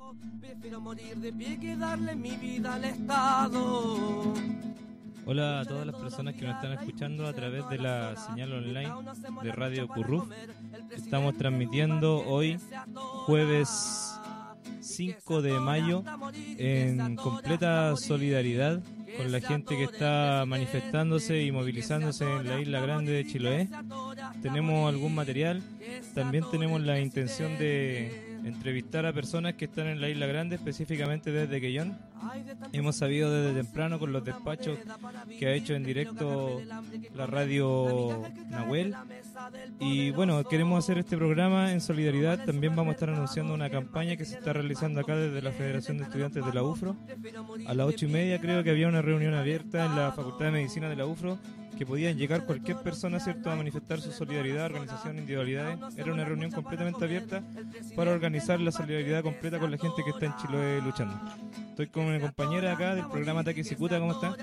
Prefiero morir de pie que darle mi vida al Estado. Hola a todas las personas que nos están escuchando a través de la señal online de Radio Curruf. Estamos transmitiendo hoy, jueves 5 de mayo, en completa solidaridad con la gente que está manifestándose y movilizándose en la Isla Grande de Chiloé. Tenemos algún material, también tenemos la intención de entrevistar a personas que están en la Isla Grande, específicamente desde Quellón. Hemos sabido desde temprano con los despachos que ha hecho en directo la radio Nahuel. Y bueno, queremos hacer este programa en solidaridad. También vamos a estar anunciando una campaña que se está realizando acá desde la Federación de Estudiantes de la UFRO. A las 8:30 creo que había una reunión abierta en la Facultad de Medicina de la UFRO, que podían llegar cualquier persona, ¿cierto?, a manifestar su solidaridad, organización, individualidades. Era una reunión completamente abierta para organizar la solidaridad completa con la gente que está en Chiloé luchando. Estoy con una compañera acá del programa Ataque Cicuta. ¿Cómo está?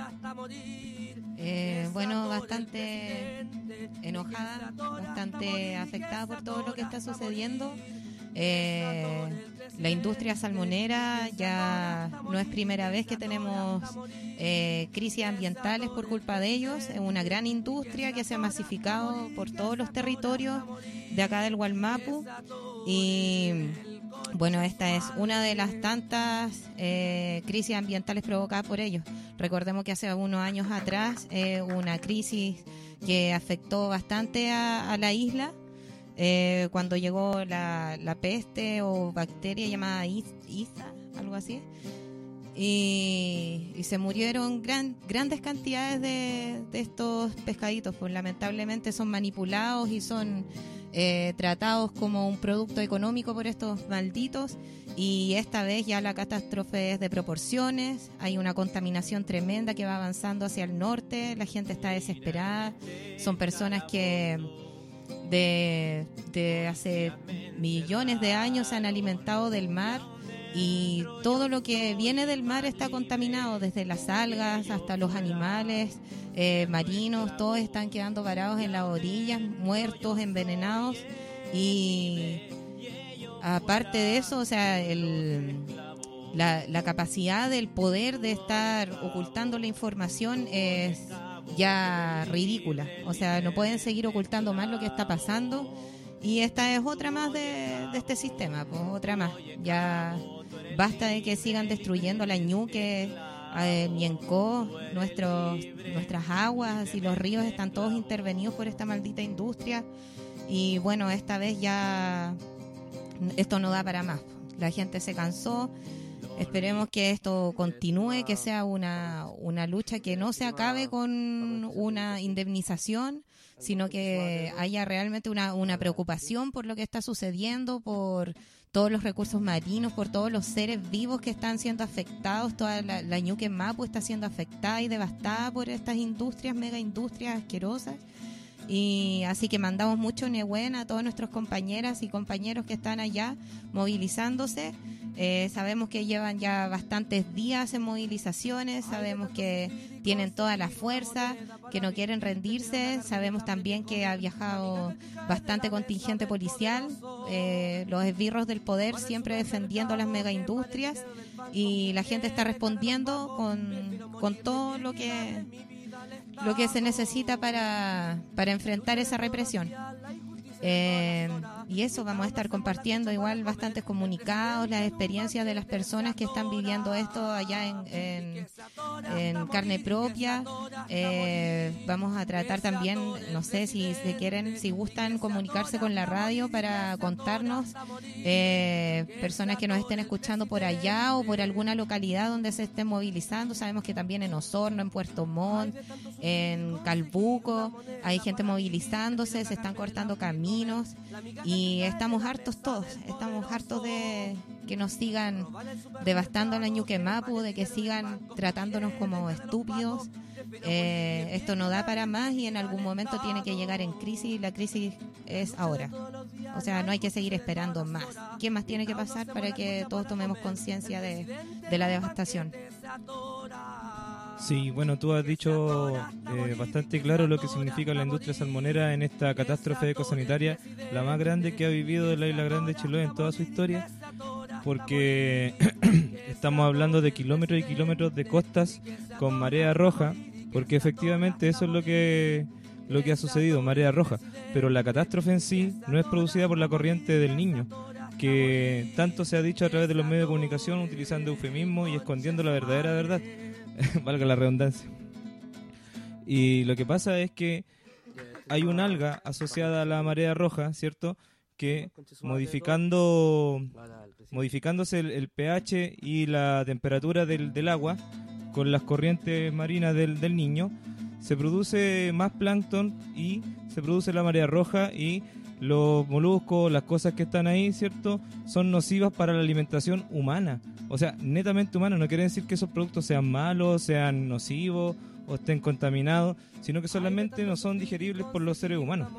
Bueno, bastante enojada, bastante afectada por todo lo que está sucediendo. La industria salmonera ya no es primera vez que tenemos crisis ambientales por culpa de ellos. Es una gran industria que se ha masificado por todos los territorios de acá del Gualmapu, y bueno, esta es una de las tantas crisis ambientales provocadas por ellos. Recordemos que hace unos años atrás una crisis que afectó bastante a la isla, cuando llegó la peste o bacteria llamada ISA, algo así, y se murieron grandes cantidades de estos pescaditos, pues lamentablemente son manipulados y son tratados como un producto económico por estos malditos. Y esta vez ya la catástrofe es de proporciones, hay una contaminación tremenda que va avanzando hacia el norte, la gente está desesperada, son personas que de hace millones de años se han alimentado del mar, y todo lo que viene del mar está contaminado, desde las algas hasta los animales marinos, todos están quedando varados en las orillas, muertos, envenenados. Y aparte de eso, o sea, la capacidad del poder de estar ocultando la información es ya ridícula. O sea, no pueden seguir ocultando más lo que está pasando, y esta es otra más de este sistema, pues otra más. Ya basta de que sigan destruyendo la Ñuque, Ñencó, nuestras aguas y los ríos están todos intervenidos por esta maldita industria. Y bueno, esta vez ya esto no da para más. La gente se cansó. Esperemos que esto continúe, que sea una lucha que no se acabe con una indemnización, sino que haya realmente una preocupación por lo que está sucediendo, por todos los recursos marinos, por todos los seres vivos que están siendo afectados. Toda la Ñuque Mapu está siendo afectada y devastada por estas industrias, mega industrias asquerosas. Y así que mandamos mucho Nehuen a todos nuestros compañeras y compañeros que están allá movilizándose. Sabemos que llevan ya bastantes días en movilizaciones, sabemos que tienen toda la fuerza, que no quieren rendirse. Sabemos también que ha viajado bastante contingente policial, los esbirros del poder siempre defendiendo las megaindustrias, y la gente está respondiendo con todo lo que se necesita para enfrentar esa represión. Y eso, vamos a estar compartiendo igual bastantes comunicados, las experiencias de las personas que están viviendo esto allá en carne propia. Vamos a tratar también, no sé si quieren, si gustan comunicarse con la radio para contarnos, personas que nos estén escuchando por allá o por alguna localidad donde se estén movilizando. Sabemos que también en Osorno, en Puerto Montt, en Calbuco hay gente movilizándose, se están cortando caminos, y estamos hartos todos, estamos hartos de que nos sigan devastando la Ñuque Mapu, de que sigan tratándonos como estúpidos. Esto no da para más, y en algún momento tiene que llegar en crisis, y la crisis es ahora. O sea, no hay que seguir esperando más. ¿Qué más tiene que pasar para que todos tomemos conciencia de la devastación? Sí, bueno, tú has dicho bastante claro lo que significa la industria salmonera en esta catástrofe ecosanitaria, la más grande que ha vivido la Isla Grande de Chiloé en toda su historia. porque estamos hablando de kilómetros y kilómetros de costas con marea roja, porque efectivamente eso es lo que ha sucedido, marea roja. Pero la catástrofe en sí no es producida por la corriente del Niño, que tanto se ha dicho a través de los medios de comunicación utilizando eufemismos y escondiendo la verdadera verdad, valga la redundancia. Y lo que pasa es que hay un alga asociada a la marea roja, ¿cierto?, que modificándose el pH y la temperatura del agua con las corrientes marinas del Niño, se produce más plancton y se produce la marea roja, y los moluscos, las cosas que están ahí, ¿cierto?, son nocivas para la alimentación humana. O sea, netamente humana. No quiere decir que esos productos sean malos, sean nocivos o estén contaminados, sino que solamente no son digeribles por los seres humanos.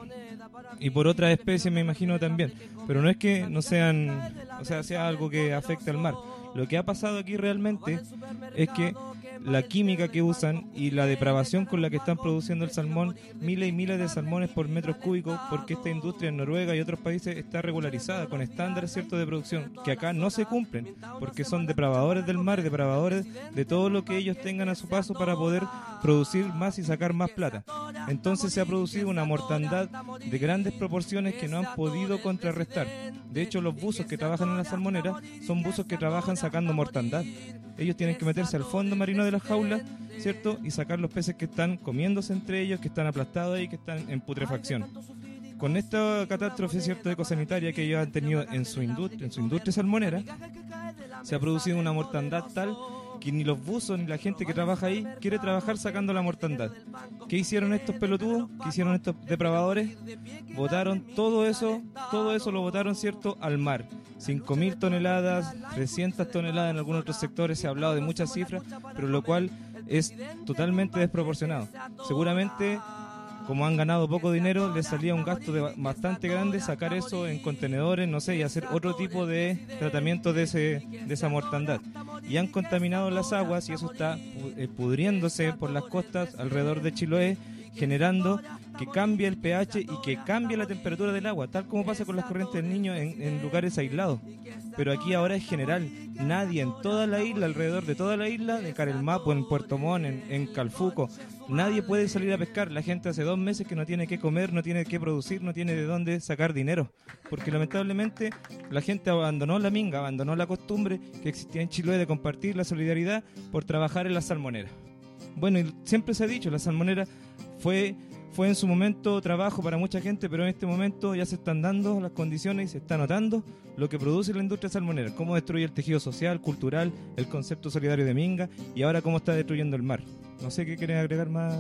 Y por otras especies me imagino también. Pero no es que no sean, o sea, sea algo que afecte al mar. Lo que ha pasado aquí realmente es que la química que usan y la depravación con la que están produciendo el salmón, miles y miles de salmones por metros cúbicos, porque esta industria en Noruega y otros países está regularizada con estándares ciertos de producción que acá no se cumplen, porque son depravadores del mar, depravadores de todo lo que ellos tengan a su paso para poder producir más y sacar más plata. Entonces se ha producido una mortandad de grandes proporciones que no han podido contrarrestar. De hecho, los buzos que trabajan en la salmonera son buzos que trabajan sacando mortandad. Ellos tienen que meterse al fondo marino de las jaulas, ¿cierto?, y sacar los peces que están comiéndose entre ellos, que están aplastados ahí, que están en putrefacción. Con esta catástrofe, ¿cierto?, ecosanitaria que ellos han tenido en su industria salmonera, se ha producido una mortandad tal que ni los buzos ni la gente que trabaja ahí quiere trabajar sacando la mortandad. ¿Qué hicieron estos pelotudos? ¿Qué hicieron estos depravadores? Botaron todo eso lo botaron, ¿cierto?, al mar. 5.000 toneladas, 300 toneladas en algunos otros sectores, se ha hablado de muchas cifras, pero lo cual es totalmente desproporcionado. Seguramente, como han ganado poco dinero, les salía un gasto bastante grande sacar eso en contenedores, no sé, y hacer otro tipo de tratamiento de esa mortandad. Y han contaminado las aguas, y eso está pudriéndose por las costas alrededor de Chiloé, generando que cambie el pH y que cambie la temperatura del agua, tal como pasa con las corrientes del Niño en lugares aislados. Pero aquí ahora es general. Nadie en toda la isla, alrededor de toda la isla, de Carelmapo, en Puerto Montt, en Calfuco, nadie puede salir a pescar. La gente hace 2 meses que no tiene que comer, no tiene que producir, no tiene de dónde sacar dinero. Porque lamentablemente la gente abandonó la minga, abandonó la costumbre que existía en Chiloé de compartir la solidaridad por trabajar en la salmonera. Bueno, y siempre se ha dicho, la salmonera fue en su momento trabajo para mucha gente, pero en este momento ya se están dando las condiciones y se está notando lo que produce la industria salmonera, cómo destruye el tejido social, cultural, el concepto solidario de minga, y ahora cómo está destruyendo el mar. No sé qué quieren agregar más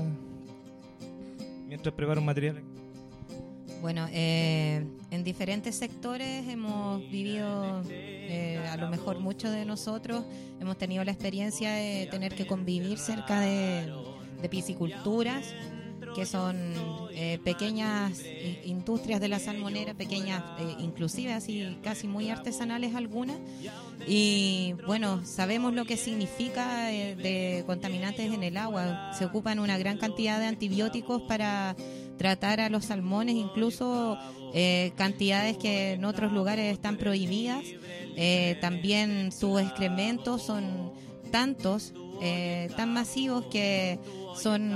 mientras preparo un material. Bueno, en diferentes sectores hemos vivido, a lo mejor muchos de nosotros hemos tenido la experiencia de tener que convivir cerca de pisciculturas, que son pequeñas industrias de la salmonera, pequeñas, inclusive así casi muy artesanales algunas. Y bueno, sabemos lo que significa de contaminantes en el agua. Se ocupan una gran cantidad de antibióticos para tratar a los salmones, incluso cantidades que en otros lugares están prohibidas. También sus excrementos son tantos, tan masivos, que son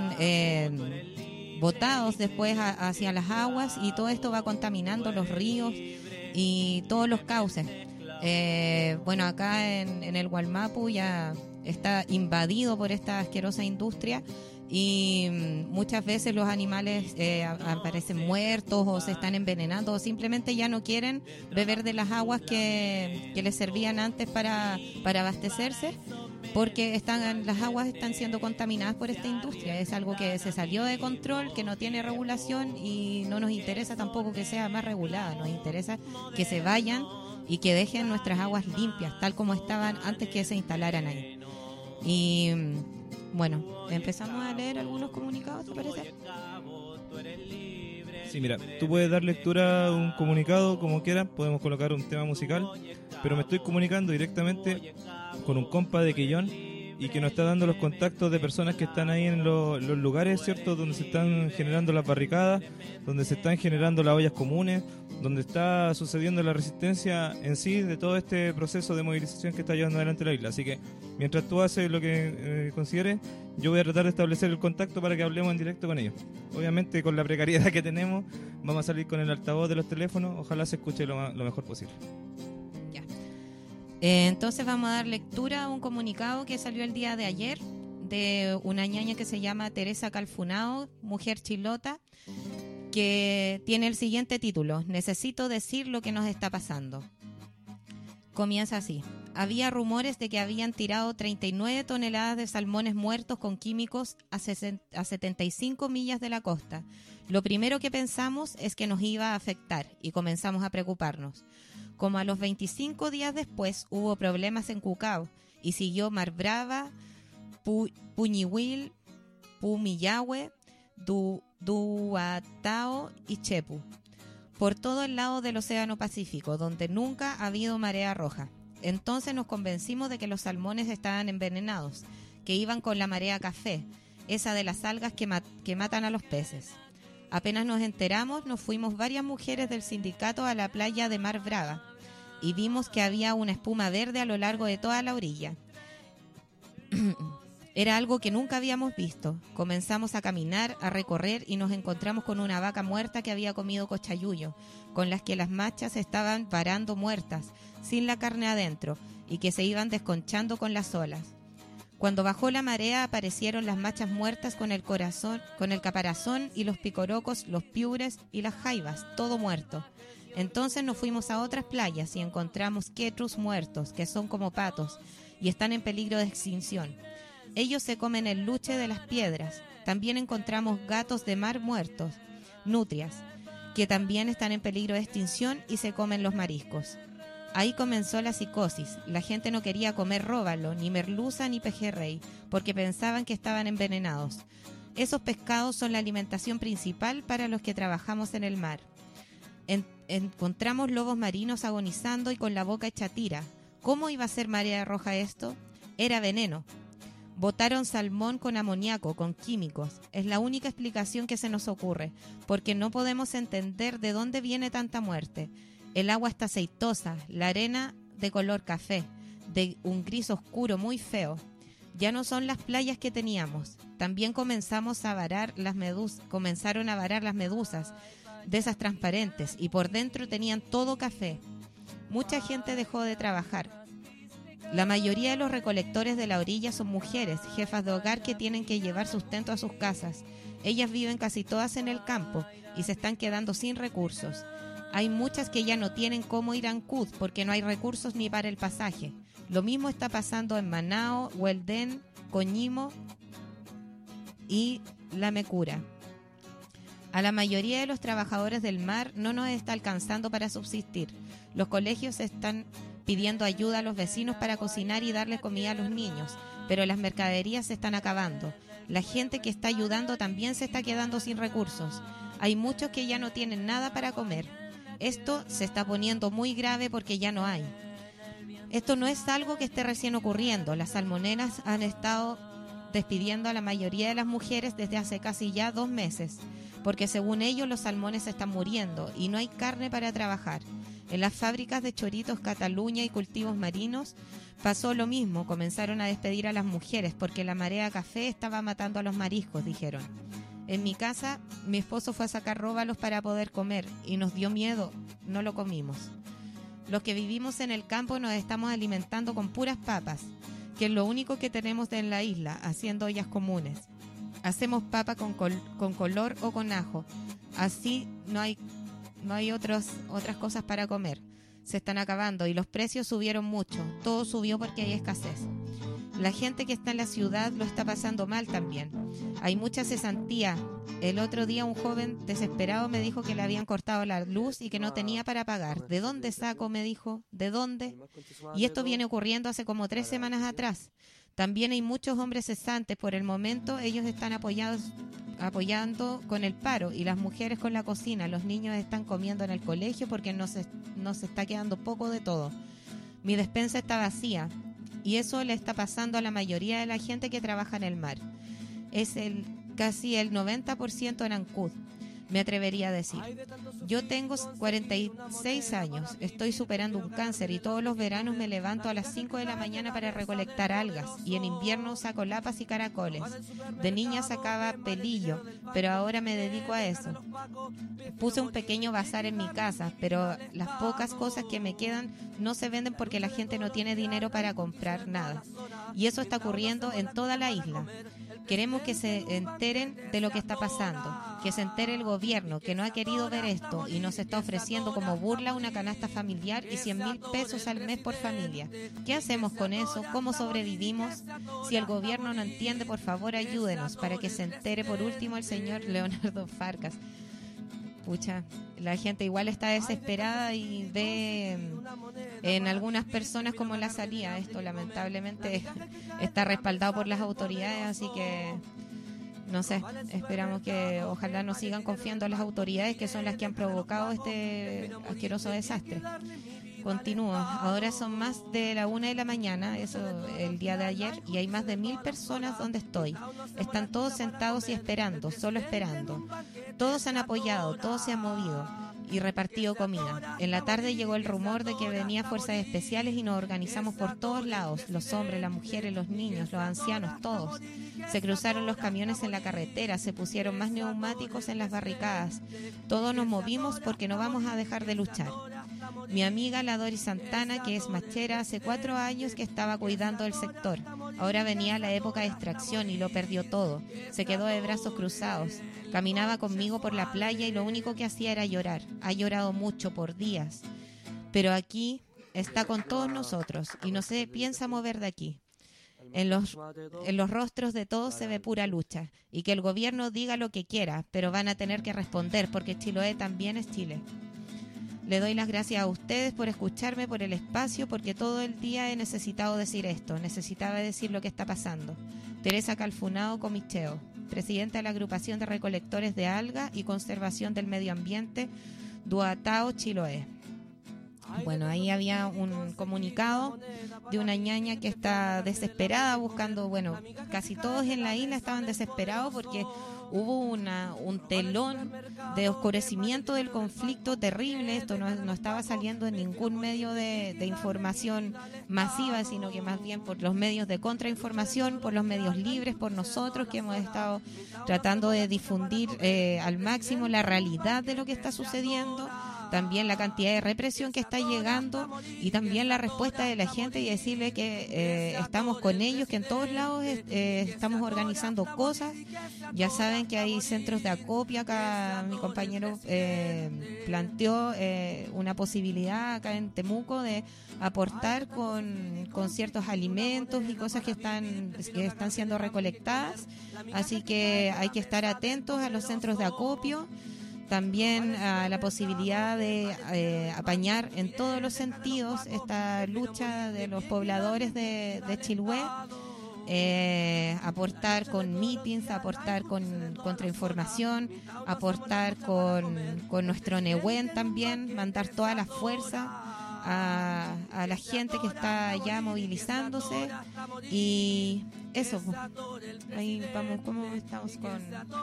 botados después hacia las aguas, y todo esto va contaminando los ríos y todos los cauces. Bueno, acá en el Gualmapu ya está invadido por esta asquerosa industria, y muchas veces los animales aparecen muertos o se están envenenando, o simplemente ya no quieren beber de las aguas que les servían antes para abastecerse, porque las aguas están siendo contaminadas por esta industria. Es algo que se salió de control, que no tiene regulación, y no nos interesa tampoco que sea más regulada. Nos interesa que se vayan y que dejen nuestras aguas limpias, tal como estaban antes que se instalaran ahí. Y bueno, empezamos a leer algunos comunicados, ¿te parece? Sí, mira, tú puedes dar lectura a un comunicado como quieras, podemos colocar un tema musical, pero me estoy comunicando directamente con un compa de Quillón y que nos está dando los contactos de personas que están ahí en los lugares, ¿cierto?, donde se están generando las barricadas, donde se están generando las ollas comunes, donde está sucediendo la resistencia en sí de todo este proceso de movilización que está llevando adelante la isla. Así que mientras tú haces lo que consideres, yo voy a tratar de establecer el contacto para que hablemos en directo con ellos. Obviamente con la precariedad que tenemos, vamos a salir con el altavoz de los teléfonos, ojalá se escuche lo mejor posible. Entonces vamos a dar lectura a un comunicado que salió el día de ayer de una ñaña que se llama Teresa Calfunao, mujer chilota, que tiene el siguiente título: Necesito decir lo que nos está pasando. Comienza así: había rumores de que habían tirado 39 toneladas de salmones muertos con químicos a 75 millas de la costa. Lo primero que pensamos es que nos iba a afectar y comenzamos a preocuparnos. Como a los 25 días después hubo problemas en Cucao y siguió Mar Brava, Puñihuil, Pumillahue, Duatao y Chepu, por todo el lado del Océano Pacífico, donde nunca ha habido marea roja. Entonces nos convencimos de que los salmones estaban envenenados, que iban con la marea café, esa de las algas que matan a los peces. Apenas nos enteramos, nos fuimos varias mujeres del sindicato a la playa de Mar Brava y vimos que había una espuma verde a lo largo de toda la orilla. Era algo que nunca habíamos visto. Comenzamos a caminar, a recorrer y nos encontramos con una vaca muerta que había comido cochayuyo, con las que las machas estaban varando muertas, sin la carne adentro, y que se iban desconchando con las olas. Cuando bajó la marea aparecieron las machas muertas con el caparazón y los picorocos, los piures y las jaivas, todo muerto. Entonces nos fuimos a otras playas y encontramos quetrus muertos, que son como patos, y están en peligro de extinción. Ellos se comen el luche de las piedras. También encontramos gatos de mar muertos, nutrias, que también están en peligro de extinción y se comen los mariscos. Ahí comenzó la psicosis. La gente no quería comer róbalo, ni merluza, ni pejerrey, porque pensaban que estaban envenenados. Esos pescados son la alimentación principal para los que trabajamos en el mar. Encontramos lobos marinos agonizando y con la boca hecha tira. ¿Cómo iba a ser marea roja esto? Era veneno. Botaron salmón con amoníaco, con químicos. Es la única explicación que se nos ocurre, porque no podemos entender de dónde viene tanta muerte. El agua está aceitosa, la arena de color café, de un gris oscuro muy feo. Ya no son las playas que teníamos. También comenzaron a varar las medusas, de esas transparentes, y por dentro tenían todo café. Mucha gente dejó de trabajar. La mayoría de los recolectores de la orilla son mujeres, jefas de hogar que tienen que llevar sustento a sus casas. Ellas viven casi todas en el campo y se están quedando sin recursos. Hay muchas que ya no tienen cómo ir a Ancud porque no hay recursos ni para el pasaje. Lo mismo está pasando en Manao, Hueldén, Coñimo y La Mecura. A la mayoría de los trabajadores del mar no nos está alcanzando para subsistir. Los colegios están pidiendo ayuda a los vecinos para cocinar y darle comida a los niños, pero las mercaderías se están acabando. La gente que está ayudando también se está quedando sin recursos. Hay muchos que ya no tienen nada para comer. Esto se está poniendo muy grave porque ya no hay. Esto no es algo que esté recién ocurriendo. Las salmoneras han estado despidiendo a la mayoría de las mujeres desde hace casi ya 2 meses, porque según ellos los salmones están muriendo y no hay carne para trabajar. En las fábricas de choritos Cataluña y cultivos marinos pasó lo mismo. Comenzaron a despedir a las mujeres porque la marea café estaba matando a los mariscos, dijeron. En mi casa, mi esposo fue a sacar róbalos para poder comer y nos dio miedo, no lo comimos. Los que vivimos en el campo nos estamos alimentando con puras papas, que es lo único que tenemos en la isla, haciendo ollas comunes. Hacemos papa con color o con ajo. Así no hay otras cosas para comer. Se están acabando y los precios subieron mucho. Todo subió porque hay escasez. La gente que está en la ciudad lo está pasando mal también. Hay mucha cesantía. El otro día un joven desesperado me dijo que le habían cortado la luz y que no tenía para pagar. ¿De dónde saco?, me dijo. ¿De dónde? Y esto viene ocurriendo hace como 3 semanas atrás. También hay muchos hombres cesantes. Por el momento ellos están apoyando con el paro y las mujeres con la cocina. Los niños están comiendo en el colegio porque nos está quedando poco de todo. Mi despensa está vacía. Y eso le está pasando a la mayoría de la gente que trabaja en el mar. Es casi el 90% en Ancud, me atrevería a decir. Yo tengo 46 años, estoy superando un cáncer y todos los veranos me levanto a las 5 de la mañana para recolectar algas y en invierno saco lapas y caracoles. De niña sacaba pelillo, pero ahora me dedico a eso. Puse un pequeño bazar en mi casa, pero las pocas cosas que me quedan no se venden porque la gente no tiene dinero para comprar nada. Y eso está ocurriendo en toda la isla. Queremos que se enteren de lo que está pasando, que se entere el gobierno, que no ha querido ver esto y nos está ofreciendo como burla una canasta familiar y 100,000 pesos al mes por familia. ¿Qué hacemos con eso? ¿Cómo sobrevivimos? Si el gobierno no entiende, por favor ayúdenos para que se entere por último el señor Leonardo Farcas. Pucha, la gente igual está desesperada y ve en algunas personas como la salida. Esto lamentablemente está respaldado por las autoridades, así que no sé, esperamos que ojalá nos sigan confiando las autoridades, que son las que han provocado este asqueroso desastre. Continúa, ahora son más de la 1 de la mañana, eso el día de ayer, y hay más de 1,000 personas donde estoy. Están todos sentados y esperando, solo esperando. Todos han apoyado, todos se han movido y repartido comida. En la tarde llegó el rumor de que venían fuerzas especiales y nos organizamos por todos lados, los hombres, las mujeres, los niños, los ancianos, todos. Se cruzaron los camiones en la carretera, se pusieron más neumáticos en las barricadas. Todos nos movimos porque no vamos a dejar de luchar. Mi amiga la Doris Santana, que es machera, hace 4 años que estaba cuidando el sector. Ahora venía la época de extracción y lo perdió todo. Se quedó de brazos cruzados. Caminaba conmigo por la playa y lo único que hacía era llorar. Ha llorado mucho por días. Pero aquí está con todos nosotros y no se piensa mover de aquí. En los rostros de todos se ve pura lucha. Y que el gobierno diga lo que quiera, pero van a tener que responder porque Chiloé también es Chile. Le doy las gracias a ustedes por escucharme, por el espacio, porque todo el día he necesitado decir esto, necesitaba decir lo que está pasando. Teresa Calfunao Comicheo, presidenta de la Agrupación de Recolectores de Alga y Conservación del Medio Ambiente, Duatao, Chiloé. Bueno, ahí había un comunicado de una ñaña que está desesperada buscando, bueno, casi todos en la isla estaban desesperados porque hubo un telón de oscurecimiento del conflicto terrible. Esto no estaba saliendo en ningún medio de información masiva, sino que más bien por los medios de contrainformación, por los medios libres, por nosotros que hemos estado tratando de difundir al máximo la realidad de lo que está sucediendo. También la cantidad de represión que está llegando y también la respuesta de la gente y decirle que estamos con ellos, que en todos lados estamos organizando cosas. Ya saben que hay centros de acopio. Acá mi compañero planteó una posibilidad acá en Temuco de aportar con ciertos alimentos y cosas que están siendo recolectadas. Así que hay que estar atentos a los centros de acopio. También a la posibilidad de apañar en todos los sentidos esta lucha de los pobladores de Chiloé, aportar con meetings, aportar con contrainformación, aportar con nuestro Nehuen también, mandar toda la fuerza a la gente que está ya movilizándose. Y eso, pues. Ahí vamos, ¿cómo estamos con...?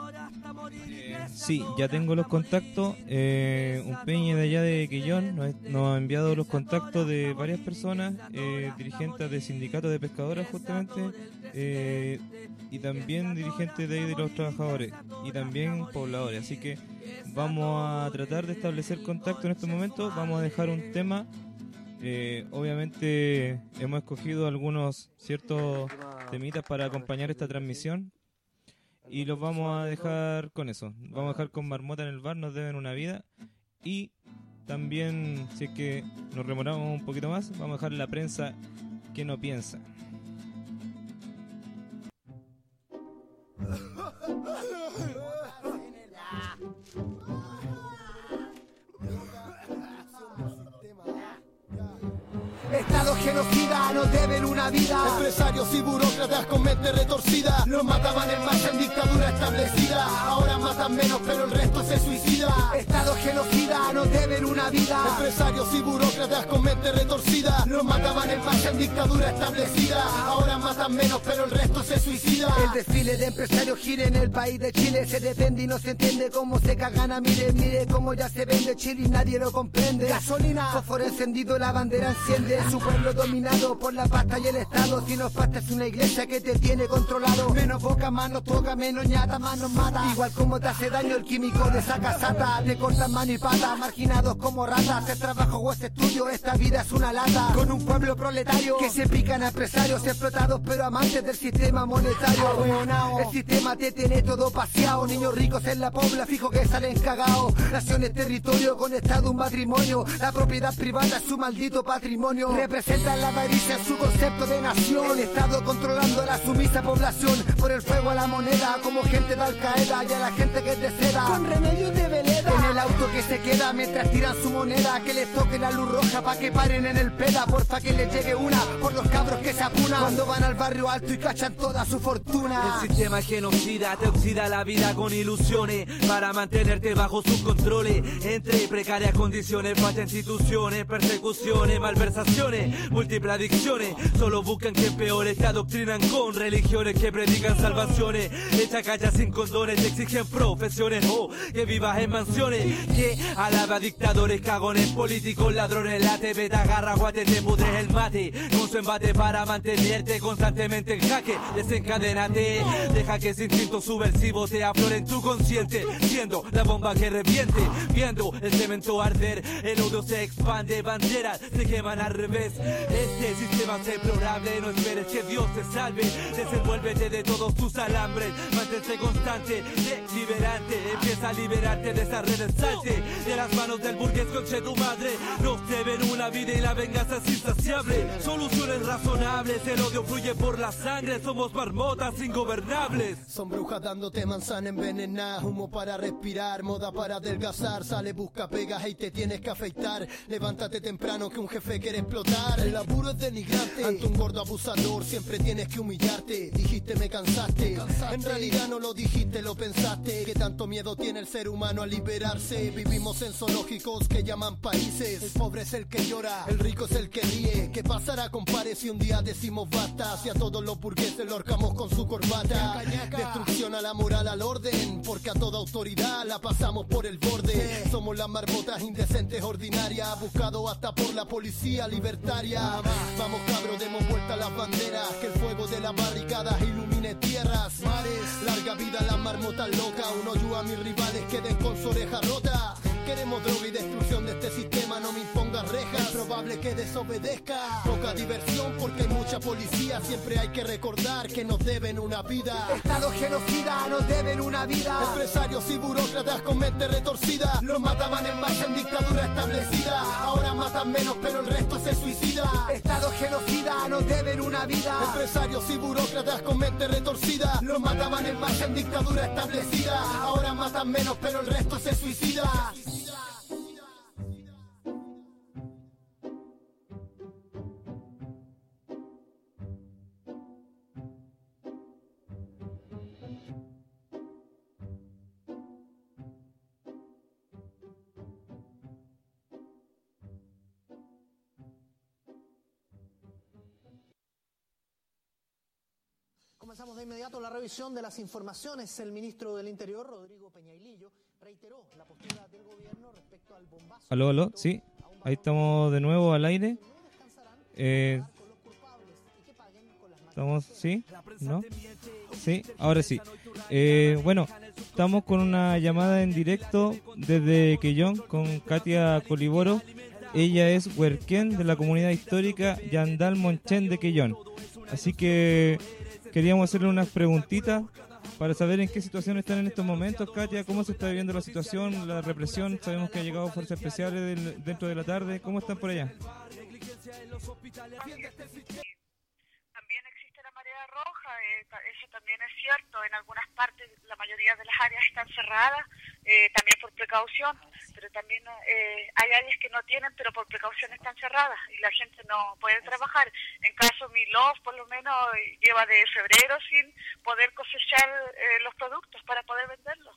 Sí, ya tengo los contactos. Un peña de allá de Quillón nos ha enviado los contactos de varias personas, dirigentes de sindicatos de pescadores justamente, y también dirigentes de los trabajadores y también pobladores. Así que vamos a tratar de establecer contacto en este momento. Vamos a dejar un tema. Obviamente hemos escogido algunos ciertos temitas para acompañar esta transmisión y los vamos a dejar con eso. Vamos a dejar con Marmota en el bar, Nos deben una vida, y también, si es que nos remoramos un poquito más, vamos a dejar La prensa que no piensa. Estado genocida, nos deben una vida. Empresarios y burócratas con mente retorcida, los mataban en marcha en dictadura establecida. Ahora matan menos pero el resto se suicida. Estado genocida, nos deben una vida. Empresarios y burócratas con mente retorcida, los mataban en marcha en dictadura establecida. Ahora matan menos pero el resto se suicida. El desfile de empresarios gira en el país de Chile. Se depende y no se entiende cómo se cagan a mire. Mire cómo ya se vende Chile y nadie lo comprende. Gasolina, fósforo encendido, la bandera enciende. Su pueblo dominado por la pasta y el Estado. Si nos pasta es una iglesia que te tiene controlado. Menos boca, más nos toca, menos ñata, más nos mata. Igual como te hace daño el químico de esa casata. Te cortan mano y pata, marginados como ratas. Es trabajo o es estudio, esta vida es una lata. Con un pueblo proletario que se pican a empresarios explotados pero amantes del sistema monetario. El sistema te tiene todo paseado. Niños ricos en la pobla, fijo que salen cagados. Naciones, territorio, con estado, un matrimonio. La propiedad privada es su maldito patrimonio. Representan la avaricia en su concepto de nación. El Estado controlando a la sumisa población. Por el fuego a la moneda, como gente de Al Qaeda y a la gente que es de seda. Con remedios de veleda. En el auto que se queda mientras tiran su moneda. Que les toque la luz roja pa' que paren en el peda. Porfa que les llegue una por los cabros que se apunan cuando van al barrio alto y cachan toda su fortuna. El sistema genocida te oxida la vida con ilusiones para mantenerte bajo sus controles. Entre precarias condiciones, falta instituciones, persecuciones, malversaciones, múltiples adicciones. Solo buscan que empeores, te adoctrinan con religiones que predican salvaciones. Echa calles sin condones, te exigen profesiones o que vivas en mansiones. Que alaba a dictadores, cagones, políticos, ladrones. La TV te agarra, guate, te pudres el mate. Con su embate para mantenerte constantemente en jaque. Desencadénate, deja que ese instinto subversivo te aflore en tu consciente. Siendo la bomba que reviente, viendo el cemento arder. El odio se expande, banderas se queman al revés. Este sistema es deplorable, no esperes que Dios te salve. Desenvuélvete de todos tus alambres, mantente constante, liberante. Empieza a liberarte de esa red salte de las manos del burgués, conche tu madre. Nos deben una vida y la venganza es insaciable. Soluciones razonables, el odio fluye por la sangre. Somos marmotas ingobernables. Son brujas dándote manzana envenenada, humo para respirar, moda para adelgazar. Sale, busca pegas y te tienes que afeitar. Levántate temprano que un jefe quiere explotar. El laburo es denigrante, ante un gordo abusador siempre tienes que humillarte. Dijiste me cansaste, en realidad no lo dijiste, lo pensaste. Que tanto miedo tiene el ser humano a liberarse. Vivimos en zoológicos que llaman países. El pobre es el que llora, el rico es el que ríe. ¿Qué pasará, compadre, si un día decimos basta? Si a todos los burgueses lo ahorcamos con su corbata. Destrucción a la moral, al orden, porque a toda autoridad la pasamos por el borde. Somos las marmotas indecentes ordinarias, buscado hasta por la policía libertaria. Vamos cabros, demos vuelta a las banderas, que el fuego de las barricadas ilumine tierras, mares. Larga vida a las marmotas locas, uno ayuda a mis rivales queden con su oreja rota. Queremos droga y destrucción de este sistema, no me impongas rejas, es probable que desobedezca. Poca diversión porque hay mucha policía, siempre hay que recordar que nos deben una vida. Estado genocida, nos deben una vida. Empresarios y burócratas con mente retorcida, los mataban en marcha en dictadura establecida. Ahora matan menos pero el resto se suicida. Estado genocida, nos deben una vida. Empresarios y burócratas con mente retorcida, los mataban en marcha en dictadura establecida. Ahora matan menos pero el resto se suicida. Comenzamos de inmediato la revisión de las informaciones. El ministro del Interior, Rodrigo Peñailillo, reiteró la postura del gobierno respecto al bombazo. Aló, aló, sí, ahí estamos de nuevo al aire. ¿Estamos? ¿Sí? ¿No? Sí, ahora sí. Bueno, estamos con una llamada en directo desde Quellón con Katia Coliboro. Ella es huerquén de la comunidad histórica Yandal Monchén de Quellón. Así que queríamos hacerle unas preguntitas para saber en qué situación están en estos momentos. Katia, ¿cómo se está viviendo la situación, la represión? Sabemos que ha llegado fuerzas especiales dentro de la tarde. ¿Cómo están por allá? También existe la marea roja eso también es cierto. En algunas partes, la mayoría de las áreas están cerradas, también por precaución, pero también hay áreas que no tienen, pero por precaución están cerradas y la gente no puede trabajar. En caso Milov, por lo menos, lleva de febrero sin poder cosechar los productos para poder venderlos.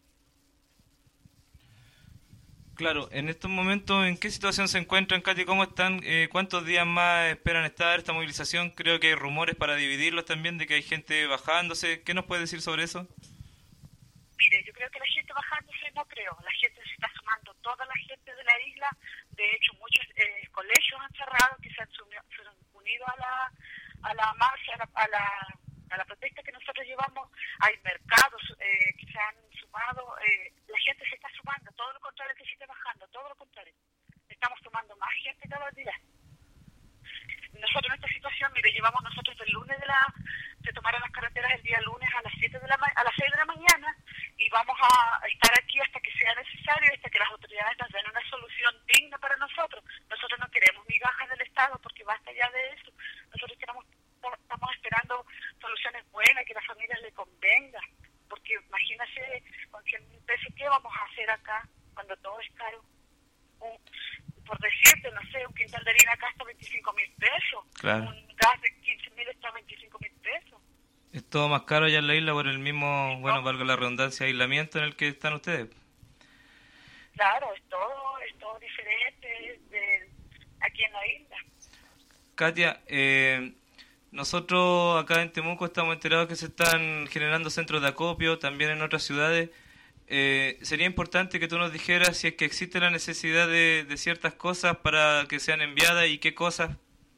Claro, en estos momentos, ¿en qué situación se encuentran, Katy? ¿Cómo están? ¿Cuántos días más esperan estar esta movilización? Creo que hay rumores para dividirlos también, de que hay gente bajándose. ¿Qué nos puede decir sobre eso? Mire, yo creo que la gente bajándose no creo. La gente se está sumando, toda la gente de la isla. De hecho, muchos colegios han cerrado, que se han unido a la marcha, a la protesta que nosotros llevamos. Hay mercados que se han sumado. La gente se está sumando, todo lo contrario que se esté bajando, todo lo contrario. Estamos sumando más gente cada día. Nosotros en esta situación, mire, llevamos nosotros del lunes se tomaron las carreteras el día lunes a las 6 de la mañana y vamos a estar aquí hasta que sea necesario, hasta que las autoridades nos den una solución digna para nosotros. Nosotros no queremos migajas del Estado porque basta ya de eso. Nosotros estamos esperando soluciones buenas, que a las familias le convenga, porque imagínese con 100.000 pesos, ¿qué vamos a hacer acá cuando todo es caro? Por decirte, no sé, un quintal de harina acá está 25.000 pesos, claro. Un gas de 15.000 está 25.000 pesos. Es todo más caro allá en la isla por el mismo, bueno, valga la redundancia, aislamiento en el que están ustedes. Claro, es todo diferente aquí en la isla. Katia, nosotros acá en Temuco estamos enterados que se están generando centros de acopio, también en otras ciudades. Sería importante que tú nos dijeras si es que existe la necesidad de ciertas cosas para que sean enviadas y qué cosas.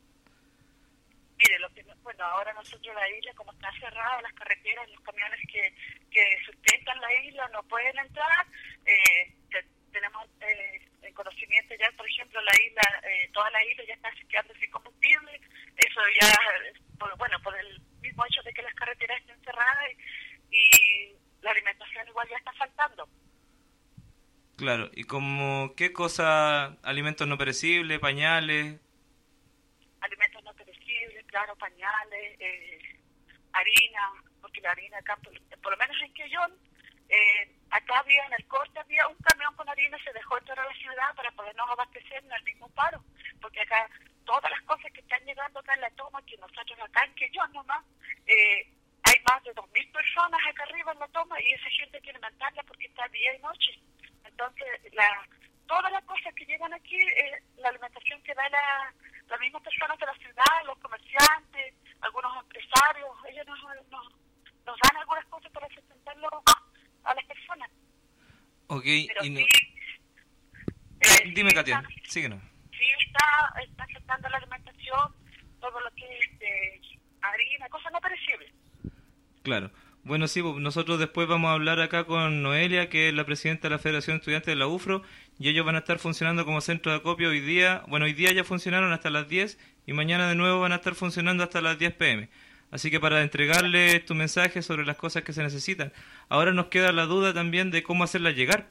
Mire, ahora nosotros la isla, como está cerrada, las carreteras, los camiones que sustentan la isla no pueden entrar. Tenemos el conocimiento ya, por ejemplo, la isla, toda la isla ya está quedando sin combustible. Eso ya, por el mismo hecho de que las carreteras estén cerradas y la alimentación igual ya está faltando. Claro, ¿y como qué cosa? ¿Alimentos no perecibles, pañales? Alimentos no perecibles, claro, pañales, harina, porque la harina acá, por lo menos en Quellón, acá en el corte había un camión con harina, se dejó entrar a la ciudad para podernos abastecer en el mismo paro, porque acá todas las cosas que están llegando acá en la toma, que nosotros acá en Quellón nomás, hay más de 2.000 personas acá arriba en la toma y esa gente quiere mandarla porque está día y noche. Entonces, todas las cosas que llegan aquí, la alimentación que da las mismas personas de la ciudad, los comerciantes, algunos empresarios, ellos nos dan algunas cosas para sustentarlo a las personas. Ok, pero y no... sí, dime, Katia, síguenos. Sí, está afectando la alimentación, todo lo que es harina, cosas no perecibles. Claro. Bueno, sí, nosotros después vamos a hablar acá con Noelia, que es la presidenta de la Federación de Estudiantes de la UFRO, y ellos van a estar funcionando como centro de acopio hoy día. Bueno, hoy día ya funcionaron hasta las 10 y mañana de nuevo van a estar funcionando hasta las 10 p.m. Así que para entregarle tu mensaje sobre las cosas que se necesitan. Ahora nos queda la duda también de cómo hacerlas llegar.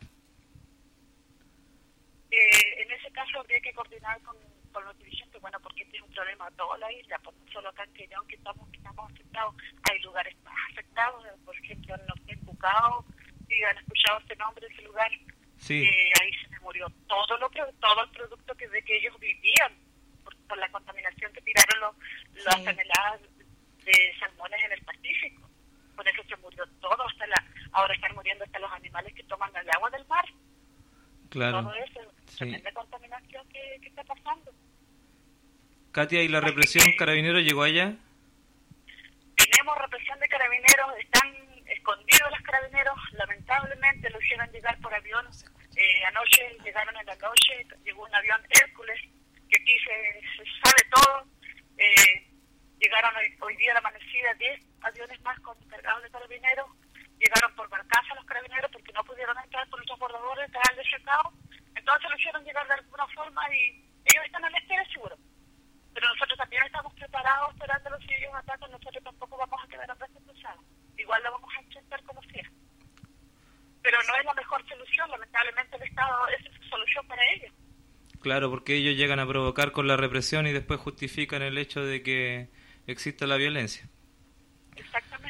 En ese caso habría que coordinar con los dirigentes, bueno, porque este es un problema de toda la isla, pues no solo acá en Quellón que estamos afectados, hay lugares más afectados, por ejemplo en Bucao, si han escuchado este nombre de ese lugar, sí. Ahí se me murió todo el producto de que ellos vivían, por la contaminación que tiraron las toneladas de salmones en el Pacífico. Por eso se murió todo, ahora están muriendo hasta los animales que toman el agua del mar. Claro. Todo eso, tremenda contaminación que está pasando. Katia, ¿y la represión carabinero llegó allá? Tenemos represión de carabineros, están escondidos los carabineros, lamentablemente lo hicieron llegar por avión. Anoche llegaron en la noche, llegó un avión Hércules, que aquí se sabe todo. Llegaron hoy día a la amanecida 10 aviones más cargados de carabineros, llegaron por barcaza los carabineros porque no pudieron entrar por los transbordadores, estaban desecados, entonces lo hicieron llegar de alguna forma y ellos están en la espera seguro. Pero nosotros también estamos preparados esperándolos, si ellos atacan, nosotros tampoco vamos a quedar a brazos cruzados. Igual lo vamos a enfrentar como sea. Pero no es la mejor solución, lamentablemente el Estado es su solución para ellos. Claro, porque ellos llegan a provocar con la represión y después justifican el hecho de que exista la violencia. Exactamente.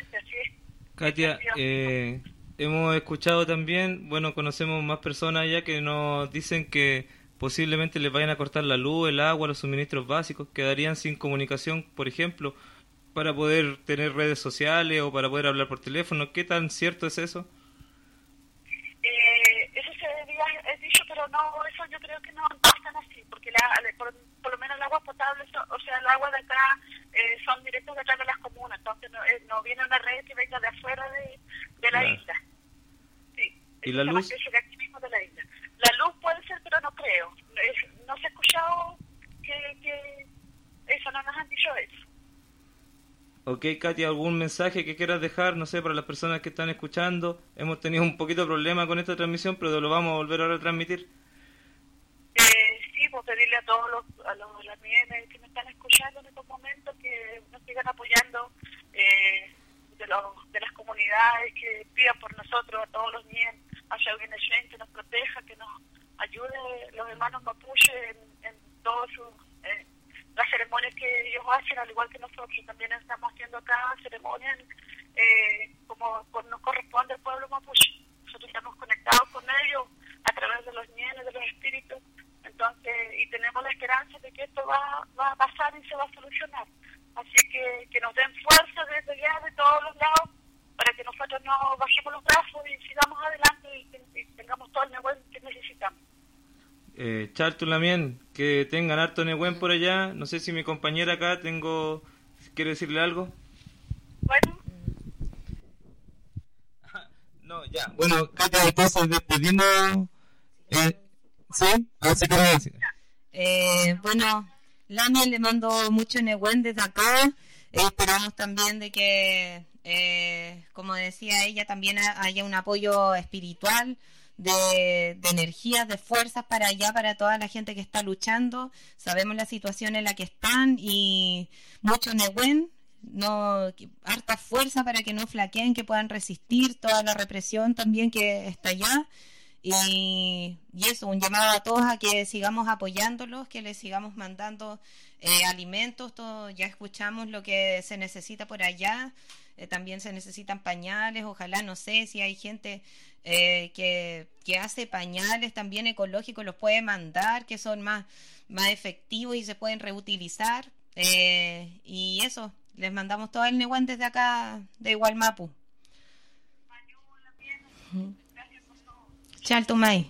Katia, hemos escuchado también, bueno, conocemos más personas allá que nos dicen que posiblemente les vayan a cortar la luz, el agua, los suministros básicos, quedarían sin comunicación, por ejemplo, para poder tener redes sociales o para poder hablar por teléfono. ¿Qué tan cierto es eso? Eso se había dicho, pero no, eso yo creo que no es tan así, porque por lo menos el agua potable, o sea, el agua de acá son directos detrás de las comunas, entonces no viene una red que venga de afuera de la isla. Sí. ¿Y la luz? De aquí mismo de la isla. La luz puede ser, pero no creo. No se ha escuchado que eso, no nos han dicho eso. Ok, Katia, ¿algún mensaje que quieras dejar, no sé, para las personas que están escuchando? Hemos tenido un poquito de problema con esta transmisión, pero lo vamos a volver a retransmitir. Sí, pues pedirle a todos las nienes que me están escuchando en estos momentos que nos sigan apoyando de las comunidades, que pidan por nosotros, a todos los nienes, a Shawinichen, que nos proteja, que nos ayude los hermanos mapuche en todas las ceremonias que ellos hacen, al igual que nosotros también estamos haciendo acá ceremonias como nos corresponde al pueblo mapuche. Nosotros estamos conectados con ellos a través de los nienes, de los espíritus, entonces, y tenemos la esperanza de que esto va a pasar y se va a solucionar. Así que nos den fuerza desde allá, de todos los lados, para que nosotros no bajemos los brazos y sigamos adelante y tengamos todo el negocio que necesitamos. Chartu Lamien, que tengan harto Nehuen por allá. No sé si mi compañera acá quiere decirle algo. Bueno. No, ya. Bueno, Katia, entonces despedimos. ¿Sí? ¿Qué querés decir? Bueno, Lamien, le mando mucho Nehuen desde acá. Esperamos también de que, como decía ella, también haya un apoyo espiritual, de energías, de fuerzas para allá, para toda la gente que está luchando. Sabemos la situación en la que están y mucho Nehuen, harta fuerza para que no flaqueen, que puedan resistir toda la represión también que está allá. Y eso, un llamado a todos a que sigamos apoyándolos, que les sigamos mandando alimentos. Ya escuchamos lo que se necesita por allá. También se necesitan pañales. Ojalá, no sé si hay gente que hace pañales también ecológicos, los puede mandar, que son más efectivos y se pueden reutilizar. Y eso, les mandamos todo el Nehuen desde acá de Hualmapu. Chaltumay.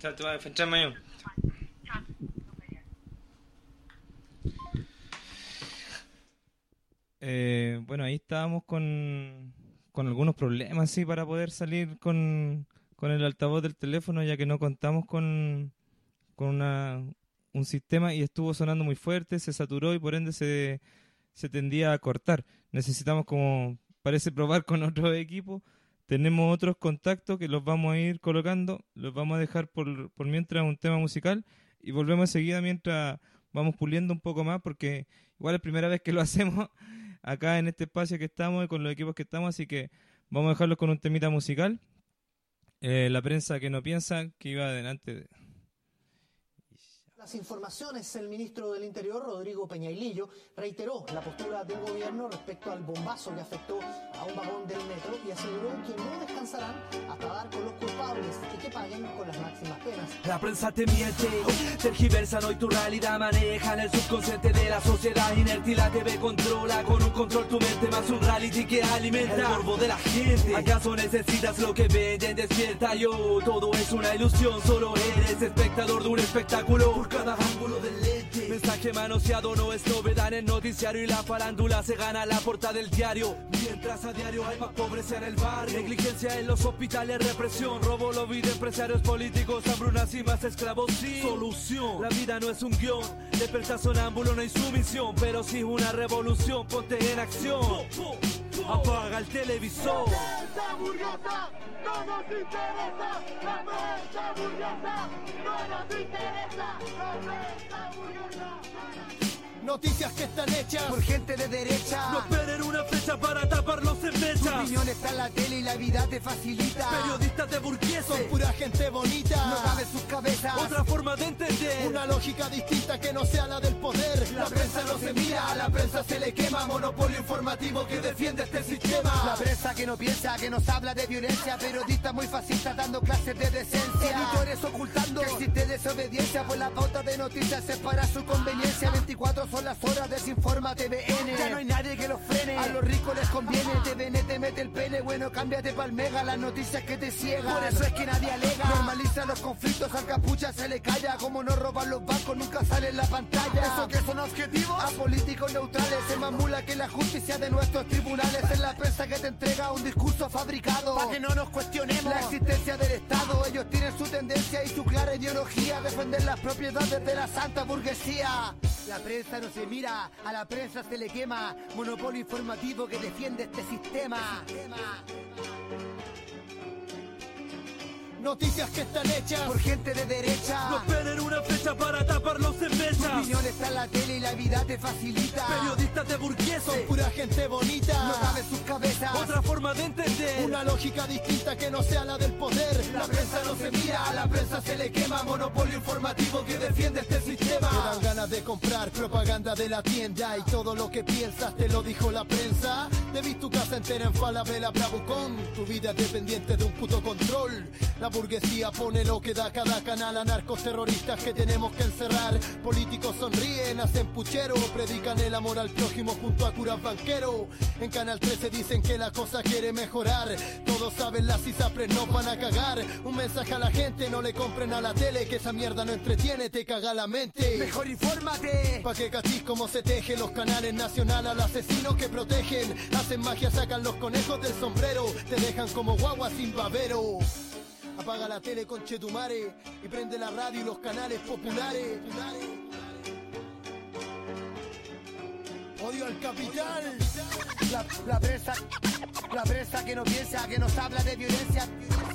Bueno, ahí estábamos con algunos problemas, sí, para poder salir con el altavoz del teléfono, ya que no contamos con un sistema y estuvo sonando muy fuerte, se saturó y por ende se tendía a cortar. Necesitamos, como parece, probar con otros equipos. Tenemos otros contactos que los vamos a ir colocando, los vamos a dejar por mientras un tema musical y volvemos enseguida mientras vamos puliendo un poco más, porque igual es la primera vez que lo hacemos acá en este espacio que estamos y con los equipos que estamos, así que vamos a dejarlos con un temita musical. La prensa que no piensa, que iba adelante de... Las informaciones, el ministro del Interior, Rodrigo Peñailillo, reiteró la postura del gobierno respecto al bombazo que afectó a un vagón del metro y aseguró que no descansarán hasta dar con los culpables y que paguen con las máximas penas. La prensa te miente, tergiversan hoy tu realidad, manejan el subconsciente de la sociedad inerte y la TV controla con un control tu mente, más un reality que alimenta el morbo de la gente. ¿Acaso necesitas lo que venden? Despierta yo, todo es una ilusión, solo eres espectador de un espectáculo. Cada ángulo del lente, mensaje manoseado no es novedad en el noticiario y la farándula se gana la portada del diario. Mientras a diario hay más pobreza en el barrio, negligencia en los hospitales, represión, robo, lobby de empresarios políticos, hambrunas y más esclavos sin solución. La vida no es un guión, despertar sonámbulo no hay sumisión, pero sí una revolución, ponte en acción. Apaga el televisor. La prensa burguesa no nos interesa. La prensa burguesa no nos interesa. La prensa burguesa. Noticias que están hechas por gente de derecha. No esperen una fecha para taparlos en mecha. Tu opinión está en la tele y la vida te facilita. Periodistas de burgueses, son pura gente bonita. No cabe en sus cabezas otra forma de entender, una lógica distinta que no sea la del poder. La prensa no se mira, a la prensa se le quema. Monopolio informativo que defiende este sistema. La prensa que no piensa, que nos habla de violencia. Periodistas muy fascistas dando clases de decencia. Editores ocultando que existe desobediencia, pues la pauta de noticias es para su conveniencia. 24 son las horas, desinforma TVN. Ya no hay nadie que los frene, a los ricos les conviene. TVN te mete el pene, bueno, cámbiate pa'l mega. Las noticias que te ciegan, por eso es que nadie alega. Normaliza los conflictos, al capucha se le calla. Como no roban los bancos, nunca sale en la pantalla. ¿Eso que son objetivos? A políticos neutrales, se mamula que la justicia de nuestros tribunales es la prensa que te entrega un discurso fabricado. Pa' que no nos cuestionemos la existencia del Estado. Ellos tienen su tendencia y su clara ideología, defender las propiedades de la santa burguesía. La prensa no se mira, a la prensa se le quema. Monopolio informativo que defiende este sistema. Noticias que están hechas por gente de derecha. No esperen una fecha para taparlos en mechas. Tu opinión está en la tele y la vida te facilita. Periodistas de burgueses, son pura gente bonita. No cabe en sus cabezas otra forma de entender, una lógica distinta que no sea la del poder. La prensa no se mira, a la prensa se le quema. Monopolio informativo que defiende este sistema. Te dan ganas de comprar propaganda de la tienda y todo lo que piensas te lo dijo la prensa. Te vi tu casa entera en Falabella, Bravucón. Tu vida es dependiente de un puto control. La burguesía pone lo que da cada canal a narcos terroristas que tenemos que encerrar. Políticos sonríen, hacen puchero, predican el amor al prójimo junto a curas banquero. En Canal 13 dicen que la cosa quiere mejorar. Todos saben, las ISAPRES no van a cagar. Un mensaje a la gente, no le compren a la tele, que esa mierda no entretiene, te caga la mente. Mejor infórmate, pa' que cachis cómo se teje. Los canales nacional al asesino que protegen. Hacen magia, sacan los conejos del sombrero, te dejan como guagua sin babero. Apaga la tele, conchetumare, y prende la radio y los canales populares. Odio al capital. La prensa que no piensa, que nos habla de violencia.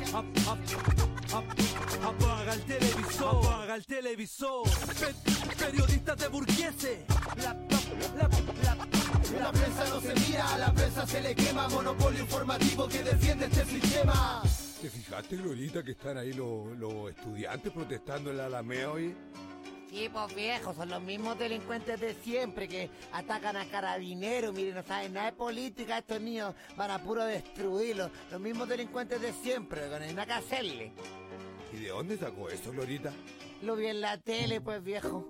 Apaga el televisor, apaga el televisor. Periodistas de burgueses. La prensa no se mira, a la prensa se le quema. Monopolio informativo que defiende este sistema. ¿Te fijaste, Glorita, que están ahí los estudiantes protestando en la Alameda hoy? Sí, pues viejos, son los mismos delincuentes de siempre que atacan a carabineros. Miren, no saben nada de política, estos niños van a puro destruirlos. Los mismos delincuentes de siempre, no hay nada que hacerle. ¿Y de dónde sacó eso, Glorita? Lo vi en la tele, pues, viejo.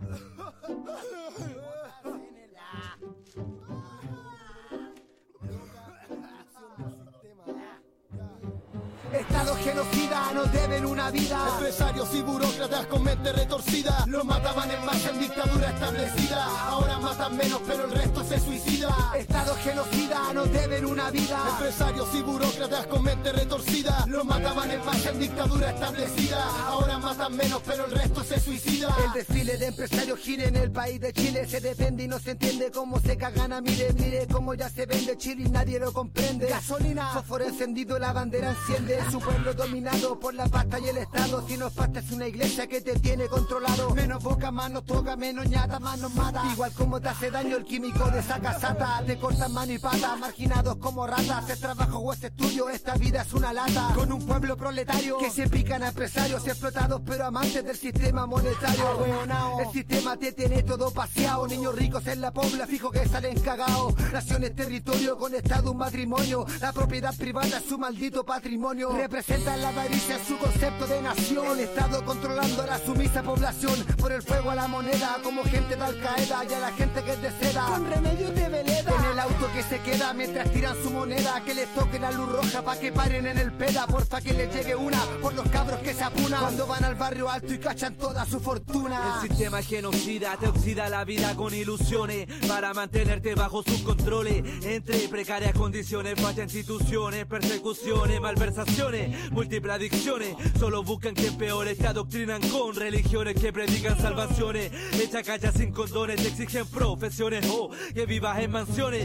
Estados genocidas nos deben una vida. Empresarios y burócratas con mente retorcida. Los mataban en marcha en dictadura establecida. Ahora matan menos pero el resto se suicida. Estados genocidas nos deben una vida. Empresarios y burócratas con mente retorcida. Los mataban en marcha en dictadura establecida. Ahora matan menos pero el resto se suicida. El desfile de empresarios gira en el país de Chile. Se depende y no se entiende cómo se cagan a mire. Mire cómo ya se vende Chile y nadie lo comprende. Gasolina, fósforo encendido, la bandera enciende. Su pueblo dominado por la pasta y el Estado. Si nos pasta es una iglesia que te tiene controlado. Menos boca, más nos toca, menos ñata, más nos mata. Igual como te hace daño el químico de esa casata. Te cortan mano y pata, marginados como ratas. Es trabajo o es estudio, esta vida es una lata. Con un pueblo proletario que se pican a empresarios explotados pero amantes del sistema monetario. El sistema te tiene todo paseado. Niños ricos en la pobla, fijo que salen cagados. Naciones, territorio, con estado, un matrimonio. La propiedad privada es su maldito patrimonio. Representan la avaricia en su concepto de nación. El Estado controlando a la sumisa población. Por el fuego a la moneda, como gente de Al Qaeda y a la gente que es de seda. Con remedios de veleda. En el auto que se queda mientras tiran su moneda. Que les toque la luz roja pa' que paren en el peda. Porfa que les llegue una por los cabros que se apunan cuando van al barrio alto y cachan toda su fortuna. El sistema genocida te oxida la vida con ilusiones para mantenerte bajo sus controles. Entre precarias condiciones, fallas instituciones, persecuciones, malversaciones, múltiples adicciones. Solo buscan que empeores, te adoctrinan con religiones que predican salvaciones. Echa calles sin condones, te exigen profesiones o que vivas en mansiones.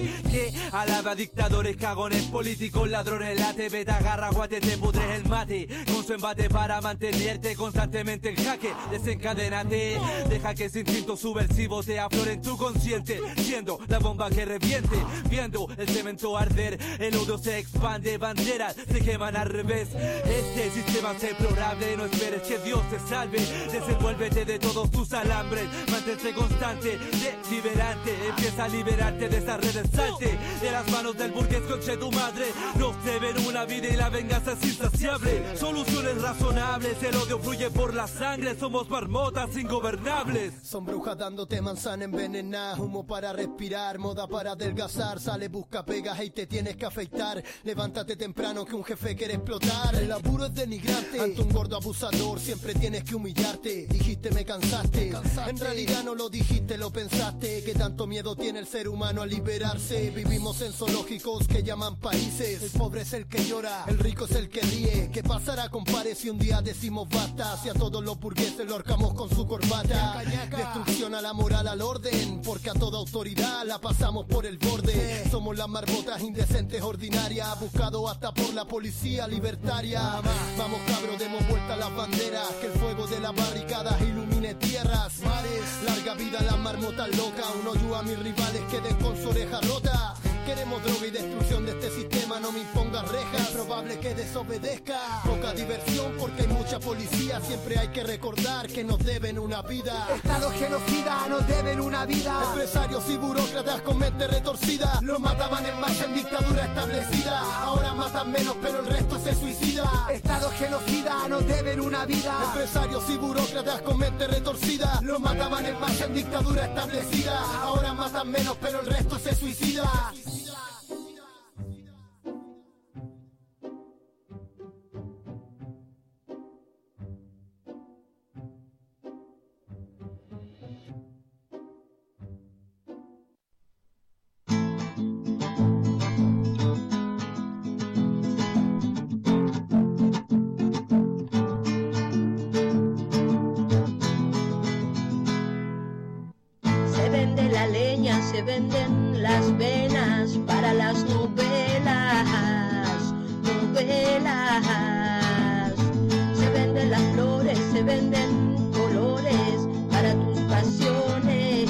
que alaba dictadores, cagones, políticos, ladrones. La TV te agarra, guate, te pudres el mate. Con su embate para mantenerte constantemente en jaque. Desencadénate, deja que ese instinto subversivo te aflore en tu consciente, siendo la bomba que reviente. Viendo el cemento arder, el odio se expande, banderas se queman al revés. Este sistema es deplorable, no esperes que Dios te salve. Desenvuélvete de todos tus alambres, mantente constante, deliberante. Empieza a liberarte de esta red, salte de las manos del burgués, conche tu madre. Nos deben una vida y la venganza es insaciable. Soluciones razonables, el odio fluye por la sangre. Somos marmotas ingobernables. Son brujas dándote manzana envenenada, humo para respirar, moda para adelgazar. Sale, busca pegas y te tienes que afeitar. Levántate temprano que un jefe quiere explotar. El laburo es denigrante, ante un gordo abusador siempre tienes que humillarte. Dijiste me cansaste, en realidad no lo dijiste, lo pensaste. Que tanto miedo tiene el ser humano a liberarse. Vivimos en zoológicos que llaman países. El pobre es el que llora, el rico es el que ríe. ¿Qué pasará, compadre, si un día decimos basta? Si a todos los burgueses lo ahorcamos con su corbata. Destrucción a la moral, al orden, porque a toda autoridad la pasamos por el borde. Somos las marmotas indecentes ordinarias, buscado hasta por la policía libertaria. Vamos cabros, demos vuelta a las banderas, que el fuego de las barricadas ilumine tierras, mares. Larga vida a las marmotas locas, un hoyo a mis rivales queden con su oreja rota. Queremos droga y destrucción de este sistema, no me impongas rejas, es probable que desobedezca. Poca diversión porque hay mucha policía, siempre hay que recordar que nos deben una vida. Estados genocidas nos deben una vida. Empresarios y burócratas con mente retorcida, los mataban en marcha en dictadura establecida. Ahora matan menos pero el resto se suicida. Estados genocidas nos deben una vida. Empresarios y burócratas con mente retorcida, los mataban en marcha en dictadura establecida. Ahora matan menos pero el resto se suicida. Se venden las venas para las novelas, se venden las flores, se venden colores para tus pasiones,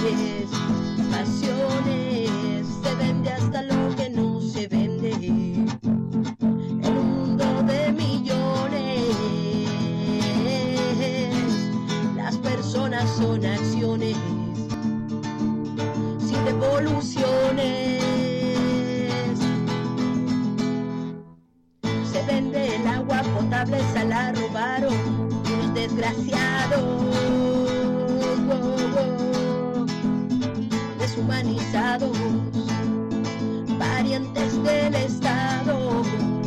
se vende hasta lo que no se vende, en un mundo de millones, las personas son acciones. Evoluciones. Se vende el agua potable, se la robaron unos desgraciados, deshumanizados, parientes del Estado.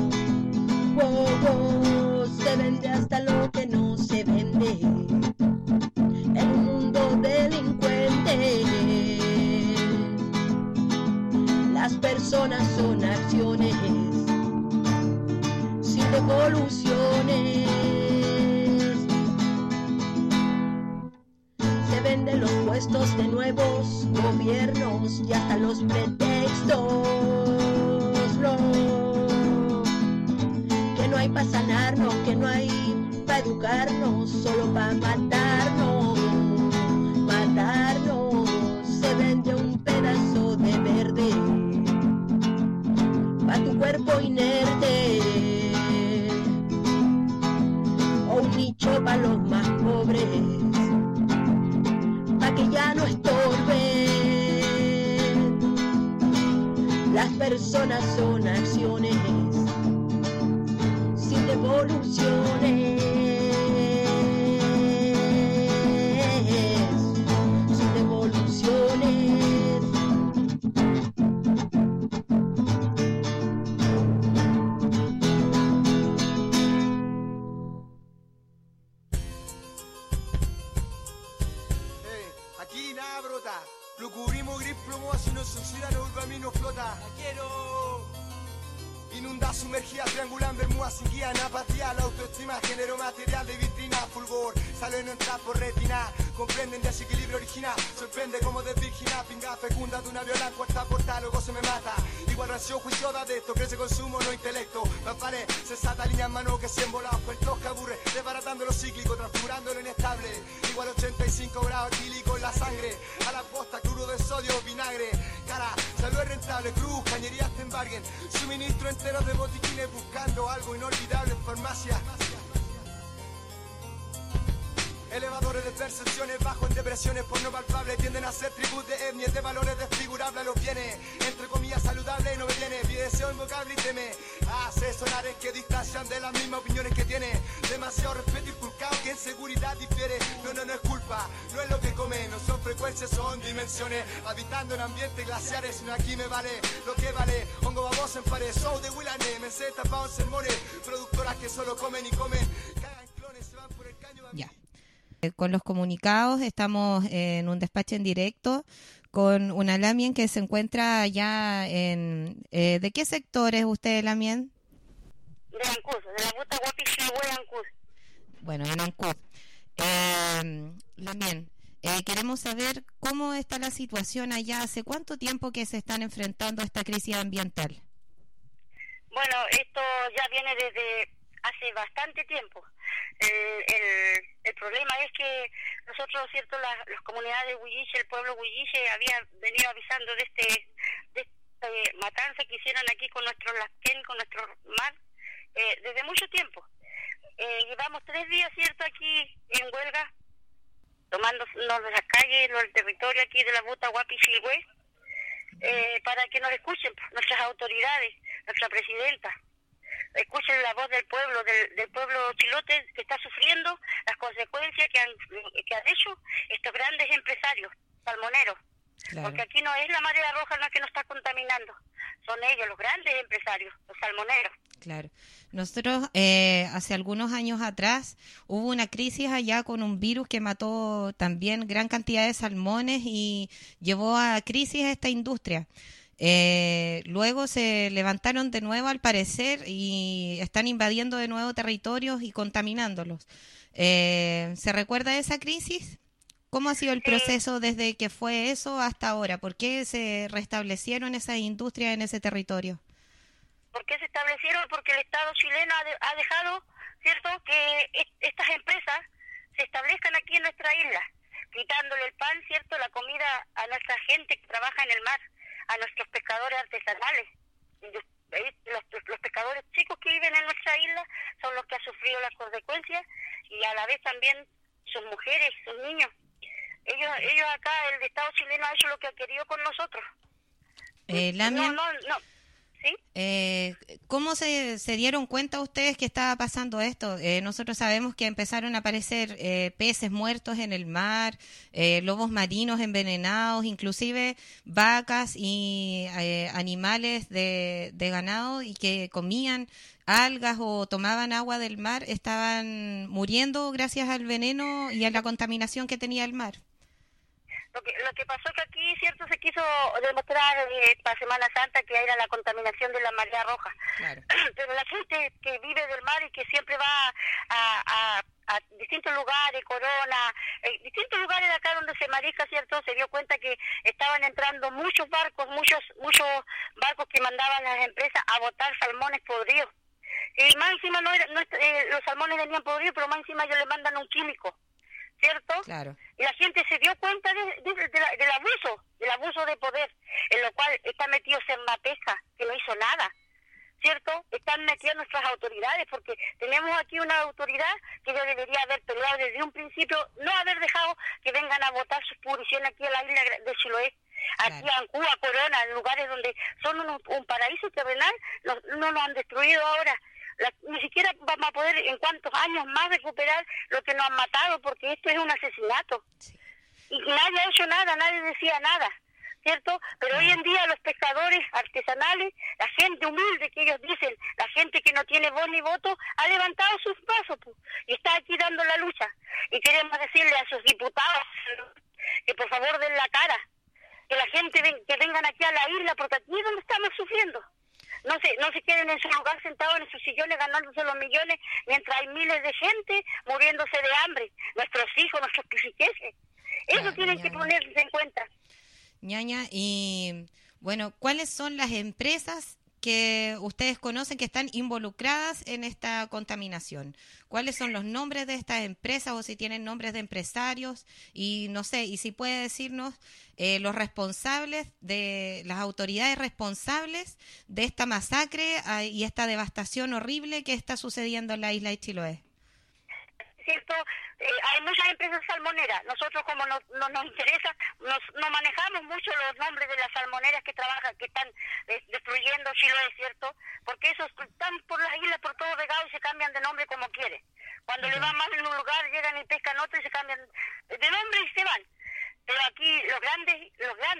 Se vende hasta lo que no se vende, en un mundo delincuente. Las personas son acciones sin devoluciones. Se venden los puestos de nuevos gobiernos y hasta los pretextos. No, que no hay para sanarnos, que no hay para educarnos, solo para matarnos. Se vende un pedazo de verde pa' tu cuerpo inerte, o un nicho pa' los más pobres, pa' que ya no estorben. Las personas son acciones sin devoluciones. Aquí nada brota, lo cubrimos gris plomo, así nos suicida, no vuelve a mí, no flota. La quiero. Inunda, sumergida, triangulada en Bermuda, sin guía, en apatía, la autoestima, género material de vitrina, fulgor, sale no entra por retina, comprenden desequilibrio original. Sorprende como de Virginia, pinga fecunda de una viola, cuarta porta, luego se me mata. Igual ración, juicio da de esto, crece consumo, no intelecto. Más vale, sensata línea en mano que 100 volados, cuentos que aburre, desbaratando lo cíclico, transfigurando lo inestable. Igual 85 grados etílico en la sangre, a la posta, cloruro de sodio, vinagre. Cara, salud es rentable, cruz, cañerías te embarguen. Suministro entero de botiquines buscando algo inolvidable en farmacia. Elevadores de percepciones bajo en depresiones por no palpables tienden a ser tribus de etnias de valores desfigurables a los bienes entre comillas saludables no me viene pide deseo invocable y teme hace sonares que distancian de las mismas opiniones que tiene demasiado respeto inculcado que en seguridad difiere no es culpa no es lo que come no son frecuencias son dimensiones habitando en ambientes glaciares no aquí me vale lo que vale hongo baboso en pared show de Willane me sé tapado en sermones productoras que solo comen y comen cagan clones se van por el caño ya. Con los comunicados estamos en un despacho en directo con una Lamien que se encuentra allá en... ¿de qué sector es usted, Lamien? De Ancud, de la Buta Guapichilhue de Ancud. Bueno, en Ancud. Lamien, queremos saber cómo está la situación allá. ¿Hace cuánto tiempo que se están enfrentando a esta crisis ambiental? Bueno, esto ya viene desde hace bastante tiempo. El problema es que nosotros, cierto, las comunidades de Huilliche, el pueblo Huilliche, había venido avisando de esta matanza que hicieron aquí con nuestro lasquén, con nuestro mar, desde mucho tiempo. Llevamos 3 días, cierto, aquí en huelga, tomándonos de las calles, del territorio aquí de la Buta Guapichilhue, para que nos escuchen nuestras autoridades, nuestra presidenta. Escuchen la voz del pueblo chilote que está sufriendo las consecuencias que han hecho estos grandes empresarios salmoneros. Claro. Porque aquí no es la marea roja la que nos está contaminando, son ellos, los grandes empresarios, los salmoneros. Claro. Nosotros hace algunos años atrás hubo una crisis allá con un virus que mató también gran cantidad de salmones y llevó a crisis a esta industria. Luego se levantaron de nuevo al parecer y están invadiendo de nuevo territorios y contaminándolos. ¿Se recuerda de esa crisis? ¿Cómo ha sido el proceso desde que fue eso hasta ahora? ¿Por qué se restablecieron esas industrias en ese territorio? ¿Por qué se establecieron? Porque el Estado chileno ha dejado, ¿cierto?, que estas empresas se establezcan aquí en nuestra isla, quitándole el pan, ¿cierto?, la comida a nuestra gente que trabaja en el mar, a nuestros pescadores artesanales. Los pescadores chicos que viven en nuestra isla son los que han sufrido las consecuencias y a la vez también sus mujeres, sus niños. Ellos acá, el Estado chileno ha hecho lo que ha querido con nosotros. Lamien, ¿sí? ¿Cómo se dieron cuenta ustedes que estaba pasando esto? Nosotros sabemos que empezaron a aparecer peces muertos en el mar, lobos marinos envenenados, inclusive vacas y animales de ganado y que comían algas o tomaban agua del mar, estaban muriendo gracias al veneno y a la contaminación que tenía el mar. Lo que pasó que aquí, cierto, se quiso demostrar para Semana Santa que era la contaminación de la marea roja. Claro. Pero la gente que vive del mar y que siempre va a distintos lugares, Corona, distintos lugares de acá donde se marisca, cierto, se dio cuenta que estaban entrando muchos barcos que mandaban las empresas a botar salmones podridos. Y más encima los salmones venían podridos, pero más encima ellos le mandan un químico, ¿cierto? Claro. Y la gente se dio cuenta del abuso de poder, en lo cual están metidos en una pesca que no hizo nada, ¿cierto? Están metidas nuestras autoridades, porque tenemos aquí una autoridad que ya debería haber peleado desde un principio, no haber dejado que vengan a botar sus pudriciones aquí a la isla de Chiloé, aquí a Ancud, a Corona, en lugares donde son un paraíso terrenal, no nos han destruido ahora. Ni siquiera vamos a poder en cuántos años más recuperar lo que nos han matado, porque esto es un asesinato. Sí. Y nadie ha hecho nada, nadie decía nada, ¿cierto? Pero hoy en día los pescadores artesanales, la gente humilde que ellos dicen, la gente que no tiene voz ni voto, ha levantado sus brazos y está aquí dando la lucha. Y queremos decirle a sus diputados que por favor den la cara, que la gente que vengan aquí a la isla, porque aquí es donde estamos sufriendo. No se queden en su lugar sentados en sus sillones ganándose los millones mientras hay miles de gente muriéndose de hambre, nuestros hijos, nuestros pichiqueses. Eso tienen que ponerse en cuenta. Ñaña, y bueno, ¿cuáles son las empresas que ustedes conocen que están involucradas en esta contaminación? ¿Cuáles son los nombres de estas empresas o si tienen nombres de empresarios? Y no sé, y si puede decirnos los responsables, de las autoridades responsables de esta masacre y esta devastación horrible que está sucediendo en la isla de Chiloé. ¿Cierto? Hay muchas empresas salmoneras. Nosotros, como no nos interesa, no manejamos mucho los nombres de las salmoneras que trabajan, que están destruyendo Chiloé, ¿cierto? Porque esos están por las islas, por todo regado y se cambian de nombre como quieren. Cuando le va mal en un lugar, llegan y pescan otro y se cambian de nombre y se van. Pero aquí los grandes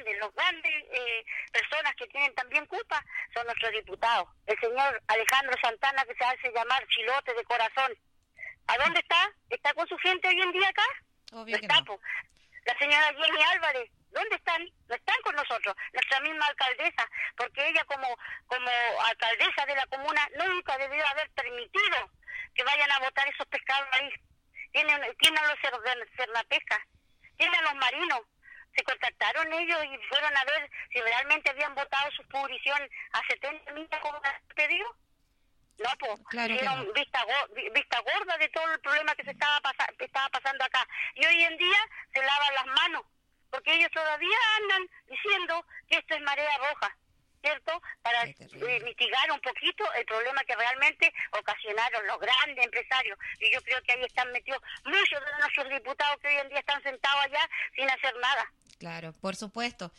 personas que tienen también culpa son nuestros diputados. El señor Alejandro Santana, que se hace llamar Chilote de corazón. ¿A dónde está? ¿Está con su gente hoy en día acá? Obvio que no. La señora Jenny Álvarez, ¿dónde están? No están con nosotros. Nuestra misma alcaldesa, porque ella como alcaldesa de la comuna nunca debió haber permitido que vayan a botar esos pescados ahí. Tienen a los cernapescas, tienen a los marinos. Se contactaron ellos y fueron a ver si realmente habían botado su pudrición a 70 millas como pedido. No, pues, claro, hicieron vista gorda de todo el problema que estaba pasando acá. Y hoy en día se lavan las manos, porque ellos todavía andan diciendo que esto es marea roja, ¿cierto? Para mitigar un poquito el problema que realmente ocasionaron los grandes empresarios. Y yo creo que ahí están metidos muchos de nuestros diputados que hoy en día están sentados allá sin hacer nada. Claro, por supuesto.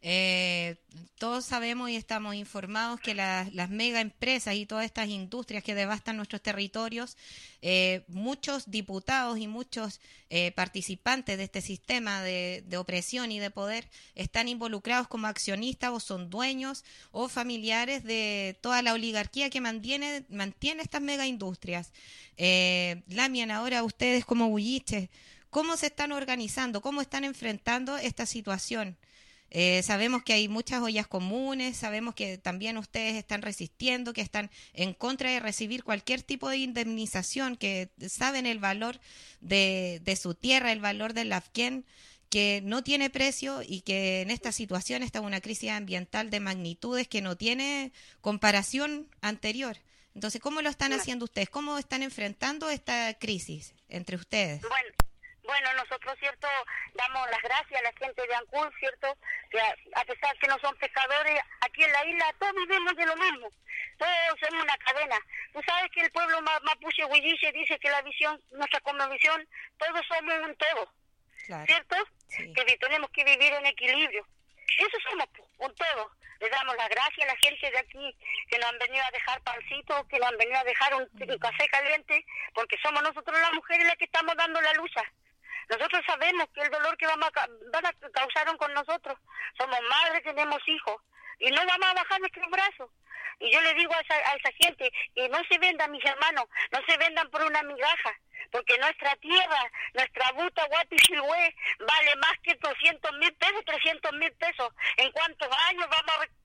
Todos sabemos y estamos informados que las mega empresas y todas estas industrias que devastan nuestros territorios, muchos diputados y muchos participantes de este sistema de opresión y de poder están involucrados como accionistas o son dueños o familiares de toda la oligarquía que mantiene estas mega industrias. Lamian, ahora ustedes como Huilliche, ¿cómo se están organizando? ¿Cómo están enfrentando esta situación? Sabemos que hay muchas ollas comunes, sabemos que también ustedes están resistiendo, que están en contra de recibir cualquier tipo de indemnización, que saben el valor de su tierra, el valor del Lafquén, que no tiene precio y que en esta situación está una crisis ambiental de magnitudes que no tiene comparación anterior. Entonces, ¿cómo lo están haciendo ustedes? ¿Cómo están enfrentando esta crisis entre ustedes? Bueno, nosotros, ¿cierto?, damos las gracias a la gente de Ancud, ¿cierto?, que a pesar que no son pescadores, aquí en la isla todos vivimos de lo mismo, todos somos una cadena. Tú sabes que el pueblo mapuche huilliche dice que la visión, nuestra cosmovisión, todos somos un todo, claro. ¿Cierto? Sí. Que tenemos que vivir en equilibrio. Eso somos, un todo. Le damos las gracias a la gente de aquí que nos han venido a dejar pancito, que nos han venido a dejar un café caliente, porque somos nosotros las mujeres las que estamos dando la lucha. Nosotros sabemos que el dolor que van a causar con nosotros, somos madres, tenemos hijos, y no vamos a bajar nuestros brazos. Y yo le digo a esa gente que no se vendan, mis hermanos, no se vendan por una migaja, porque nuestra tierra, nuestra buta Guapichilhué, vale más que 200,000 pesos, 300,000 pesos. ¿En cuántos años vamos a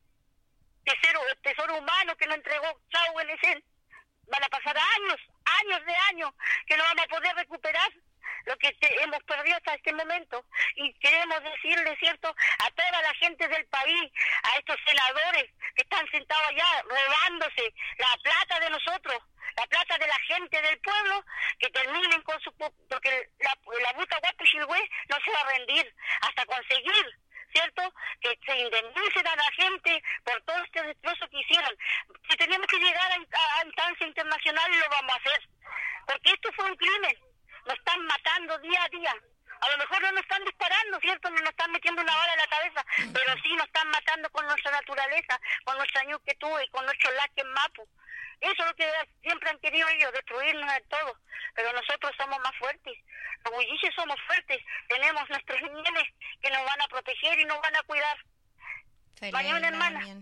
el tesoro humano que nos entregó Chao Guenecén? Van a pasar años que no vamos a poder recuperar lo que hemos perdido hasta este momento. Y queremos decirle, ¿cierto?, a toda la gente del país, a estos senadores que están sentados allá robándose la plata de nosotros, la plata de la gente del pueblo, que terminen con su... porque la buta Guapichilhué no se va a rendir hasta conseguir, ¿cierto?, que se indemnicen a la gente por todo este destrozo que hicieron. Si tenemos que llegar a instancia internacional, lo vamos a hacer, porque esto fue un crimen. Nos están matando día a día. A lo mejor no nos están disparando, ¿cierto? No nos están metiendo una bala en la cabeza, pero sí nos están matando con nuestra naturaleza, con nuestra ñuquetú y con nuestro laque mapu. Eso es lo que siempre han querido ellos, destruirnos de todo. Pero nosotros somos más fuertes. Los huilliches somos fuertes. Tenemos nuestros niños que nos van a proteger y nos van a cuidar.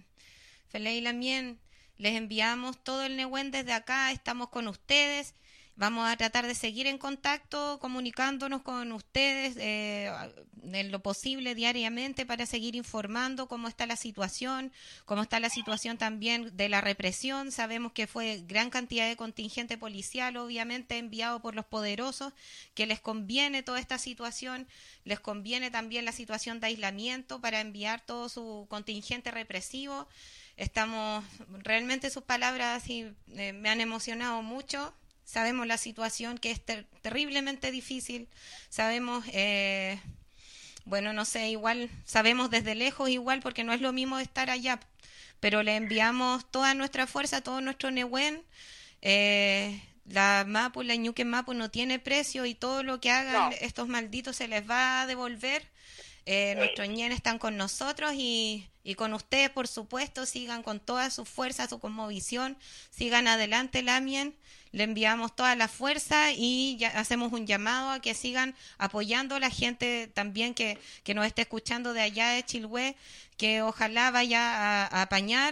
Feley Lamien, les enviamos todo el Nehuen desde acá, estamos con ustedes. Vamos a tratar de seguir en contacto, comunicándonos con ustedes en lo posible diariamente para seguir informando cómo está la situación también de la represión. Sabemos que fue gran cantidad de contingente policial, obviamente enviado por los poderosos, que les conviene toda esta situación, les conviene también la situación de aislamiento para enviar todo su contingente represivo. Realmente sus palabras me han emocionado mucho. Sabemos la situación que es terriblemente difícil, sabemos, igual, sabemos desde lejos igual, porque no es lo mismo estar allá, pero le enviamos toda nuestra fuerza, todo nuestro Nehuen. La Mapu, la Ñuque Mapu no tiene precio y todo lo que hagan estos malditos se les va a devolver. Nuestros ñenes están con nosotros y con ustedes, por supuesto. Sigan con toda su fuerza, su cosmovisión, sigan adelante, Lamien. Le enviamos toda la fuerza y ya hacemos un llamado a que sigan apoyando a la gente también que nos esté escuchando de allá de Chilhue, que ojalá vaya a apañar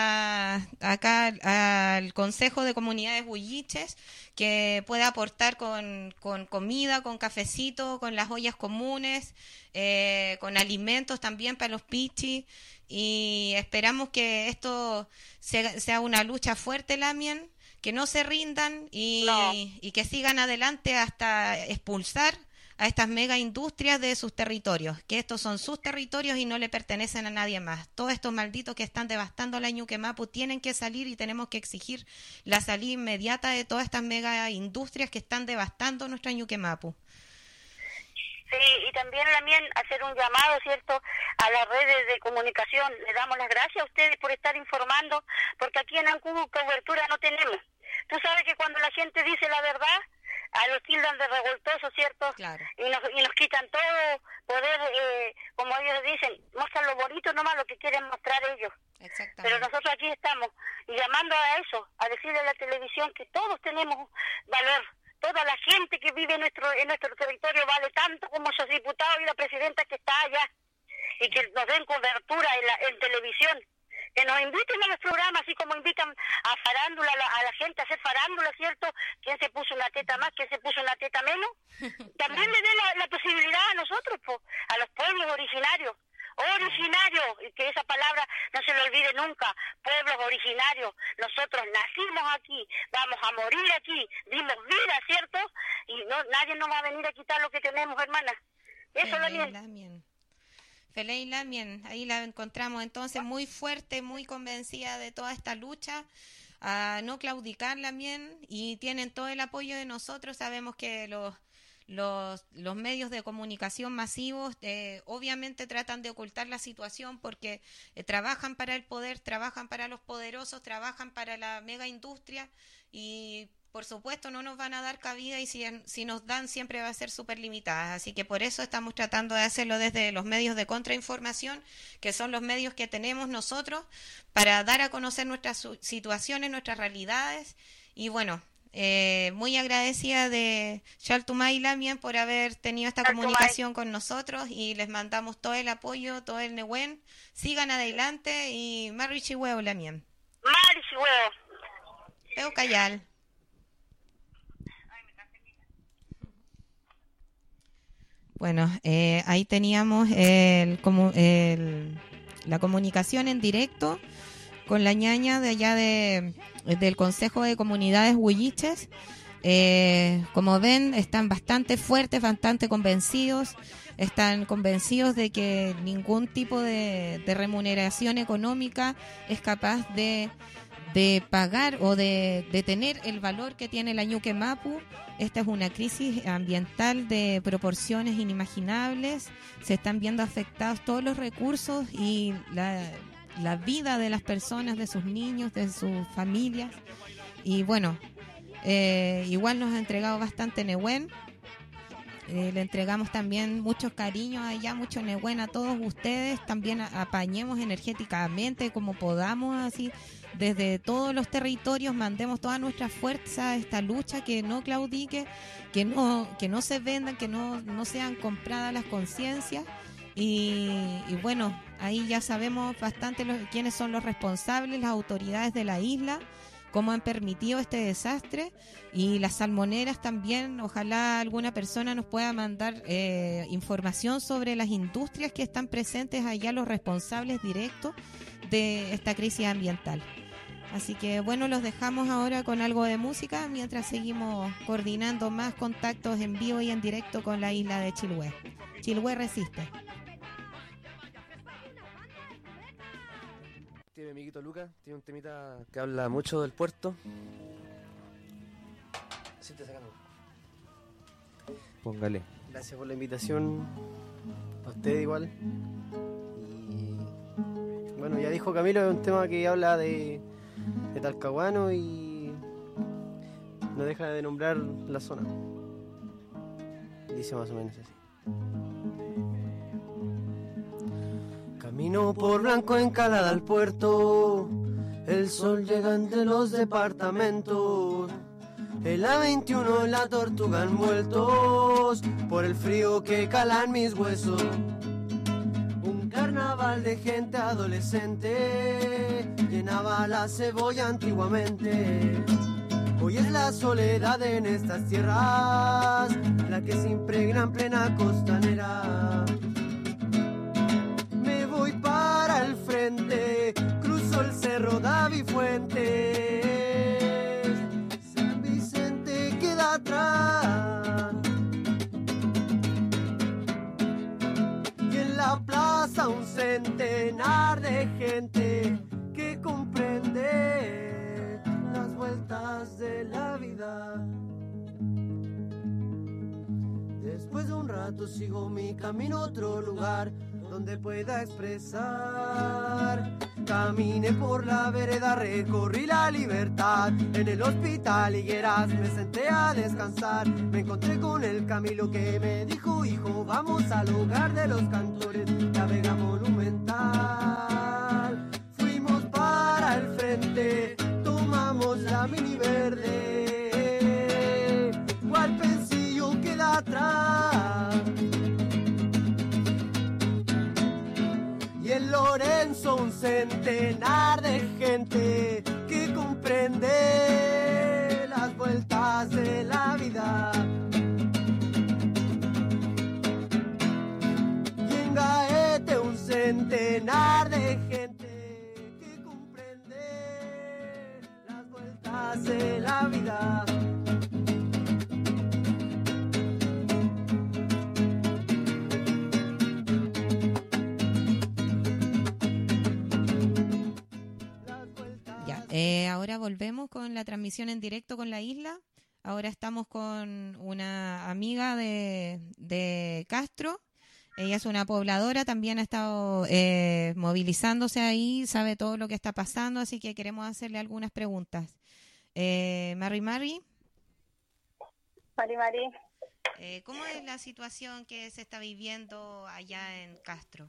acá al Consejo de Comunidades Huilliches, que pueda aportar con comida, con cafecito, con las ollas comunes, con alimentos también para los pichis, y esperamos que esto sea una lucha fuerte, Lamien, que no se rindan y que sigan adelante hasta expulsar a estas mega industrias de sus territorios, que estos son sus territorios y no le pertenecen a nadie más. Todos estos malditos que están devastando la Ñuque Mapu tienen que salir y tenemos que exigir la salida inmediata de todas estas mega industrias que están devastando nuestra Ñuque Mapu. Sí, y también también hacer un llamado, ¿cierto?, a las redes de comunicación. Le damos las gracias a ustedes por estar informando, porque aquí en Ancú cobertura no tenemos. Tú sabes que cuando la gente dice la verdad, a los tildan de revoltosos, ¿cierto? Claro. Y nos quitan todo poder, como ellos dicen, muestran lo bonito nomás, lo que quieren mostrar ellos. Exactamente. Pero nosotros aquí estamos, y llamando a eso, a decirle a la televisión que todos tenemos valor. Toda la gente que vive en nuestro territorio vale tanto como esos diputados y la presidenta que está allá, y que nos den cobertura en televisión, que nos inviten a los programas, así como invitan a farándula, a la gente a hacer farándula, ¿cierto? ¿Quién se puso una teta más? ¿Quién se puso una teta menos? También le den la posibilidad a nosotros, a los pueblos originarios, y que esa palabra no se le olvide nunca, pueblos originarios. Nosotros nacimos aquí, vamos a morir aquí, dimos vida, ¿cierto? Y nadie nos va a venir a quitar lo que tenemos, hermana. Eso es lo bien. Feley Lamien, ahí la encontramos entonces muy fuerte, muy convencida de toda esta lucha, a no claudicar, Lamien, y tienen todo el apoyo de nosotros. Sabemos que los medios de comunicación masivos obviamente tratan de ocultar la situación porque trabajan para el poder, trabajan para los poderosos, trabajan para la mega industria, y por supuesto no nos van a dar cabida, y si nos dan siempre va a ser súper limitada. Así que por eso estamos tratando de hacerlo desde los medios de contrainformación, que son los medios que tenemos nosotros para dar a conocer nuestras situaciones, nuestras realidades. Y bueno, muy agradecida de Xaltumay Lamien por haber tenido esta comunicación con nosotros, y les mandamos todo el apoyo, todo el Nehuen. Sigan adelante y Marichihueo Lamien. Marichihueo. Eucayal. Bueno, ahí teníamos la comunicación en directo con la ñaña de allá del Consejo de Comunidades Huilliches. Como ven, están bastante fuertes, bastante convencidos. Están convencidos de que ningún tipo de remuneración económica es capaz de pagar o de tener el valor que tiene la Ñuque Mapu. Esta es una crisis ambiental de proporciones inimaginables. Se están viendo afectados todos los recursos y la vida de las personas, de sus niños, de sus familias. Y bueno, igual nos ha entregado bastante Nehuen. Le entregamos también muchos cariños allá, mucho Nehuen a todos ustedes. También apañemos energéticamente como podamos, así desde todos los territorios, mandemos toda nuestra fuerza a esta lucha, que no claudique, que no se vendan, que no sean compradas las conciencias. Y bueno, ahí ya sabemos bastante quiénes son los responsables, las autoridades de la isla, cómo han permitido este desastre, y las salmoneras también. Ojalá alguna persona nos pueda mandar información sobre las industrias que están presentes allá, los responsables directos de esta crisis ambiental. Así que bueno, los dejamos ahora con algo de música mientras seguimos coordinando más contactos en vivo y en directo con la isla de Chiloé. Chiloé resiste. Mi amiguito Lucas tiene un temita que habla mucho del puerto. Así te sacamos. Póngale. Gracias por la invitación. A usted igual. Y bueno, ya dijo Camilo, es un tema que habla de Talcahuano y no deja de nombrar la zona. Dice más o menos así. Camino por Blanco Encalada al puerto, el sol llega entre los departamentos, el A21 y la Tortuga envueltos por el frío que cala en mis huesos. Un carnaval de gente adolescente llenaba la cebolla antiguamente. Hoy es la soledad en estas tierras la que se impregna en plena costanera. Me voy para el frente, cruzo el cerro David Fuentes, San Vicente queda atrás. Y en la plaza un centenar de gente que comprende las vueltas de la vida. Después de un rato sigo mi camino a otro lugar donde pueda expresar. Caminé por la vereda, recorrí la Libertad. En el hospital Higueras me senté a descansar. Me encontré con el Camilo que me dijo: hijo, vamos al hogar de los cantores, la Vega Monumental. Fuimos para el frente, tomamos la mini verde. Gualpencillo queda atrás. Y en Lorenzo un centenar de gente que comprende las vueltas de la vida. Y en Gaete un centenar de gente que comprende las vueltas de la vida. Ahora volvemos con la transmisión en directo con la isla. Ahora estamos con una amiga de Castro. Ella es una pobladora, también ha estado movilizándose ahí, sabe todo lo que está pasando, así que queremos hacerle algunas preguntas. Mari. Mari. ¿Cómo es la situación que se está viviendo allá en Castro?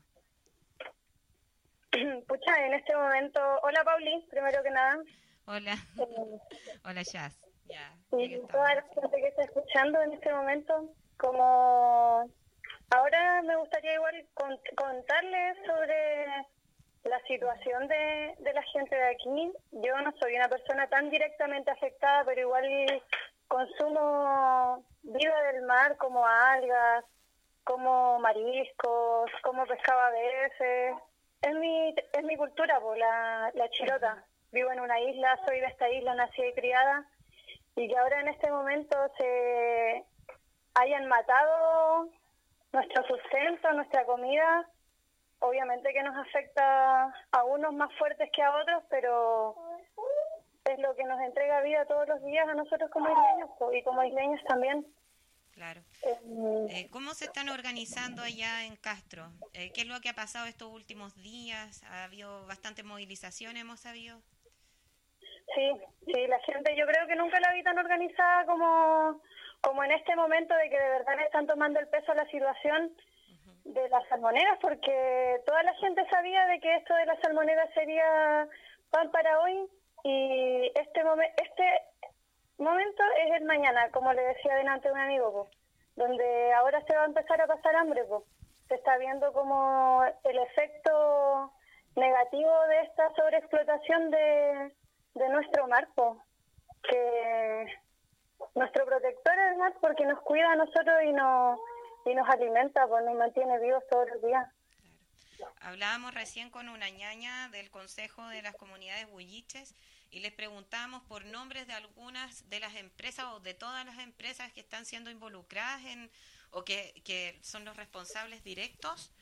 Pucha, en este momento... Hola, Pauli, primero que nada. Hola. Hola, Jazz. Ya, y toda la gente que está escuchando en este momento, como... Ahora me gustaría igual contarles sobre la situación de la gente de aquí. Yo no soy una persona tan directamente afectada, pero igual consumo vida del mar, como algas, como mariscos, como pescado a veces. Es mi cultura, la chilota. Vivo en una isla, soy de esta isla, nacida y criada, y que ahora en este momento se hayan matado nuestro sustento, nuestra comida. Obviamente que nos afecta a unos más fuertes que a otros, pero es lo que nos entrega vida todos los días a nosotros como isleños, y como isleños también. Claro. ¿Cómo se están organizando allá en Castro? ¿Qué es lo que ha pasado estos últimos días? ¿Ha habido bastante movilización, hemos sabido? Sí, la gente yo creo que nunca la vi tan organizada como en este momento, de que de verdad le están tomando el peso a la situación de las salmoneras, porque toda la gente sabía de que esto de las salmoneras sería pan para hoy, y este momento es el mañana, como le decía delante un amigo, donde ahora se va a empezar a pasar hambre. Se está viendo como el efecto negativo de esta sobreexplotación de nuestro mar, que nuestro protector es el mar porque nos cuida a nosotros y nos alimenta, pues nos mantiene vivos todos los días. Hablábamos recién con una ñaña del Consejo de las Comunidades Huilliches y les preguntábamos por nombres de algunas de las empresas o de todas las empresas que están siendo involucradas o que son los responsables directos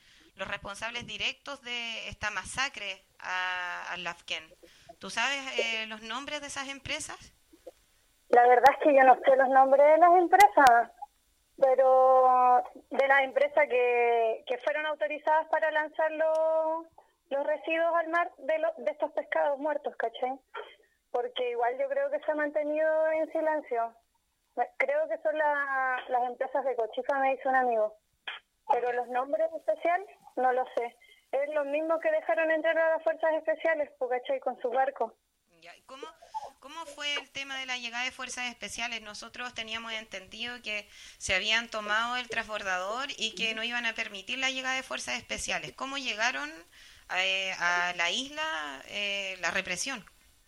de esta masacre al Lafken. ¿Tú sabes los nombres de esas empresas? La verdad es que yo no sé los nombres de las empresas, pero de las empresas que fueron autorizadas para lanzar los residuos al mar de estos pescados muertos, ¿cachai? Porque igual yo creo que se ha mantenido en silencio. Creo que son las empresas de Cochifa, me dice un amigo. Pero los nombres especiales no lo sé. Es lo mismo que dejaron entrar a las fuerzas especiales, ¿cachai? Con su barco. Ya, ¿Cómo fue el tema de la llegada de fuerzas especiales? Nosotros teníamos entendido que se habían tomado el transbordador y que no iban a permitir la llegada de fuerzas especiales. ¿Cómo llegaron a la isla la represión?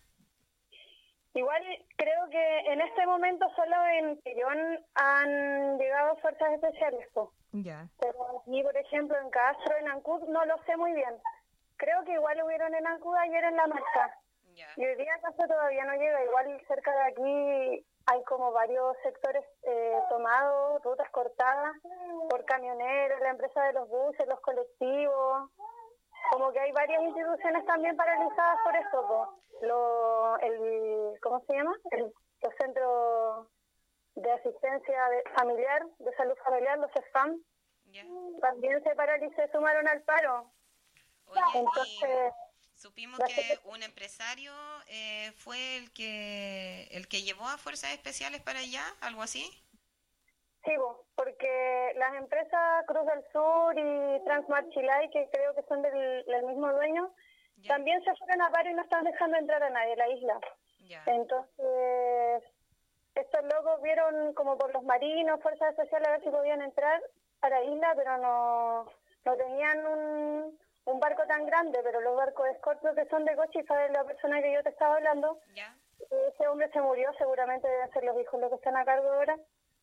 Igual creo que en este momento solo en Quellón han llegado fuerzas especiales, Ya. Pero aquí, por ejemplo, en Castro, en Ancud, no lo sé muy bien. Creo que igual hubieron en Ancud ayer en la marcha. Y hoy día Castro todavía no llega. Igual cerca de aquí hay como varios sectores tomados, rutas cortadas por camioneros, la empresa de los buses, los colectivos. Como que hay varias instituciones también paralizadas por eso, ¿cómo se llama? Los centros de asistencia familiar, de salud familiar, los CEFAM, también se sumaron al paro. Oye, entonces, supimos que un empresario fue el que llevó a fuerzas especiales para allá, algo así. Sí, porque las empresas Cruz del Sur y Transmar Chilay, que creo que son del mismo dueño, también se fueron a paro y no están dejando entrar a nadie a la isla. Entonces, estos locos vieron como por los marinos, fuerzas especiales, a ver si podían entrar a la isla, pero no tenían un barco tan grande, pero los barcos de Scorpio que son de Cochifa, de la persona que yo te estaba hablando, ese hombre se murió, seguramente deben ser los hijos los que están a cargo ahora.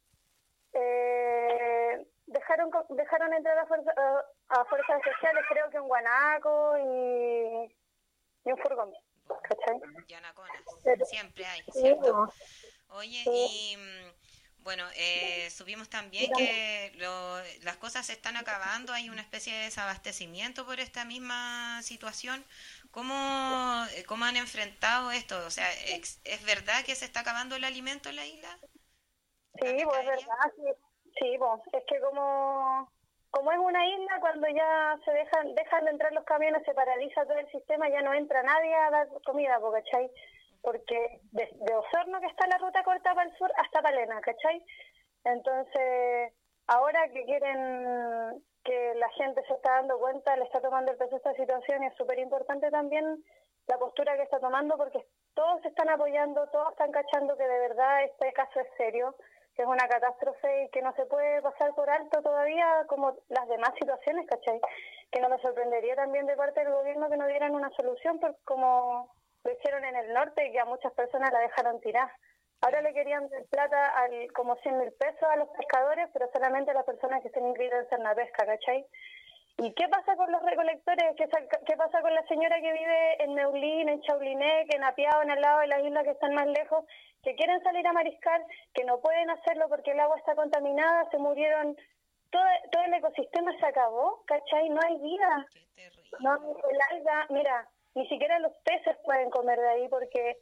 Dejaron entrar a fuerzas especiales, creo que un guanaco y un furgón, ¿cachai? Yanaconas, siempre hay, ¿cierto? Oye, y bueno, supimos también que las cosas se están acabando, hay una especie de desabastecimiento por esta misma situación. ¿Cómo han enfrentado esto? O sea, ¿es verdad que se está acabando el alimento en la isla? Sí, pues es verdad, sí, pues es que como es una isla, cuando ya se dejan de entrar los camiones, se paraliza todo el sistema, ya no entra nadie a dar comida, ¿cachai? Porque de Osorno, que está la ruta corta para el sur, hasta Palena, ¿cachai? Entonces, ahora que quieren, que la gente se está dando cuenta, le está tomando el peso a esta situación, y es súper importante también la postura que está tomando, porque todos se están apoyando, todos están cachando que de verdad este caso es serio, que es una catástrofe y que no se puede pasar por alto todavía como las demás situaciones, ¿cachai? Que no me sorprendería también de parte del gobierno que no dieran una solución, porque como lo hicieron en el norte y que a muchas personas la dejaron tirar. Ahora le querían dar plata como 100.000 pesos a los pescadores, pero solamente a las personas que estén inscritas en Cernapesca, ¿cachai? ¿Y qué pasa con los recolectores? ¿Qué pasa con la señora que vive en Neulín, en Chaulinec, en Apiao, en el lado de las islas que están más lejos, que quieren salir a mariscar, que no pueden hacerlo porque el agua está contaminada, se murieron, todo el ecosistema se acabó, ¿cachai? No hay vida. No, el alga, mira, ni siquiera los peces pueden comer de ahí porque,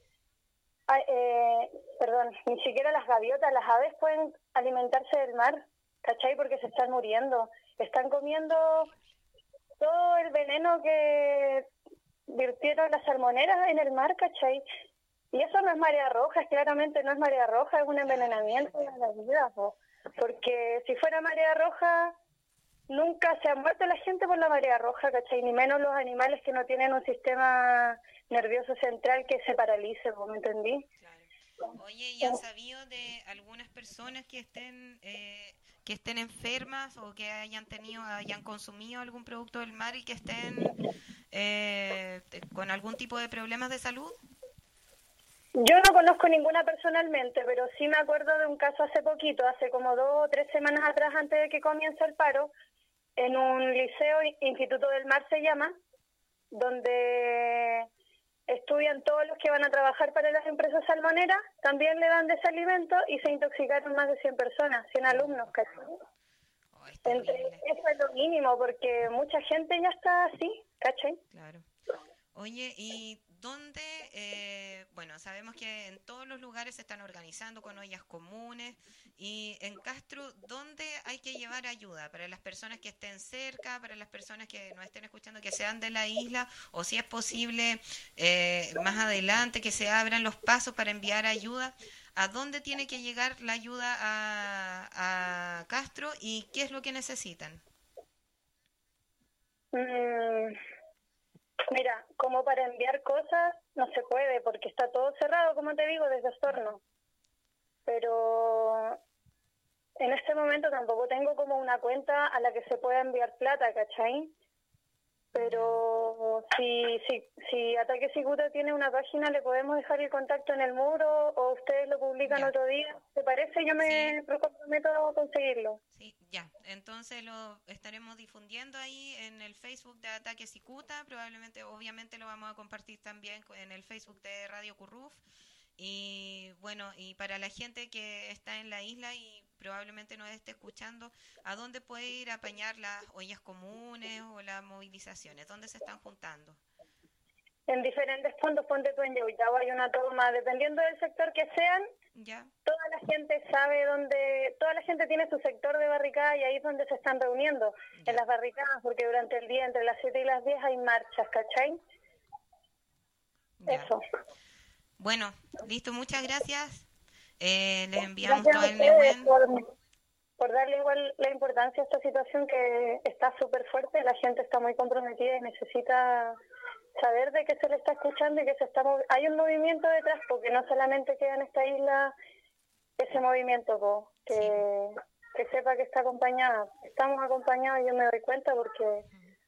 ni siquiera las gaviotas, las aves pueden alimentarse del mar, ¿cachai? Porque se están muriendo. Están comiendo todo el veneno que virtieron las salmoneras en el mar, ¿cachai? Y eso no es marea roja, claramente no es marea roja, es un envenenamiento de la vida, porque si fuera marea roja, nunca se ha muerto la gente por la marea roja, ¿cachai? Ni menos los animales que no tienen un sistema nervioso central que se paralice, ¿me entendí? Claro. Oye, ¿y han sabido de algunas personas que estén enfermas o que hayan consumido algún producto del mar y que estén con algún tipo de problemas de salud? Yo no conozco ninguna personalmente, pero sí me acuerdo de un caso hace poquito, hace como 2 o 3 semanas atrás, antes de que comience el paro, en un liceo, Instituto del Mar se llama, donde estudian todos los que van a trabajar para las empresas salmoneras, también le dan desalimento y se intoxicaron más de 100 personas, 100 alumnos, ¿cachai? Eso es lo mínimo, porque mucha gente ya está así, ¿cachai? Claro. Oye, ¿y dónde? Bueno, sabemos que en todos los lugares se están organizando con ollas comunes. Y en Castro, ¿dónde hay que llevar ayuda? Para las personas que estén cerca, para las personas que nos estén escuchando, que sean de la isla, o si es posible más adelante que se abran los pasos para enviar ayuda. ¿A dónde tiene que llegar la ayuda a Castro y qué es lo que necesitan? Mira, como para enviar cosas no se puede porque está todo cerrado, como te digo, desde Osorno. Pero en este momento tampoco tengo como una cuenta a la que se pueda enviar plata, ¿cachai? Pero si Ataque Cicuta tiene una página, le podemos dejar el contacto en el muro o ustedes lo publican otro día. ¿Te parece? Yo me comprometo a conseguirlo. Sí, ya. Entonces lo estaremos difundiendo ahí en el Facebook de Ataque Cicuta. Probablemente, obviamente lo vamos a compartir también en el Facebook de Radio Curruf. Y bueno, y para la gente que está en la isla y probablemente nos esté escuchando, ¿a dónde puede ir a apañar las ollas comunes o las movilizaciones? ¿Dónde se están juntando? En diferentes puntos, ponte tú en Yauyaba, hay una toma, dependiendo del sector que sean, toda la gente sabe dónde, toda la gente tiene su sector de barricada y ahí es donde se están reuniendo, en las barricadas, porque durante el día, entre las 7 y las 10 hay marchas, ¿cachai? Eso. Bueno, listo, muchas gracias. Les enviamos todo el Nehuen. Por darle igual la importancia a esta situación que está súper fuerte, la gente está muy comprometida y necesita saber de que se le está escuchando y que hay un movimiento detrás, porque no solamente queda en esta isla ese movimiento, que sepa que está acompañada. Estamos acompañados, yo me doy cuenta porque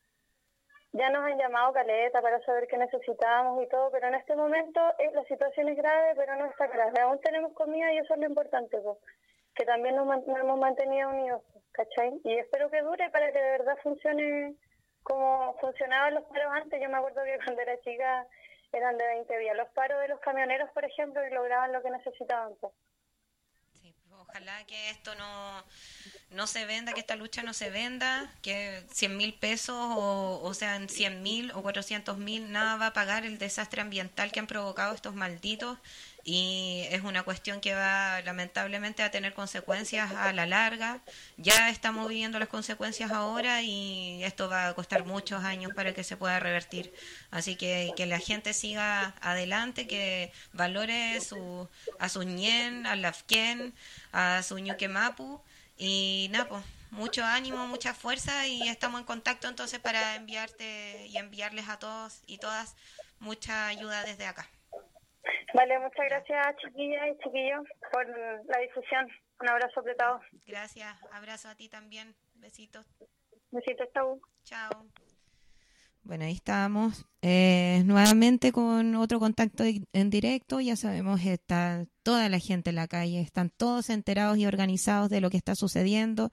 ya nos han llamado caleta para saber qué necesitábamos y todo, pero en este momento la situación es grave, pero no está grave. Aún tenemos comida y eso es lo importante, que también nos hemos mantenido unidos, ¿cachai? Y espero que dure para que de verdad funcione como funcionaban los paros antes. Yo me acuerdo que cuando era chica eran de 20 días. Los paros de los camioneros, por ejemplo, y lograban lo que necesitaban. Sí, ojalá que esto no se venda, que esta lucha no se venda, que 100.000 pesos o sean 100.000 o 400.000, nada va a pagar el desastre ambiental que han provocado estos malditos. Y es una cuestión que va lamentablemente a tener consecuencias a la larga. Ya estamos viviendo las consecuencias ahora y esto va a costar muchos años para que se pueda revertir. Así que la gente siga adelante, que valore a su ñen, a Lafken, a su ñuquemapu. Y nada, pues, mucho ánimo, mucha fuerza y estamos en contacto entonces para enviarte y enviarles a todos y todas mucha ayuda desde acá. Vale, muchas gracias, chiquillas y chiquillos, por la difusión. Un abrazo apretado. Gracias, abrazo a ti también. Besitos. Besitos, chau. Chao. Bueno, ahí estamos nuevamente con otro contacto en directo. Ya sabemos que está toda la gente en la calle, están todos enterados y organizados de lo que está sucediendo.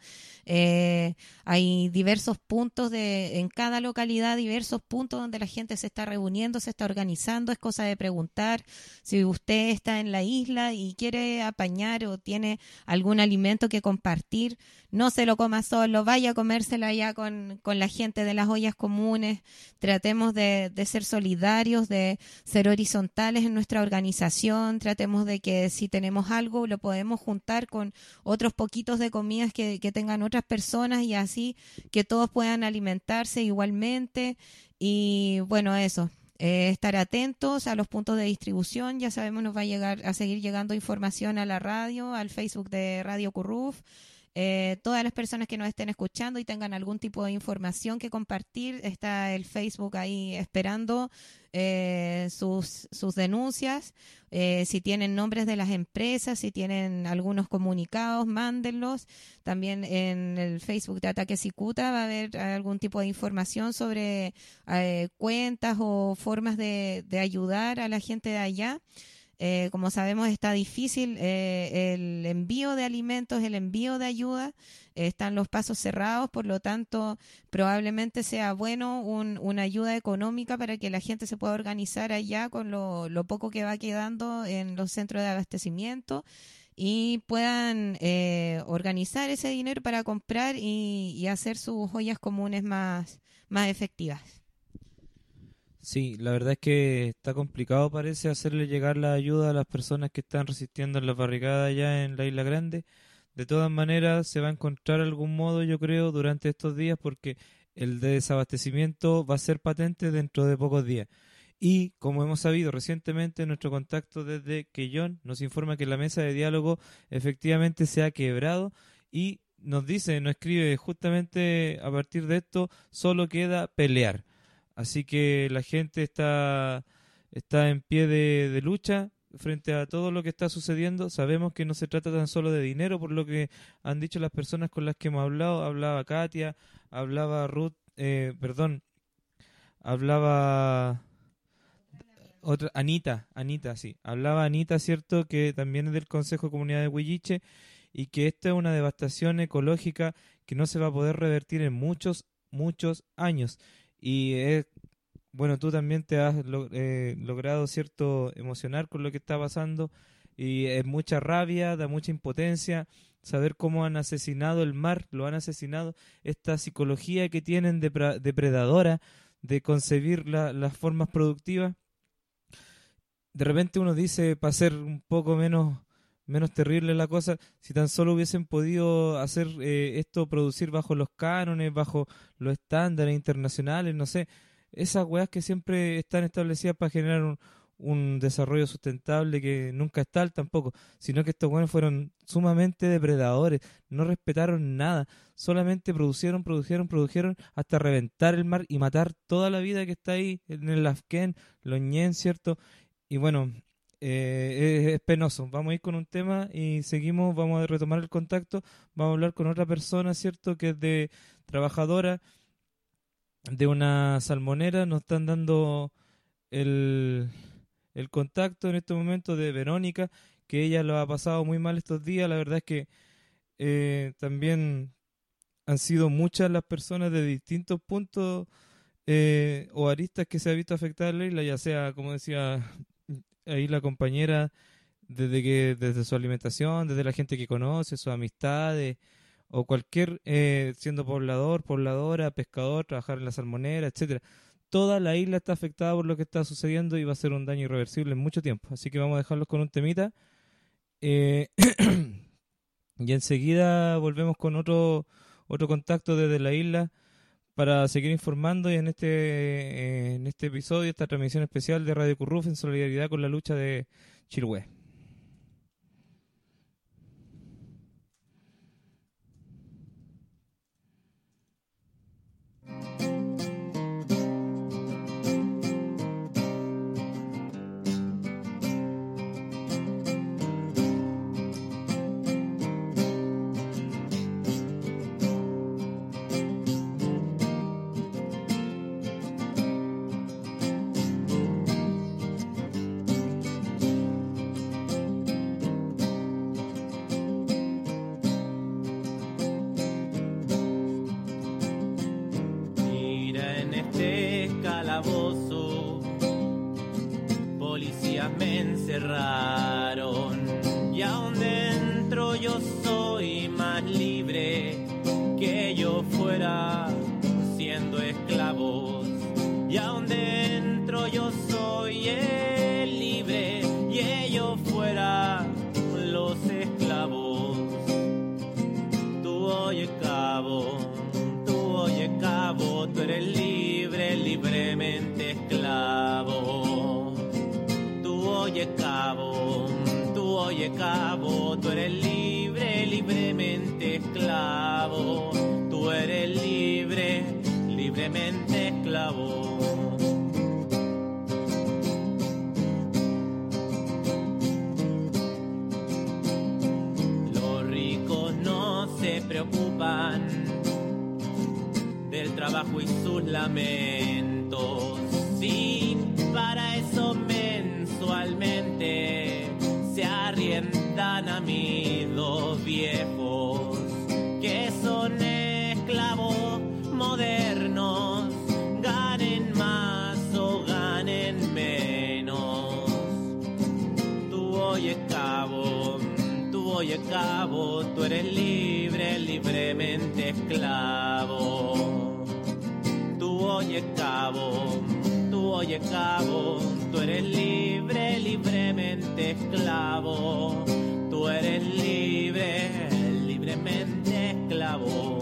Hay diversos puntos en cada localidad, diversos puntos donde la gente se está reuniendo, se está organizando. Es cosa de preguntar si usted está en la isla y quiere apañar o tiene algún alimento que compartir. No se lo coma solo, vaya a comérselo allá con la gente de las ollas comunes. Tratemos de ser solidarios, de ser horizontales en nuestra organización. Tratemos de que si tenemos algo lo podemos juntar con otros poquitos de comidas que tengan otras personas y así que todos puedan alimentarse igualmente. Y bueno, eso. Estar atentos a los puntos de distribución. Ya sabemos, nos va a seguir llegando información a la radio, al Facebook de Radio Curruf. Todas las personas que nos estén escuchando y tengan algún tipo de información que compartir, está el Facebook ahí esperando sus denuncias. Si tienen nombres de las empresas, si tienen algunos comunicados, mándenlos. También en el Facebook de Ataque Cicuta va a haber algún tipo de información sobre cuentas o formas de ayudar a la gente de allá. como sabemos está difícil el envío de alimentos, el envío de ayuda, están los pasos cerrados, por lo tanto probablemente sea bueno una ayuda económica para que la gente se pueda organizar allá con lo poco que va quedando en los centros de abastecimiento y puedan organizar ese dinero para comprar y hacer sus ollas comunes más efectivas. Sí, la verdad es que está complicado, parece, hacerle llegar la ayuda a las personas que están resistiendo en las barricadas allá en la Isla Grande. De todas maneras, se va a encontrar algún modo, yo creo, durante estos días, porque el desabastecimiento va a ser patente dentro de pocos días. Y, como hemos sabido recientemente, nuestro contacto desde Quellón nos informa que la mesa de diálogo efectivamente se ha quebrado y nos escribe justamente a partir de esto, solo queda pelear. Así que la gente está en pie de lucha frente a todo lo que está sucediendo. Sabemos que no se trata tan solo de dinero, por lo que han dicho las personas con las que hemos hablado. Hablaba Katia, hablaba Ruth, hablaba otra, Anita, sí. Hablaba Anita, ¿cierto? Que también es del Consejo de Comunidad de Huilliche y que esta es una devastación ecológica que no se va a poder revertir en muchos años. Y bueno, tú también te has logrado cierto emocionar con lo que está pasando y es mucha rabia, da mucha impotencia saber cómo han asesinado el mar, lo han asesinado, esta psicología que tienen depredadora de concebir las formas productivas. De repente uno dice, para ser un poco menos terrible la cosa, si tan solo hubiesen podido hacer esto, producir bajo los cánones, bajo los estándares internacionales, no sé, esas weas que siempre están establecidas para generar un desarrollo sustentable que nunca es tal tampoco, sino que estos weones fueron sumamente depredadores, no respetaron nada, solamente produjeron hasta reventar el mar y matar toda la vida que está ahí en el Afken, los ñen, ¿cierto? Y bueno, es penoso. Vamos a ir con un tema y seguimos, vamos a retomar el contacto, vamos a hablar con otra persona, ¿cierto? Que es de trabajadora de una salmonera. Nos están dando el contacto en este momento de Verónica, que ella lo ha pasado muy mal estos días. La verdad es que también han sido muchas las personas de distintos puntos o aristas que se ha visto afectada la isla, ya sea, como decía ahí la compañera, desde su alimentación, desde la gente que conoce, sus amistades, o cualquier, siendo pobladora, pescador, trabajar en la salmonera, etcétera. Toda la isla está afectada por lo que está sucediendo y va a ser un daño irreversible en mucho tiempo. Así que vamos a dejarlos con un temita. Y enseguida volvemos con otro contacto desde la isla para seguir informando y en este episodio, esta transmisión especial de Radio Curruf en solidaridad con la lucha de Chiloé. Me encerraron y aún dentro yo soy más libre que yo fuera siendo esclavos, y aún dentro yo soy el libre y ellos fuera los esclavos. Tú oye cabo, tú eres libre, libremente esclavo. Tú oye cabo, tú eres libre, libremente esclavo. Tú eres libre, libremente esclavo. Los ricos no se preocupan del trabajo y sus lamentos, sí, para eso mensualmente dan a mis dos viejos que son esclavos modernos, ganen más o ganen menos. Tú oyes cabo, tú eres libre, libremente esclavo. Tú oyes cabo, tú eres libre, libremente esclavo. Tú eres libre, libremente esclavo.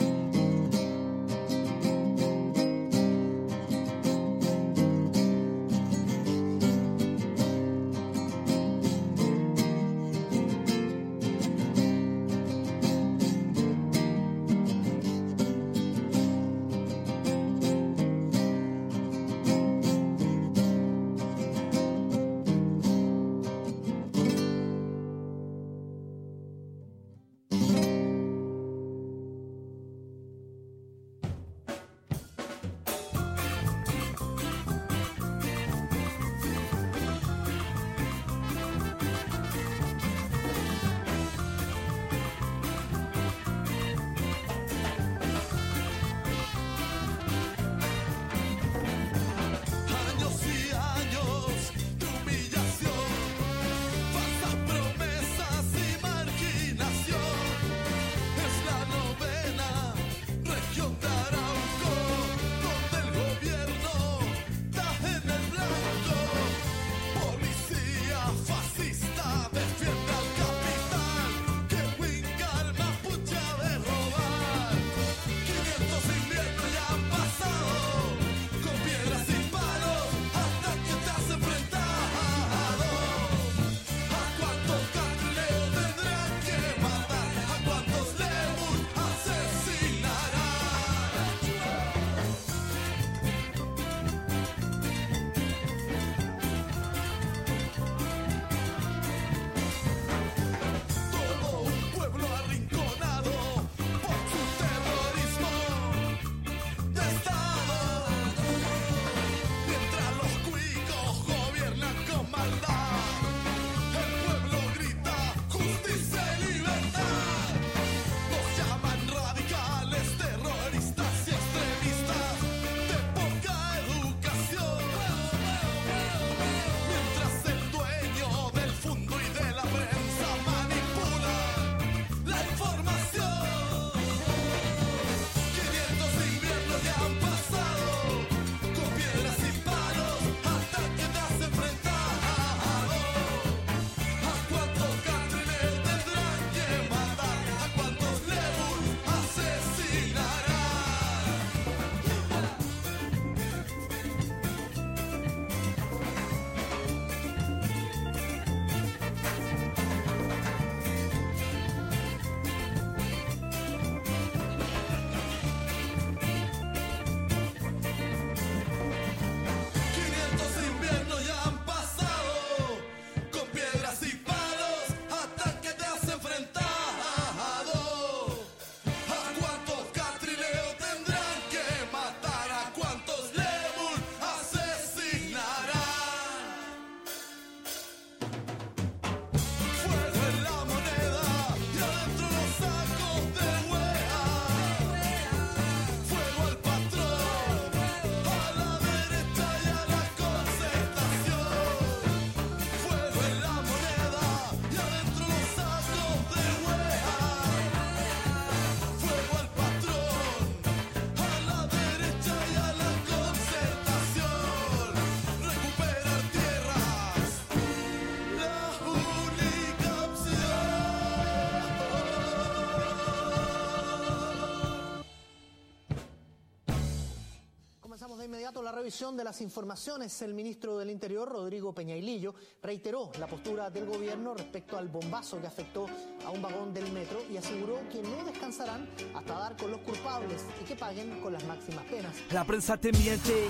De inmediato la revisión de las informaciones. El ministro del Interior, Rodrigo Peñailillo, reiteró la postura del gobierno respecto al bombazo que afectó a un vagón del metro y aseguró que no descansarán hasta dar con los culpables y que paguen con las máximas penas. La prensa te miente.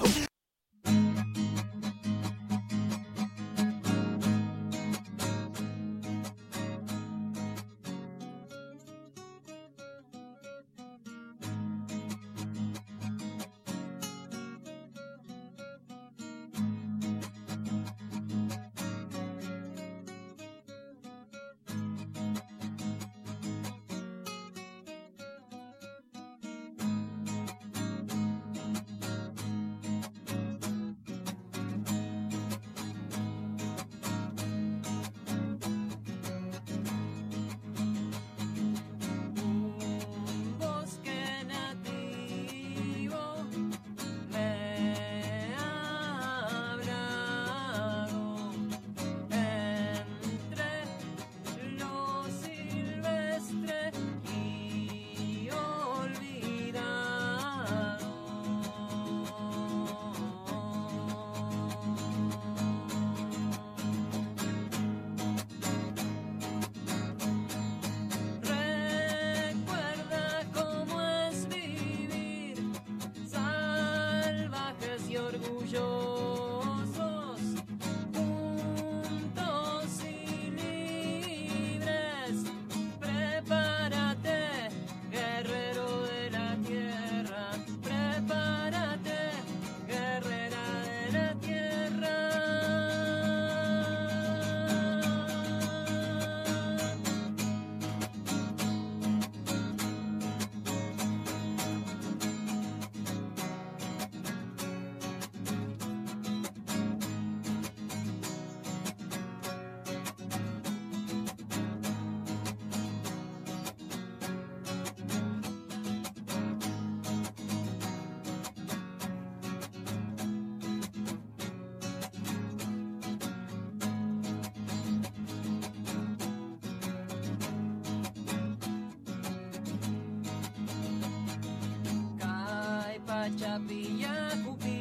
pachapiyakupi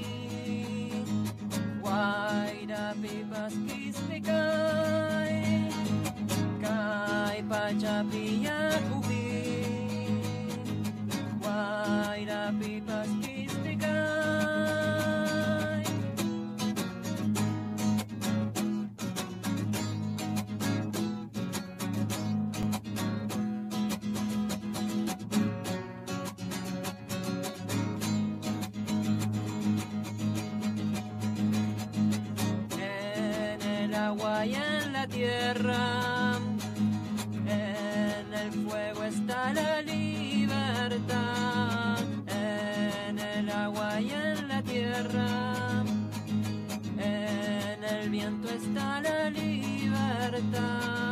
Guairapi paskispikay Kay pachapiyakupi Guairapi paskispikay Agua y en la tierra, en el fuego está la libertad, en el agua y en la tierra, en el viento está la libertad.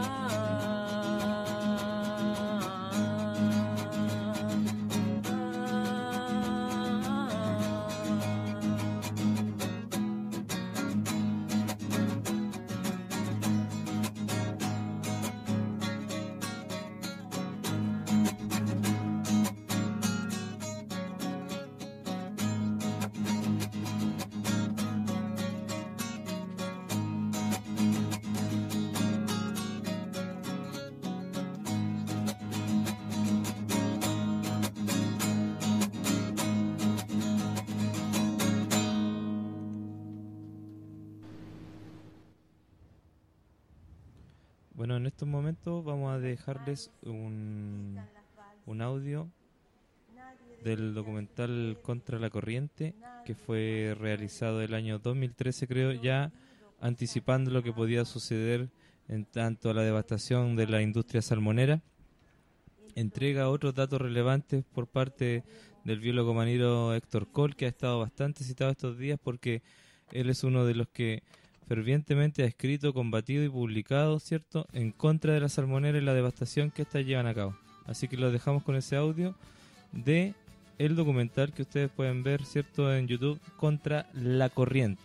Bueno, en estos momentos vamos a dejarles un audio del documental Contra la Corriente, que fue realizado el año 2013, creo, ya anticipando lo que podía suceder en tanto a la devastación de la industria salmonera. Entrega otros datos relevantes por parte del biólogo maniro Héctor Coll, que ha estado bastante citado estos días porque él es uno de los que fervientemente ha escrito, combatido y publicado, ¿cierto?, en contra de la salmonera y la devastación que éstas llevan a cabo. Así que los dejamos con ese audio de el documental que ustedes pueden ver, ¿cierto?, en YouTube, Contra la Corriente.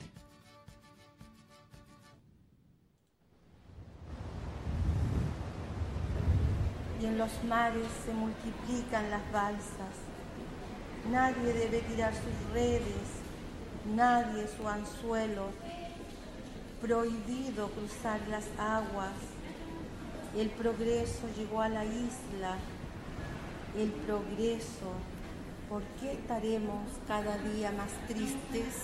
Y en los mares se multiplican las balsas. Nadie debe tirar sus redes, nadie su anzuelo. Prohibido cruzar las aguas. El progreso llegó a la isla. El progreso. ¿Por qué estaremos cada día más tristes?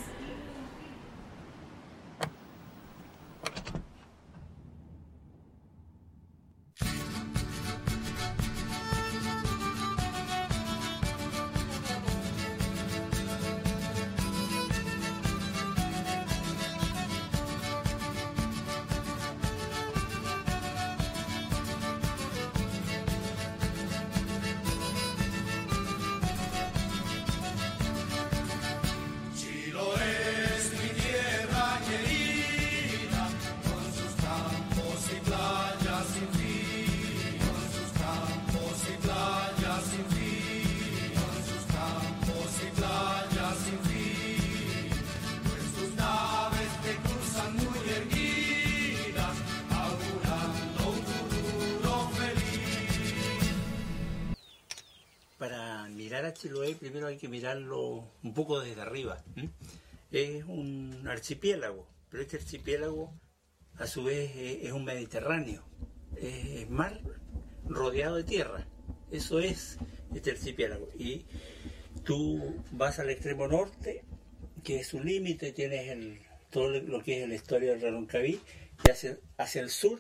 A Chiloé primero hay que mirarlo un poco desde arriba. Es un archipiélago, pero este archipiélago a su vez es un Mediterráneo, es mar rodeado de tierra. Eso es este archipiélago. Y tú vas al extremo norte, que es su límite, tienes todo lo que es la historia del Reloncaví, y hacia el sur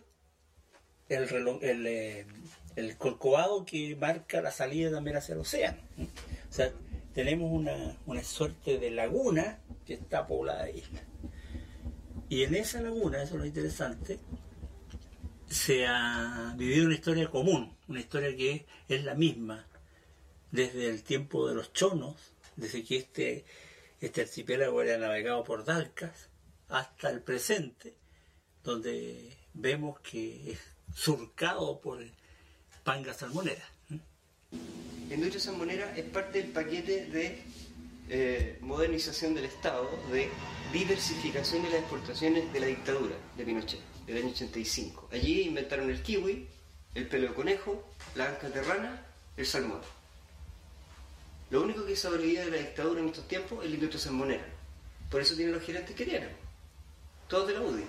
el Corcovado, que marca la salida también hacia el océano. O sea, tenemos una suerte de laguna que está poblada de islas. Y en esa laguna, eso es lo interesante, se ha vivido una historia común, una historia que es la misma desde el tiempo de los chonos, desde que este archipiélago era navegado por dalcas, hasta el presente, donde vemos que es surcado por panga salmonera. La industria salmonera es parte del paquete de modernización del Estado, de diversificación de las exportaciones de la dictadura de Pinochet, del año 85. Allí inventaron el kiwi, el pelo de conejo, la anca de rana, el salmón. Lo único que sobrevive de la dictadura en estos tiempos es la industria salmonera. Por eso tienen los gerentes que tienen. Todos de la UDI.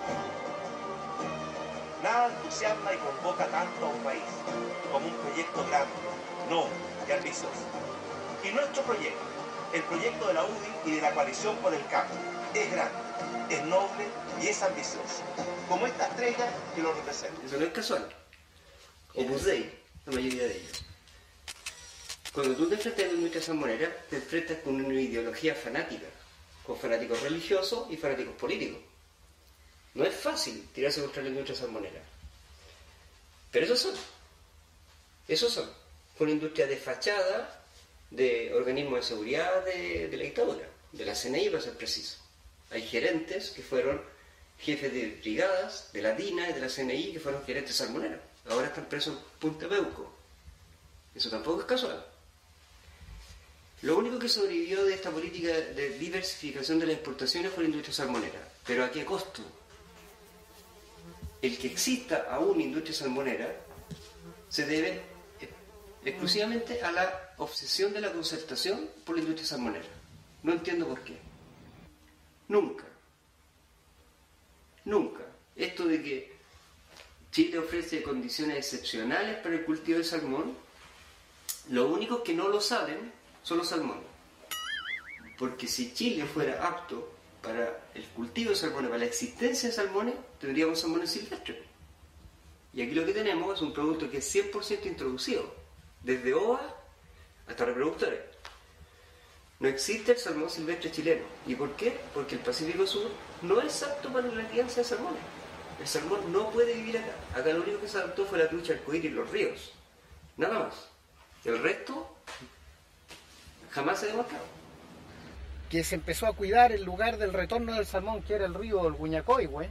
Nada entusiasma y convoca tanto a un país como un proyecto grande, noble y ambicioso. Y nuestro proyecto, el proyecto de la UDI y de la coalición por el cambio, es grande, es noble y es ambicioso, como esta estrella que lo representa. Eso no es casual. Opus Dei, la mayoría de ellos. Cuando tú te enfrentas a la industria salmonera, te enfrentas con una ideología fanática, con fanáticos religiosos y fanáticos políticos. No es fácil tirarse contra la industria salmonera. Pero esos son. Fue una industria de fachada, de organismos de seguridad de la dictadura, de la CNI para ser preciso. Hay gerentes que fueron jefes de brigadas, de la DINA y de la CNI que fueron gerentes salmoneros. Ahora están presos en Punta Peuco. Eso tampoco es casual. Lo único que sobrevivió de esta política de diversificación de las exportaciones fue la industria salmonera. ¿Pero a qué costo? El que exista aún industria salmonera se debe exclusivamente a la obsesión de la concertación por la industria salmonera. No entiendo por qué. Nunca. Esto de que Chile ofrece condiciones excepcionales para el cultivo de salmón, los únicos que no lo saben son los salmones. Porque si Chile fuera apto para el cultivo de salmones, para la existencia de salmones, tendríamos salmones silvestres. Y aquí lo que tenemos es un producto que es 100% introducido, desde ova hasta reproductores. No existe el salmón silvestre chileno. ¿Y por qué? Porque el Pacífico Sur no es apto para la crianza de salmones. El salmón no puede vivir acá. Acá lo único que se adaptó fue la trucha arcoíris y los ríos. Nada más. El resto jamás se ha demostrado. Que se empezó a cuidar el lugar del retorno del salmón, que era el río Guñacoihue,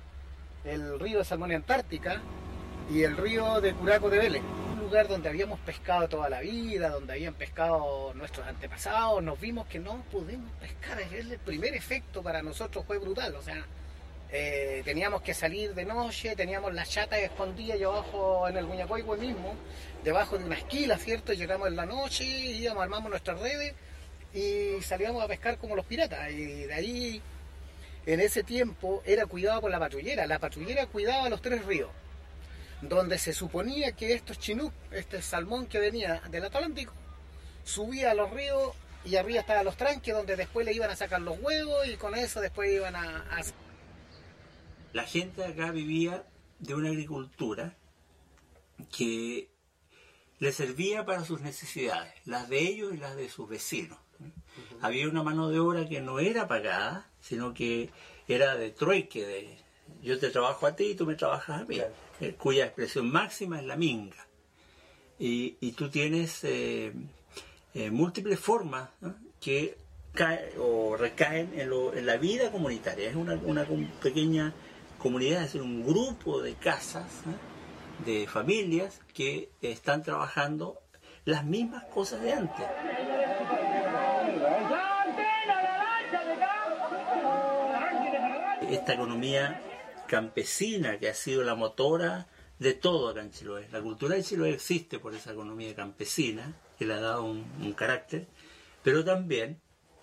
el río de Salmón Antártica y el río de Curaco de Vélez. Un lugar donde habíamos pescado toda la vida, donde habían pescado nuestros antepasados. Nos vimos que no pudimos pescar. El primer efecto para nosotros fue brutal. O sea, teníamos que salir de noche, teníamos las chatas escondidas allá abajo en el Guñacoihue mismo, debajo de una esquila, ¿cierto? Llegamos en la noche, íbamos, armamos nuestras redes y salíamos a pescar como los piratas. Y de ahí, en ese tiempo, era cuidado por la patrullera. La patrullera cuidaba los 3 ríos, donde se suponía que estos chinús, este salmón que venía del Atlántico, subía a los ríos y arriba estaban los tranques, donde después le iban a sacar los huevos y con eso después iban a... La gente de acá vivía de una agricultura que le servía para sus necesidades, las de ellos y las de sus vecinos. Había una mano de obra que no era pagada, sino que era de trueque, yo te trabajo a ti y tú me trabajas a mí, cuya expresión máxima es la minga. Y tú tienes múltiples formas, ¿no?, que recaen en la vida comunitaria. Es una pequeña comunidad, es decir, un grupo de casas, ¿no?, de familias que están trabajando las mismas cosas de antes. Esta economía campesina que ha sido la motora de todo acá en Chiloé. La cultura de Chiloé existe por esa economía campesina que le ha dado un carácter, pero también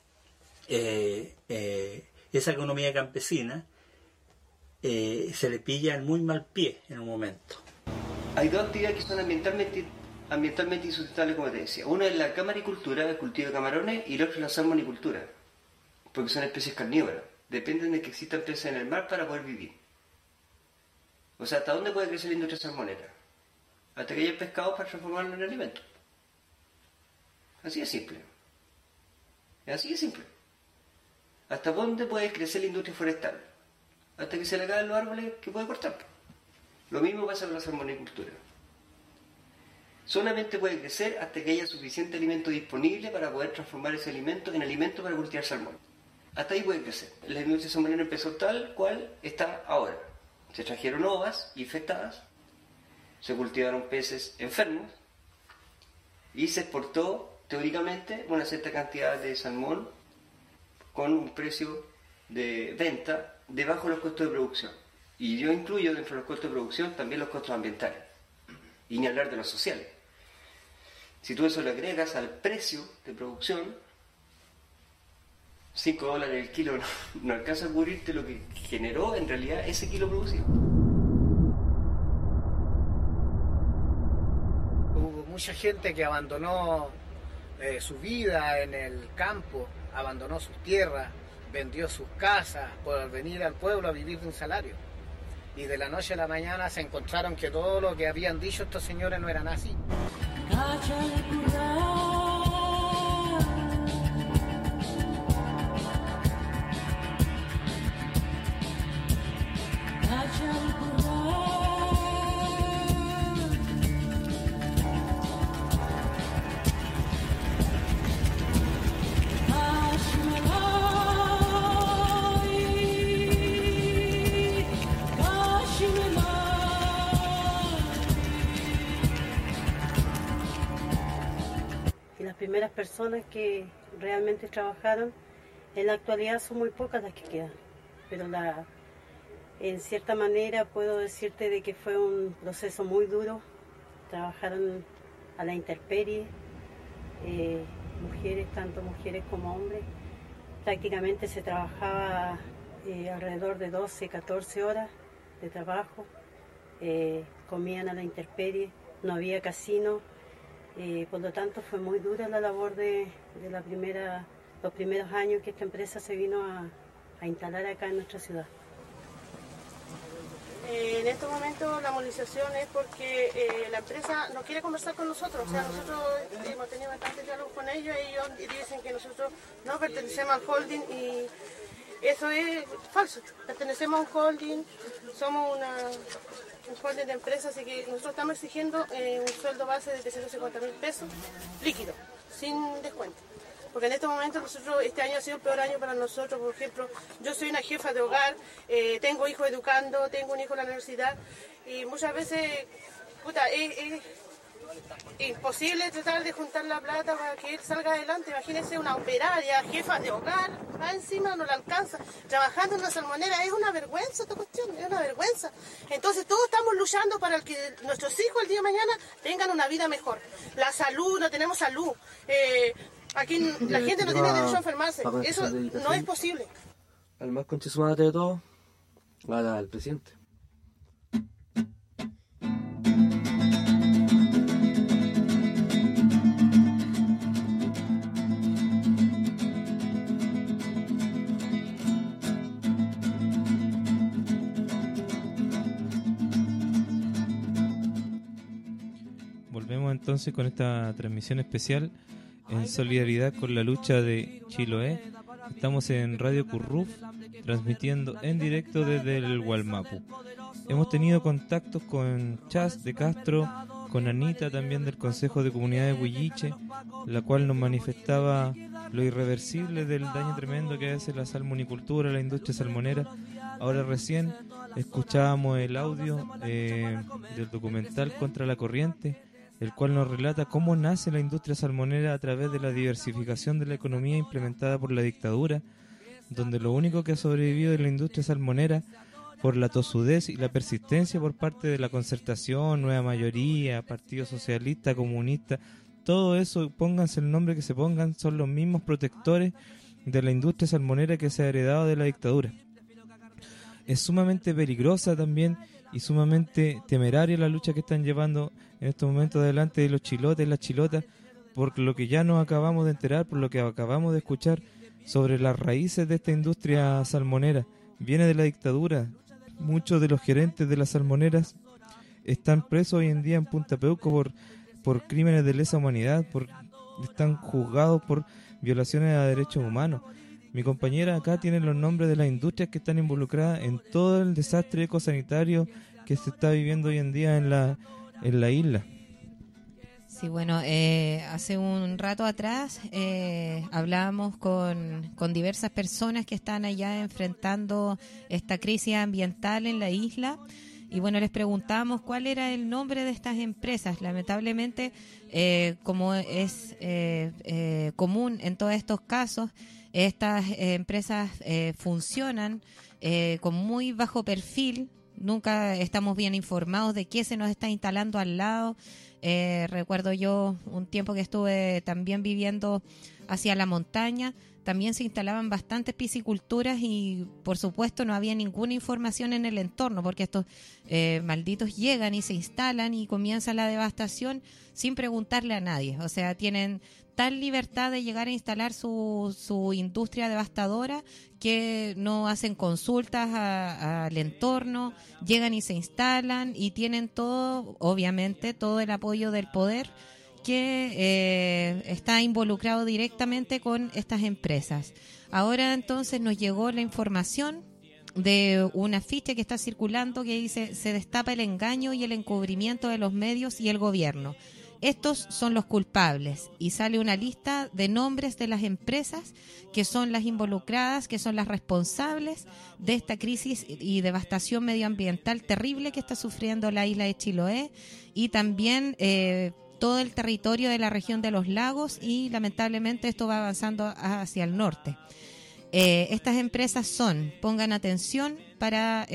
esa economía campesina se le pilla en muy mal pie en un momento. Hay 2 actividades que son ambientalmente insustentables, como te decía. Una es la camaricultura, el cultivo de camarones, y el otro es la salmonicultura, porque son especies carnívoras. Dependen de que existan peces en el mar para poder vivir. O sea, ¿hasta dónde puede crecer la industria salmonera? Hasta que haya pescados para transformarlo en alimento. Así de simple. Así de simple. ¿Hasta dónde puede crecer la industria forestal? Hasta que se le acaben los árboles que puede cortar. Lo mismo pasa con la salmonicultura. Solamente puede crecer hasta que haya suficiente alimento disponible para poder transformar ese alimento en alimento para cultivar salmón. Hasta ahí puede crecer. La industria salmonera empezó tal cual está ahora. Se trajeron ovas infectadas, se cultivaron peces enfermos y se exportó, teóricamente, una cierta cantidad de salmón con un precio de venta debajo de los costos de producción. Y yo incluyo dentro de los costos de producción también los costos ambientales. Y ni hablar de los sociales. Si tú eso le agregas al precio de producción, $5 el kilo no alcanza a cubrirte lo que generó en realidad ese kilo producido. Hubo mucha gente que abandonó su vida en el campo, abandonó sus tierras, vendió sus casas por venir al pueblo a vivir de un salario. Y de la noche a la mañana se encontraron que todo lo que habían dicho estos señores no eran así. Las primeras personas que realmente trabajaron, en la actualidad son muy pocas las que quedan, pero en cierta manera puedo decirte de que fue un proceso muy duro. Trabajaron a la intemperie, mujeres, tanto mujeres como hombres. Prácticamente se trabajaba alrededor de 12, 14 horas de trabajo, comían a la intemperie, no había casino. Por lo tanto fue muy dura la labor de los primeros años que esta empresa se vino a instalar acá en nuestra ciudad. En este momento la movilización es porque la empresa no quiere conversar con nosotros. O sea, nosotros hemos tenido bastante diálogo con ellos y ellos dicen que nosotros no pertenecemos al holding y eso es falso. Pertenecemos a un holding, somos un holding de empresa, así que nosotros estamos exigiendo un sueldo base de 350.000 pesos líquido, sin descuento. Porque en este momento este año ha sido el peor año para nosotros. Por ejemplo, yo soy una jefa de hogar, tengo hijos educando, tengo un hijo en la universidad y muchas veces es imposible tratar de juntar la plata para que él salga adelante. Imagínense una operaria, jefa de hogar, encima no le alcanza, trabajando en una salmonera. Es una vergüenza esta cuestión, es una vergüenza. Entonces todos estamos luchando para que nuestros hijos el día de mañana tengan una vida mejor. La salud, no tenemos salud. Aquí la gente no tiene derecho a enfermarse. Eso no es posible. Al más conchesumadre de todo, al presidente. Volvemos entonces con esta transmisión especial en solidaridad con la lucha de Chiloé. Estamos en Radio Curruf, transmitiendo en directo desde el Gualmapu. Hemos tenido contactos con Chas de Castro, con Anita también del Consejo de Comunidad de Huilliche, la cual nos manifestaba lo irreversible del daño tremendo que hace la salmonicultura, la industria salmonera. Ahora recién escuchábamos el audio del documental Contra la Corriente, el cual nos relata cómo nace la industria salmonera a través de la diversificación de la economía implementada por la dictadura, donde lo único que ha sobrevivido es la industria salmonera por la tosudez y la persistencia por parte de la Concertación, Nueva Mayoría, Partido Socialista, Comunista. Todo eso, pónganse el nombre que se pongan, son los mismos protectores de la industria salmonera que se ha heredado de la dictadura. Es sumamente peligrosa también y sumamente temeraria la lucha que están llevando en estos momentos adelante de los chilotes y las chilotas, por lo que ya nos acabamos de enterar, por lo que acabamos de escuchar sobre las raíces de esta industria salmonera. Viene de la dictadura. Muchos de los gerentes de las salmoneras están presos hoy en día en Punta Peuco por crímenes de lesa humanidad, están juzgados por violaciones a derechos humanos. Mi compañera acá tiene los nombres de las industrias que están involucradas en todo el desastre ecosanitario que se está viviendo hoy en día en la isla. Sí, bueno, hace un rato atrás hablábamos con diversas personas que están allá enfrentando esta crisis ambiental en la isla. Y bueno, les preguntamos cuál era el nombre de estas empresas. Lamentablemente, como es común en todos estos casos, estas empresas funcionan con muy bajo perfil, nunca estamos bien informados de qué se nos está instalando al lado. Recuerdo yo un tiempo que estuve también viviendo hacia la montaña, también se instalaban bastantes pisciculturas y por supuesto no había ninguna información en el entorno, porque estos malditos llegan y se instalan y comienza la devastación sin preguntarle a nadie. O sea, tienen tal libertad de llegar a instalar su industria devastadora que no hacen consultas al entorno, llegan y se instalan y tienen todo, obviamente, todo el apoyo del poder que está involucrado directamente con estas empresas. Ahora entonces nos llegó la información de un afiche que está circulando que dice: se destapa el engaño y el encubrimiento de los medios y el gobierno. Estos son los culpables, y sale una lista de nombres de las empresas que son las involucradas, que son las responsables de esta crisis y devastación medioambiental terrible que está sufriendo la isla de Chiloé y también todo el territorio de la región de los lagos, y lamentablemente esto va avanzando hacia el norte. Estas empresas son, pongan atención para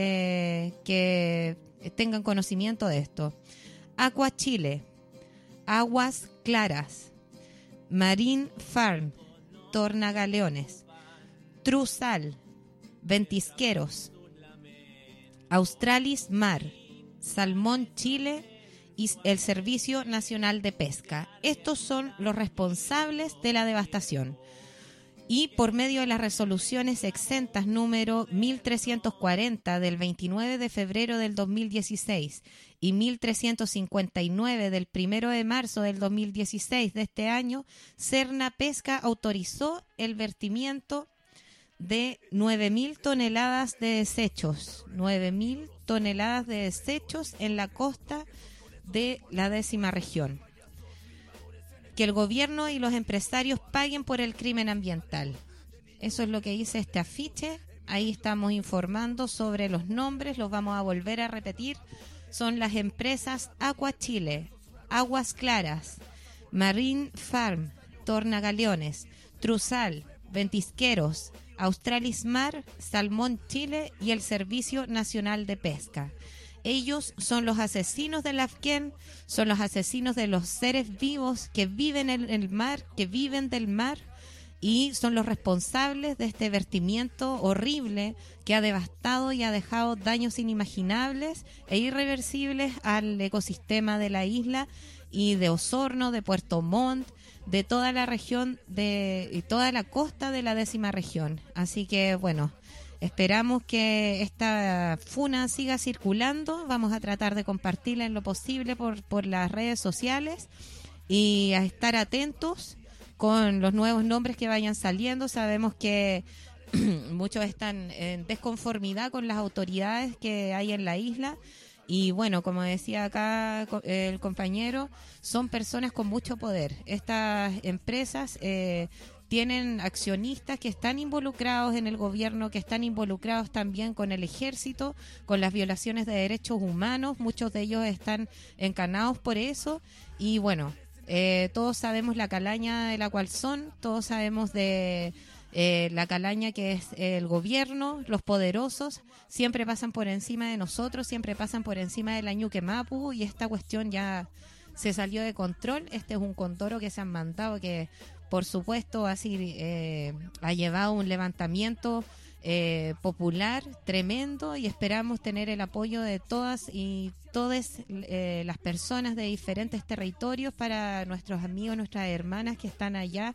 que tengan conocimiento de esto: Aqua Chile, Aguas Claras, Marine Farm, Tornagaleones, Truzal, Ventisqueros, Australis Mar, Salmón Chile y el Servicio Nacional de Pesca. Estos son los responsables de la devastación. Y por medio de las resoluciones exentas número 1340 del 29 de febrero del 2016 y 1359 del 1 de marzo del 2016 de este año, Serna Pesca autorizó el vertimiento de 9.000 toneladas de desechos, 9.000 toneladas de desechos en la costa de la 10ª región. Que el gobierno y los empresarios paguen por el crimen ambiental. Eso es lo que dice este afiche. Ahí estamos informando sobre los nombres, los vamos a volver a repetir. Son las empresas Aqua Chile, Aguas Claras, Marine Farm, Tornagaleones, Truzal, Ventisqueros, Australis Mar, Salmón Chile y el Servicio Nacional de Pesca. Ellos son los asesinos del Afquén, son los asesinos de los seres vivos que viven en el mar, que viven del mar, y son los responsables de este vertimiento horrible que ha devastado y ha dejado daños inimaginables e irreversibles al ecosistema de la isla y de Osorno, de Puerto Montt, de toda la región y toda la costa de la 10ª región. Así que bueno, esperamos que esta funa siga circulando. Vamos a tratar de compartirla en lo posible por las redes sociales y a estar atentos con los nuevos nombres que vayan saliendo. Sabemos que muchos están en desconformidad con las autoridades que hay en la isla. Y bueno, como decía acá el compañero, son personas con mucho poder. Estas empresas tienen accionistas que están involucrados en el gobierno, que están involucrados también con el ejército, con las violaciones de derechos humanos. Muchos de ellos están encanados por eso. Y bueno, todos sabemos la calaña de la cual son, todos sabemos de la calaña que es el gobierno, los poderosos, siempre pasan por encima de nosotros, siempre pasan por encima de la Ñuque Mapu, y esta cuestión ya se salió de control. Este es un condoro que se han mandado que, por supuesto, así ha llevado un levantamiento popular tremendo, y esperamos tener el apoyo de todas y todas las personas de diferentes territorios para nuestros amigos, nuestras hermanas que están allá.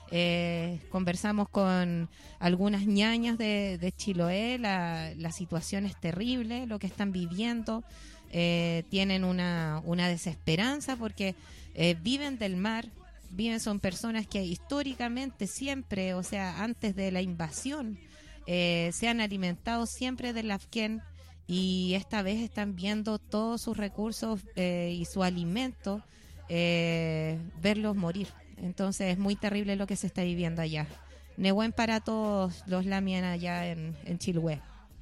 Conversamos con algunas ñañas de Chiloé. La situación es terrible, lo que están viviendo. Tienen una desesperanza porque viven del mar, son personas que históricamente siempre, o sea, antes de la invasión, se han alimentado siempre del Afquén, y esta vez están viendo todos sus recursos y su alimento verlos morir. Entonces es muy terrible lo que se está viviendo allá. Nehuen para todos los lamian allá en Chiloé.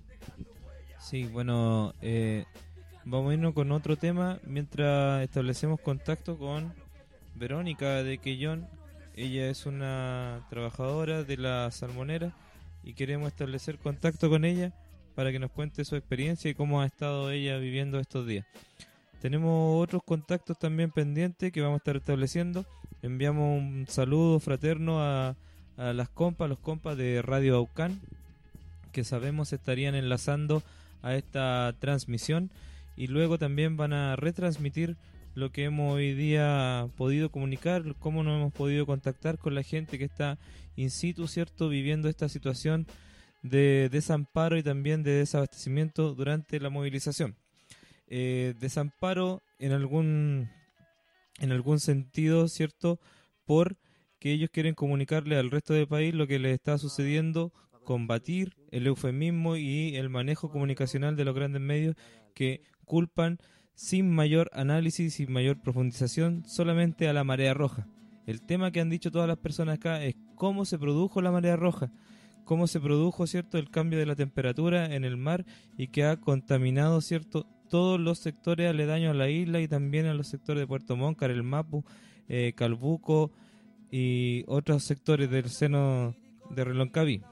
Sí, bueno, vamos a irnos con otro tema mientras establecemos contacto con Verónica de Quellón. Ella es una trabajadora de la salmonera y queremos establecer contacto con ella para que nos cuente su experiencia y cómo ha estado ella viviendo estos días. Tenemos otros contactos también pendientes que vamos a estar estableciendo. Enviamos un saludo fraterno a los compas de Radio Aucán, que sabemos se estarían enlazando a esta transmisión, y luego también van a retransmitir lo que hemos hoy día podido comunicar, cómo nos hemos podido contactar con la gente que está in situ, ¿cierto?, viviendo esta situación de desamparo y también de desabastecimiento durante la movilización. Desamparo en algún sentido, ¿cierto?, porque ellos quieren comunicarle al resto del país lo que les está sucediendo, combatir el eufemismo y el manejo comunicacional de los grandes medios que culpan sin mayor análisis, sin mayor profundización, solamente a la marea roja. El tema que han dicho todas las personas acá es cómo se produjo la marea roja, cómo se produjo, ¿cierto?, el cambio de la temperatura en el mar y que ha contaminado, ¿cierto?, todos los sectores aledaños a la isla y también a los sectores de Puerto Montt, el Mapu, Calbuco y otros sectores del seno de Reloncaví.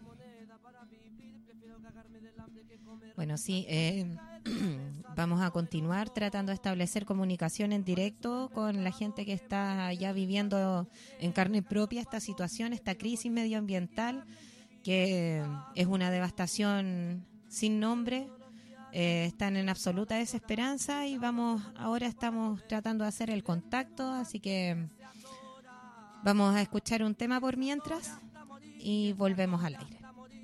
Bueno, sí, vamos a continuar tratando de establecer comunicación en directo con la gente que está ya viviendo en carne propia esta situación, esta crisis medioambiental, que es una devastación sin nombre. Están en absoluta desesperanza y ahora estamos tratando de hacer el contacto, así que vamos a escuchar un tema por mientras y volvemos al aire.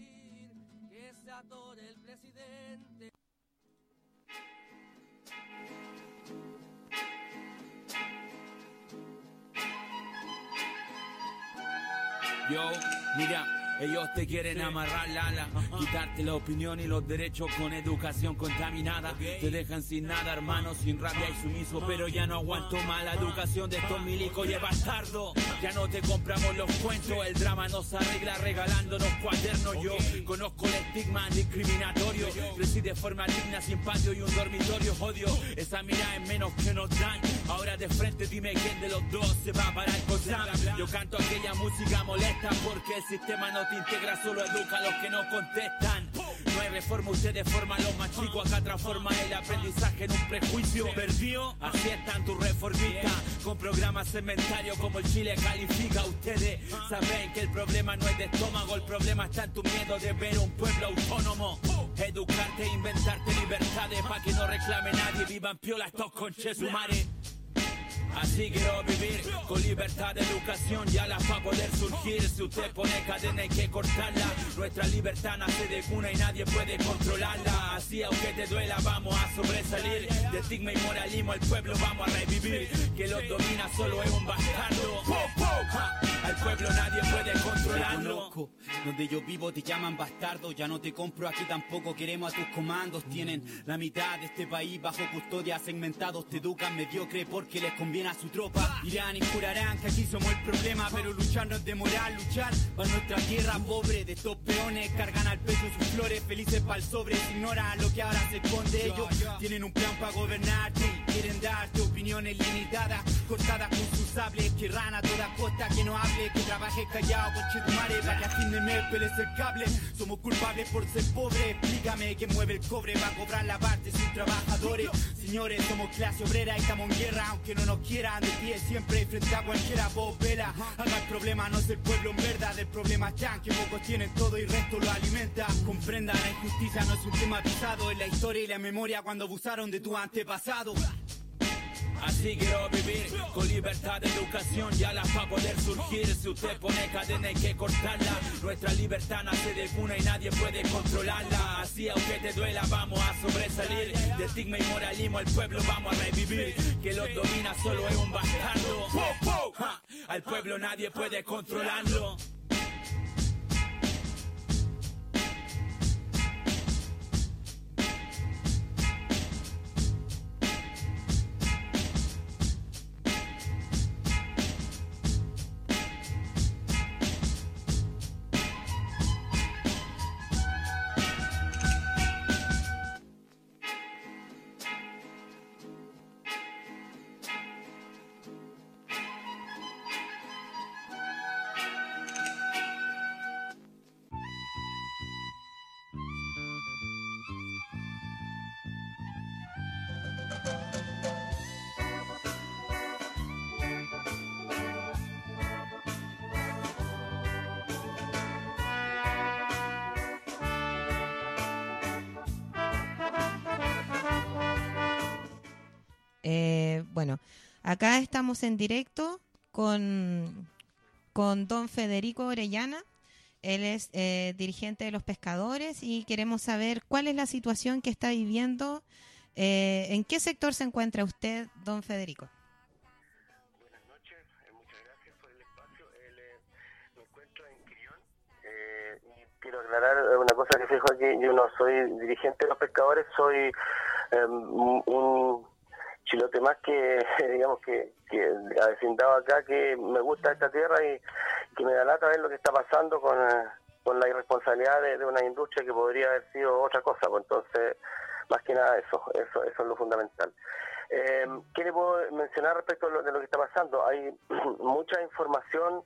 Yo, mira, ellos te quieren amarrar la ala, quitarte la opinión y los derechos con educación contaminada. Te dejan sin nada, hermano, sin rabia y sumiso. Pero ya no aguanto más la educación de estos milicos y es bastardo. Ya no te compramos los cuentos, el drama nos arregla regalándonos cuadernos. Yo conozco el estigma discriminatorio, crecí de forma digna, sin patio y un dormitorio. Odio esa mirada en menos que nos dan. Ahora de frente dime quién de los dos se va para el COSAM. Yo canto aquella música molesta porque el sistema no te integra, solo educa a los que no contestan. No hay reforma, ustedes forman los más chicos, acá transforma el aprendizaje en un prejuicio. Perdió, así están tus reformistas, con programas cementarios como el Chile califica. Ustedes saben que el problema no es de estómago, el problema está en tu miedo de ver un pueblo autónomo. Educarte e inventarte libertades pa' que no reclame nadie, vivan piola estos conches sumares. Así quiero vivir, con libertad de educación y alas para poder surgir. Si usted pone cadena hay que cortarla. Nuestra libertad nace de cuna y nadie puede controlarla. Así aunque te duela vamos a sobresalir. De estigma y moralismo el pueblo vamos a revivir. Que los domina solo es un bastardo. Al pueblo nadie puede controlarlo. Donde yo vivo te llaman bastardo. Ya no te compro aquí, tampoco queremos a tus comandos. Tienen la mitad de este país bajo custodia, segmentados. Te educan mediocre porque les conviene a su tropa. Irán y jurarán que aquí somos el problema, pero luchar no es de moral. Luchar para nuestra tierra pobre. De estos peones cargan al pecho sus flores, felices pa'l sobre. Se ignoran lo que ahora se esconde. Ellos tienen un plan para gobernarte y quieren darte opiniones limitadas, cortadas con sus sables. Querrán a toda costa que no hable, que trabaje callado con chetumare, para que a fin de mes peles el cable. Somos culpables por ser pobres. Explícame quién mueve el cobre para cobrar la parte sus trabajadores. Señores, somos clase obrera y estamos en guerra, aunque no nos quieran. De pie siempre frente a cualquiera voz vela. Haga el problema, no es el pueblo en verdad. El problema está en que pocos tienen todo y resto lo alimenta. Comprenda, la injusticia no es un tema pisado en la historia y la memoria cuando abusaron de tu antepasado. Así quiero vivir, con libertad de educación y alas para poder surgir. Si usted pone cadena hay que cortarla. Nuestra libertad nace de cuna y nadie puede controlarla. Así aunque te duela vamos a sobresalir. De estigma y moralismo el pueblo vamos a revivir. Que los domina solo es un bastardo. Al pueblo nadie puede controlarlo. Bueno, acá estamos en directo con don Federico Orellana. Él es dirigente de los pescadores y queremos saber cuál es la situación que está viviendo. ¿En qué sector se encuentra usted, don Federico? Buenas noches, muchas gracias por el espacio. Me encuentro en Quillón y quiero aclarar una cosa que se dijo aquí. Yo no soy dirigente de los pescadores, soy un chilote más que, digamos, que avecindado acá, que me gusta esta tierra y que me da lata ver lo que está pasando con la irresponsabilidad de una industria que podría haber sido otra cosa. Pues entonces, más que nada eso es lo fundamental. ¿Qué le puedo mencionar respecto de lo que está pasando? Hay mucha información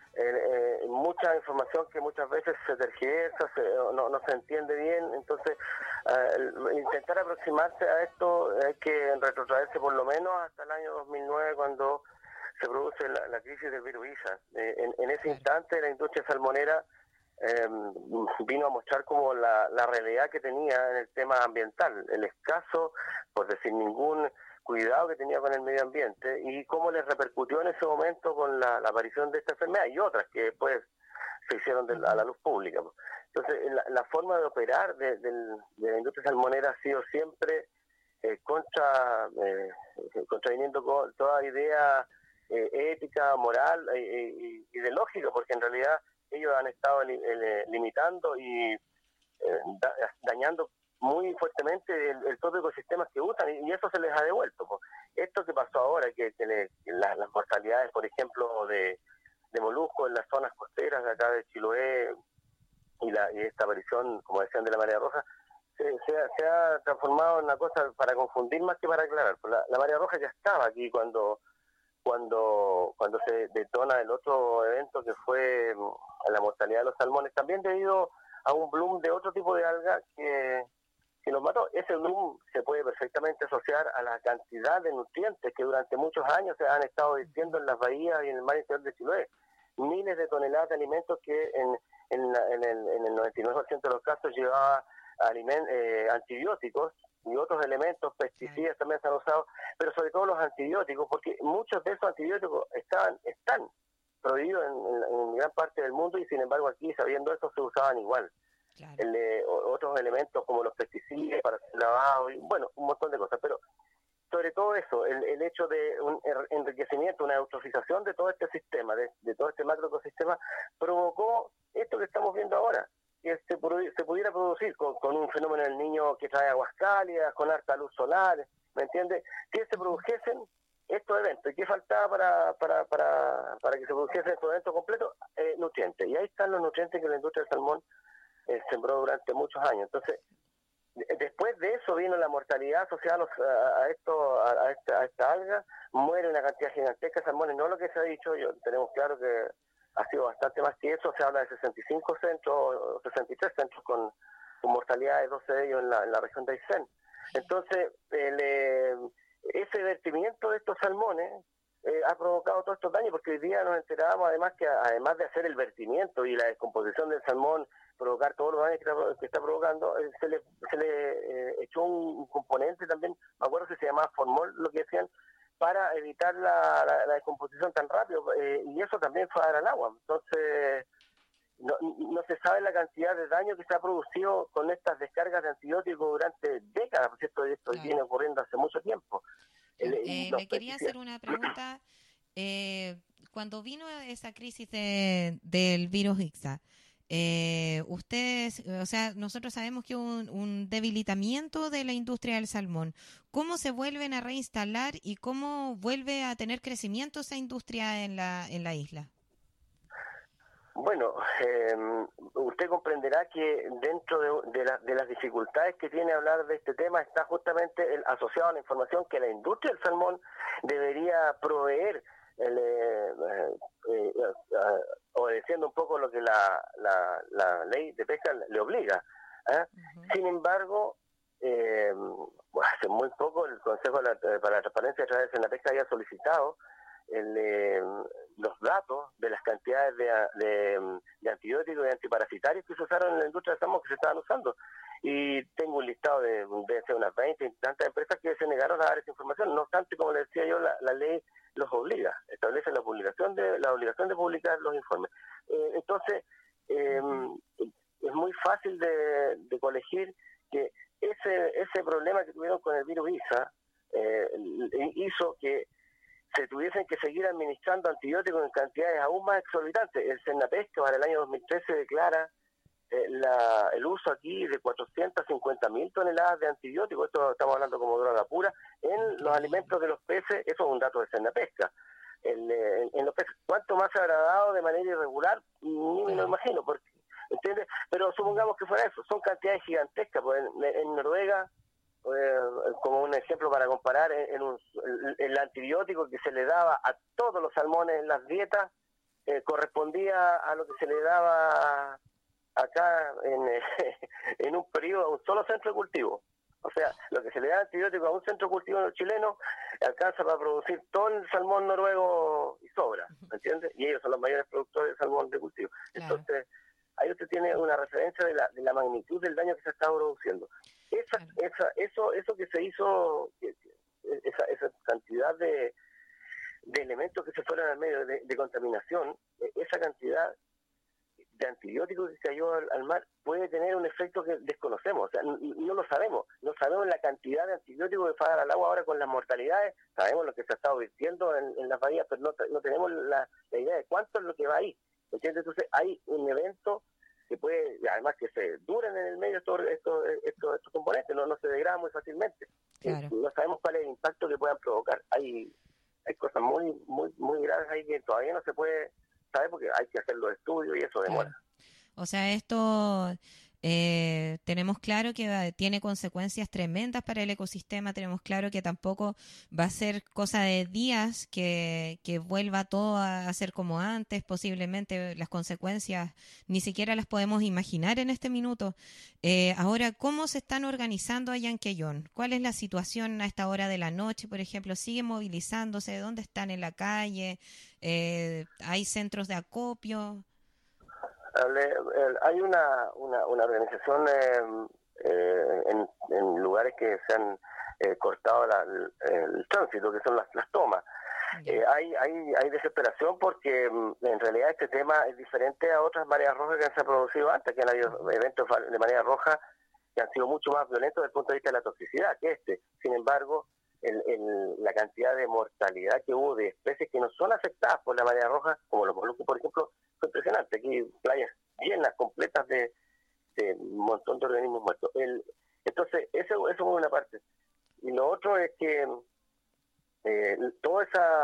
que muchas veces se tergiversa, no se entiende bien. Entonces, intentar aproximarse a esto hay que retrotraerse por lo menos hasta el año 2009, cuando se produce la crisis del virus ISA. En ese instante la industria salmonera vino a mostrar como la realidad que tenía en el tema ambiental, el escaso, por decir ningún cuidado que tenía con el medio ambiente, y cómo les repercutió en ese momento con la aparición de esta enfermedad y otras que después se hicieron a la luz pública. Entonces, la forma de operar de la industria salmonera ha sido siempre contraviniendo con toda idea ética, moral y de lógica, porque en realidad ellos han estado limitando y dañando muy fuertemente el propio ecosistema que usan, y eso se les ha devuelto. Esto que pasó ahora, que las mortalidades, por ejemplo, de moluscos en las zonas costeras de acá de Chiloé y esta aparición, como decían, de la marea roja, se ha transformado en una cosa para confundir más que para aclarar. La marea roja ya estaba aquí cuando se detona el otro evento, que fue la mortalidad de los salmones, también debido a un bloom de otro tipo de alga que los mató. Ese bloom se puede perfectamente asociar a la cantidad de nutrientes que durante muchos años se han estado vertiendo en las bahías y en el mar interior de Chiloé. Miles de toneladas de alimentos que en el 99% de los casos llevaba antibióticos y otros elementos, pesticidas también se han usado, pero sobre todo los antibióticos, porque muchos de esos antibióticos están prohibidos en gran parte del mundo, y sin embargo aquí, sabiendo eso, se usaban igual. Claro. Otros elementos como los pesticidas para hacer lavado, y bueno, un montón de cosas, pero sobre todo eso, el hecho de un enriquecimiento, una eutrofización de todo este sistema, de todo este macroecosistema, provocó esto que estamos viendo ahora, que se pudiera producir con un fenómeno del Niño que trae aguas cálidas, con harta luz solar, ¿me entiendes? Que se produjesen estos eventos. ¿Y qué faltaba para que se produjesen estos eventos completos? Nutrientes. Y ahí están los nutrientes que la industria del salmón sembró durante muchos años. Entonces, después de eso vino la mortalidad asociada a esta alga. Muere una cantidad gigantesca de salmones. No lo que se ha dicho, tenemos claro que ha sido bastante más que eso. Se habla de 65 centros, 63 centros con mortalidad de 12 de ellos en la región de Aysén. Entonces, ese vertimiento de estos salmones ha provocado todos estos daños, porque hoy día nos enterábamos además que, además de hacer el vertimiento y la descomposición del salmón, provocar todos los daños que está provocando, se le echó un componente también, me acuerdo que se llamaba formol, lo que decían, para evitar la descomposición tan rápido, y eso también fue a dar al agua. Entonces, no se sabe la cantidad de daño que se ha producido con estas descargas de antibióticos durante décadas, por cierto, esto viene ocurriendo hace mucho tiempo. Le quería hacer una pregunta. Cuando vino esa crisis del virus ISA, ustedes, o sea, nosotros sabemos que hubo un debilitamiento de la industria del salmón. ¿Cómo se vuelven a reinstalar y cómo vuelve a tener crecimiento esa industria en la isla? Bueno, usted comprenderá que dentro de las dificultades que tiene hablar de este tema está justamente asociado a la información que la industria del salmón debería proveer, obedeciendo un poco lo que la ley de pesca le obliga. Sin embargo, hace muy poco el Consejo para la Transparencia de la Pesca había solicitado los datos de las cantidades de antibióticos y antiparasitarios que se usaron en la industria del salmón, que se estaban usando. Y tengo un listado de ser unas 20 y tantas empresas que se negaron a dar esa información. No obstante, como le decía yo, la ley los obliga, establece la obligación de publicar los informes. Entonces, es muy fácil de colegir que ese problema que tuvieron con el virus ISA hizo que se tuviesen que seguir administrando antibióticos en cantidades aún más exorbitantes. El Senapesca para el año 2013 declara el uso aquí de 450.000 toneladas de antibióticos, esto estamos hablando como droga pura, en los alimentos de los peces. Eso es un dato de Senapesca. En los peces, ¿cuánto más se habrá dado de manera irregular? Ni me lo imagino, porque, ¿entiendes? Pero supongamos que fuera eso, son cantidades gigantescas. Pues en Noruega, como un ejemplo para comparar, el antibiótico que se le daba a todos los salmones en las dietas correspondía a lo que se le daba acá en un periodo a un solo centro de cultivo. O sea, lo que se le da antibiótico a un centro de cultivo chileno alcanza para producir todo el salmón noruego y sobra, ¿me entiendes? Y ellos son los mayores productores de salmón de cultivo. Claro. Entonces, ahí usted tiene una referencia de la magnitud del daño que se está produciendo. Eso que se hizo, esa cantidad de elementos que se fueron al medio de contaminación, esa cantidad de antibióticos que cayó al mar puede tener un efecto que desconocemos. O sea, no lo sabemos. No sabemos la cantidad de antibióticos que pagan al agua ahora con las mortalidades. Sabemos lo que se ha estado virtiendo en las bahías, pero no tenemos la idea de cuánto es lo que va ahí. ¿Entiendes? Entonces hay un evento que puede, además que se duran en el medio estos componentes, no se degradan muy fácilmente. Claro. No sabemos cuál es el impacto que puedan provocar. Hay cosas muy graves ahí que todavía no se puede saber porque hay que hacer los estudios y eso demora. Claro. O sea, esto tenemos claro que tiene consecuencias tremendas para el ecosistema. Tenemos claro que tampoco va a ser cosa de días que vuelva todo a ser como antes. Posiblemente las consecuencias ni siquiera las podemos imaginar en este minuto. Ahora, ¿cómo se están organizando allá en Quellón? ¿Cuál es la situación a esta hora de la noche, por ejemplo? ¿Siguen movilizándose? ¿Dónde están en la calle? ¿Hay centros de acopio? Hay una organización en lugares que se han cortado el tránsito, que son las tomas. Hay desesperación porque en realidad este tema es diferente a otras mareas rojas que se han producido antes, que han habido eventos de marea roja que han sido mucho más violentos desde el punto de vista de la toxicidad que este. Sin embargo, la cantidad de mortalidad que hubo de especies que no son afectadas por la marea roja, como los moluscos, por ejemplo, fue impresionante. Aquí playas llenas, completas de un montón de organismos muertos. Entonces, eso es una parte. Y lo otro es que toda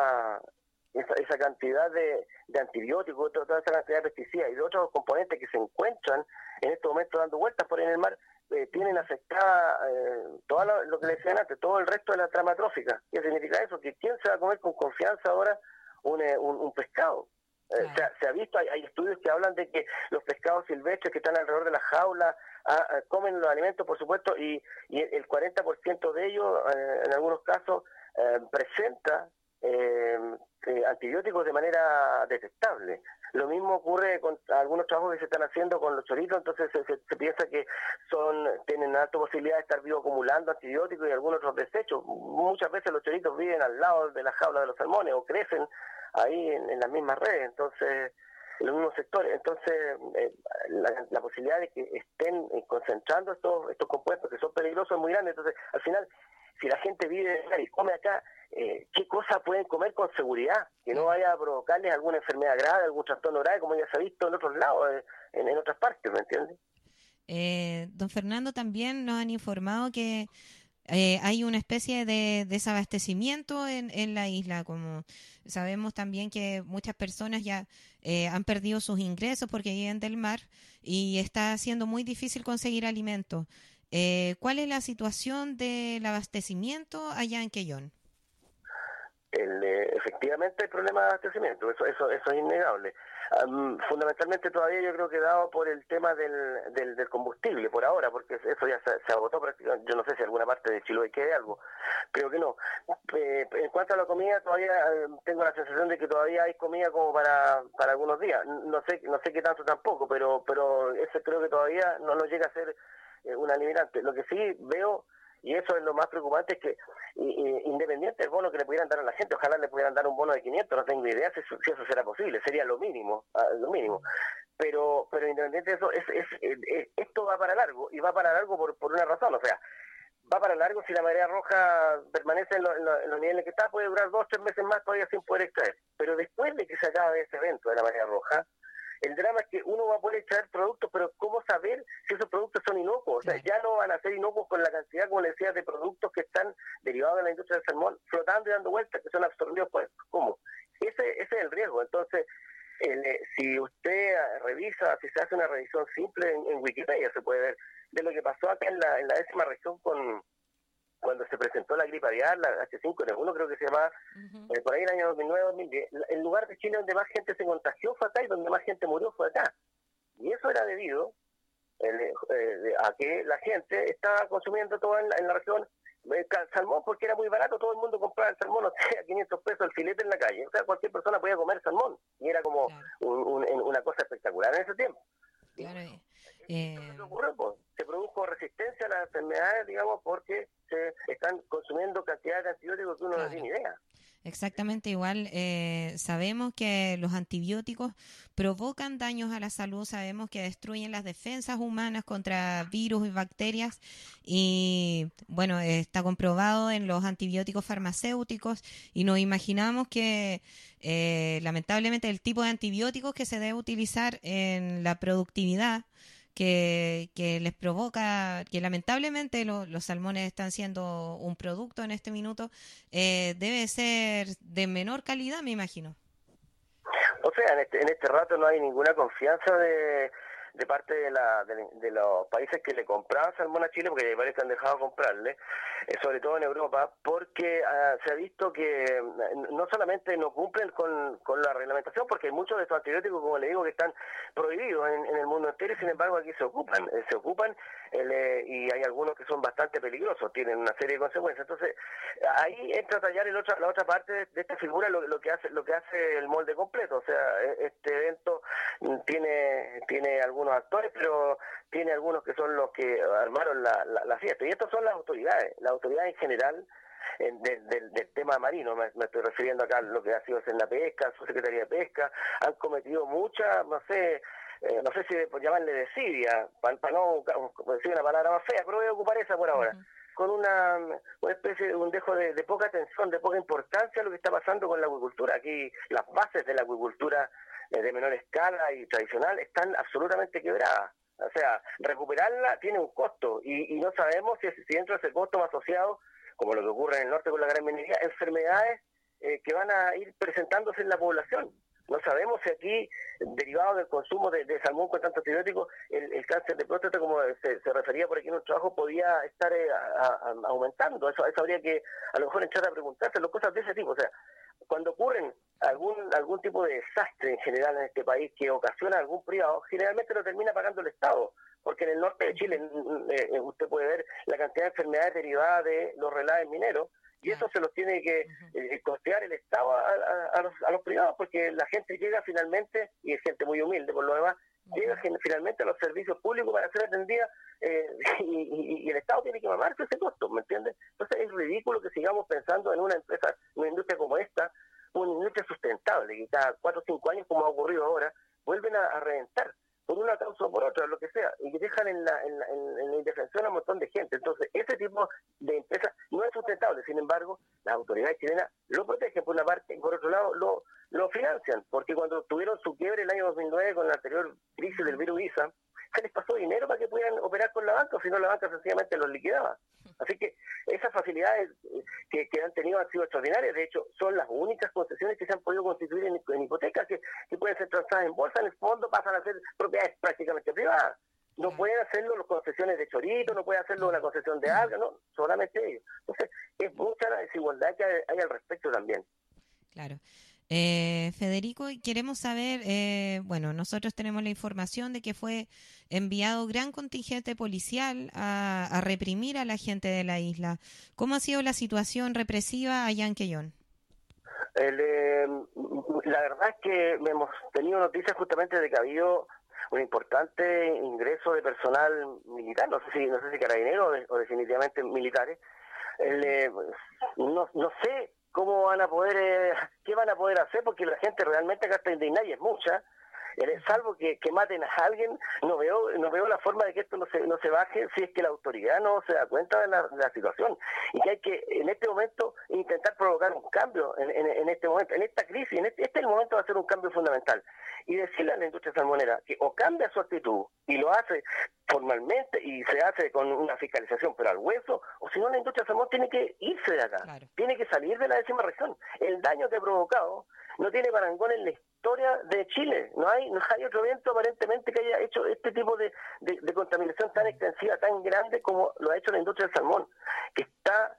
esa cantidad de antibióticos, toda esa cantidad de pesticidas y de otros componentes que se encuentran en estos momentos dando vueltas por en el mar, tienen afectada todo lo que le decían antes, todo el resto de la trama trófica. ¿Qué significa eso? Que ¿quién se va a comer con confianza ahora un pescado? Se ha visto, hay estudios que hablan de que los pescados silvestres que están alrededor de las jaulas comen los alimentos, por supuesto, y el 40% de ellos, en algunos casos, presenta antibióticos de manera detectable. Lo mismo ocurre con algunos trabajos que se están haciendo con los choritos. Entonces se piensa que tienen alta posibilidad de estar vivos acumulando antibióticos y algunos otros desechos. Muchas veces los choritos viven al lado de la jaula de los salmones o crecen ahí en las mismas redes, entonces en los mismos sectores. Entonces la posibilidad de que estén concentrando estos compuestos que son peligrosos es muy grande. Entonces al final, si la gente vive y come acá, ¿qué cosas pueden comer con seguridad? Que no vaya a provocarles alguna enfermedad grave, algún trastorno grave, como ya se ha visto en otros lados, en otras partes, ¿me entiendes? Don Fernando, también nos han informado que hay una especie de desabastecimiento en la isla. Como sabemos también que muchas personas ya han perdido sus ingresos porque viven del mar y está siendo muy difícil conseguir alimentos. ¿Cuál es la situación del abastecimiento allá en Quellón? efectivamente hay problemas de abastecimiento, eso es innegable. Fundamentalmente todavía yo creo que dado por el tema del combustible por ahora, porque eso ya se agotó prácticamente. Yo no sé si alguna parte de Chiloé quede algo, creo que no. En cuanto a la comida, todavía tengo la sensación de que todavía hay comida como para algunos días, no sé qué tanto tampoco, pero eso creo que todavía no nos llega a ser una limitante. Lo que sí veo, y eso es lo más preocupante, es que independiente del bono que le pudieran dar a la gente, ojalá le pudieran dar un bono de 500, no tengo idea si eso será posible, sería lo mínimo, pero independiente de eso, esto va para largo, y va para largo por una razón, o sea, va para largo. Si la marea roja permanece en los niveles que está, puede durar 2 o 3 meses más todavía sin poder extraer, pero después de que se acabe ese evento de la marea roja, el drama es que uno va a poder extraer productos, pero ¿cómo saber si esos productos son inocuos? O sea, ya no van a ser inocuos con la cantidad, como le decía, de productos que están derivados de la industria del salmón, flotando y dando vueltas, que son absorbidos por... ¿Cómo? Ese es el riesgo. Entonces, si usted revisa, si se hace una revisión simple en Wikipedia, se puede ver de lo que pasó acá en la 10ª región cuando se presentó la gripe aviar, la H5N1 creo que se llamaba, por ahí en el año 2009-2010, el lugar de Chile donde más gente se contagió fue acá y donde más gente murió fue acá. Y eso era debido a que la gente estaba consumiendo todo en la región salmón porque era muy barato, todo el mundo compraba el salmón, o sea, 500 pesos el filete en la calle, o sea, cualquier persona podía comer salmón, y era como una cosa espectacular en ese tiempo. Claro. ¿Qué ocurre? Pues, se produjo resistencia a las enfermedades, digamos, porque se están consumiendo cantidades de antibióticos que uno no tiene idea. Exactamente igual. Sabemos que los antibióticos provocan daños a la salud, sabemos que destruyen las defensas humanas contra virus y bacterias, y bueno, está comprobado en los antibióticos farmacéuticos, y nos imaginamos que lamentablemente el tipo de antibióticos que se debe utilizar en la productividad que les provoca, que lamentablemente los salmones están siendo un producto en este minuto, debe ser de menor calidad, me imagino. O sea, en este rato no hay ninguna confianza de parte de los países que le compraban salmón a Chile, porque parece que han dejado de comprarle, sobre todo en Europa, porque se ha visto que no solamente no cumplen con la reglamentación, porque hay muchos de estos antibióticos, como le digo, que están prohibidos en el mundo entero, y sin embargo aquí se ocupan y hay algunos que son bastante peligrosos, tienen una serie de consecuencias. Entonces ahí entra a tallar la otra parte de esta figura, lo que hace el molde completo. O sea, este evento tiene algunos actores, pero tiene algunos que son los que armaron la fiesta, y estos son las autoridades en general del tema marino. Me estoy refiriendo acá a lo que ha sido en la pesca, su Secretaría de Pesca, han cometido muchas, no sé si llamarle desidia, para no decir una palabra más fea, pero voy a ocupar esa por ahora, con una especie de un dejo de poca atención, de poca importancia a lo que está pasando con la acuicultura. Aquí las bases de la acuicultura de menor escala y tradicional están absolutamente quebradas. O sea, recuperarla tiene un costo, y no sabemos si dentro de ese costo va asociado, como lo que ocurre en el norte con la gran minería, enfermedades que van a ir presentándose en la población. No sabemos si aquí, derivado del consumo de salmón con tanto antibiótico, el cáncer de próstata, como se refería por aquí en un trabajo, podía estar aumentando. Eso habría que a lo mejor entrar a preguntarse, cosas de ese tipo. O sea, cuando ocurren algún tipo de desastre en general en este país que ocasiona algún privado, generalmente lo termina pagando el Estado, porque en el norte de Chile usted puede ver la cantidad de enfermedades derivadas de los relaves mineros, y eso se los tiene que costear el Estado a los privados, porque la gente llega finalmente, y es gente muy humilde por lo demás, llega finalmente a los servicios públicos para ser atendida, y el Estado tiene que mamarse ese costo, ¿me entiendes? Entonces es ridículo que sigamos pensando en una industria como esta, una industria sustentable, que cada 4 o 5 años, como ha ocurrido ahora, vuelven a reventar, por una causa o por otra, lo que sea, y que dejan en la indefensión a un montón de gente. Entonces, ese tipo de empresas no es sustentable. Sin embargo, las autoridades chilenas lo protegen por una parte, y por otro lado lo financian, porque cuando tuvieron su quiebre el año 2009 con la anterior crisis del virus ISA, se les pasó dinero para que pudieran operar con la banca, o si no la banca sencillamente los liquidaba. Así que esas facilidades que han tenido han sido extraordinarias. De hecho, son las únicas concesiones que se han podido constituir en hipotecas, que pueden ser transadas en bolsa. En el fondo pasan a ser propiedades prácticamente privadas. No pueden hacerlo las concesiones de chorito, no puede hacerlo una concesión de alga, no, solamente ellos. Entonces, es mucha la desigualdad que hay al respecto también. Claro. Federico, queremos saber, bueno, nosotros tenemos la información de que fue enviado gran contingente policial a reprimir a la gente de la isla. ¿Cómo ha sido la situación represiva allá en Quellón? La verdad es que hemos tenido noticias justamente de que ha habido un importante ingreso de personal militar, no sé si carabineros o definitivamente militares. No sé cómo van a poder, qué van a poder hacer, porque la gente realmente acá está indignada y es mucha. Salvo que maten a alguien, no veo la forma de que esto no se baje si es que la autoridad no se da cuenta de la situación, y que hay que en este momento intentar provocar un cambio en este momento, en esta crisis. Este es el momento de hacer un cambio fundamental y decirle a la industria salmonera que o cambia su actitud y lo hace formalmente y se hace con una fiscalización pero al hueso, o si no, la industria salmón tiene que irse de acá, tiene que salir de la 10ª región. El daño que ha provocado no tiene parangón en la historia de Chile. No hay otro evento aparentemente que haya hecho este tipo de contaminación tan extensiva, tan grande como lo ha hecho la industria del salmón, que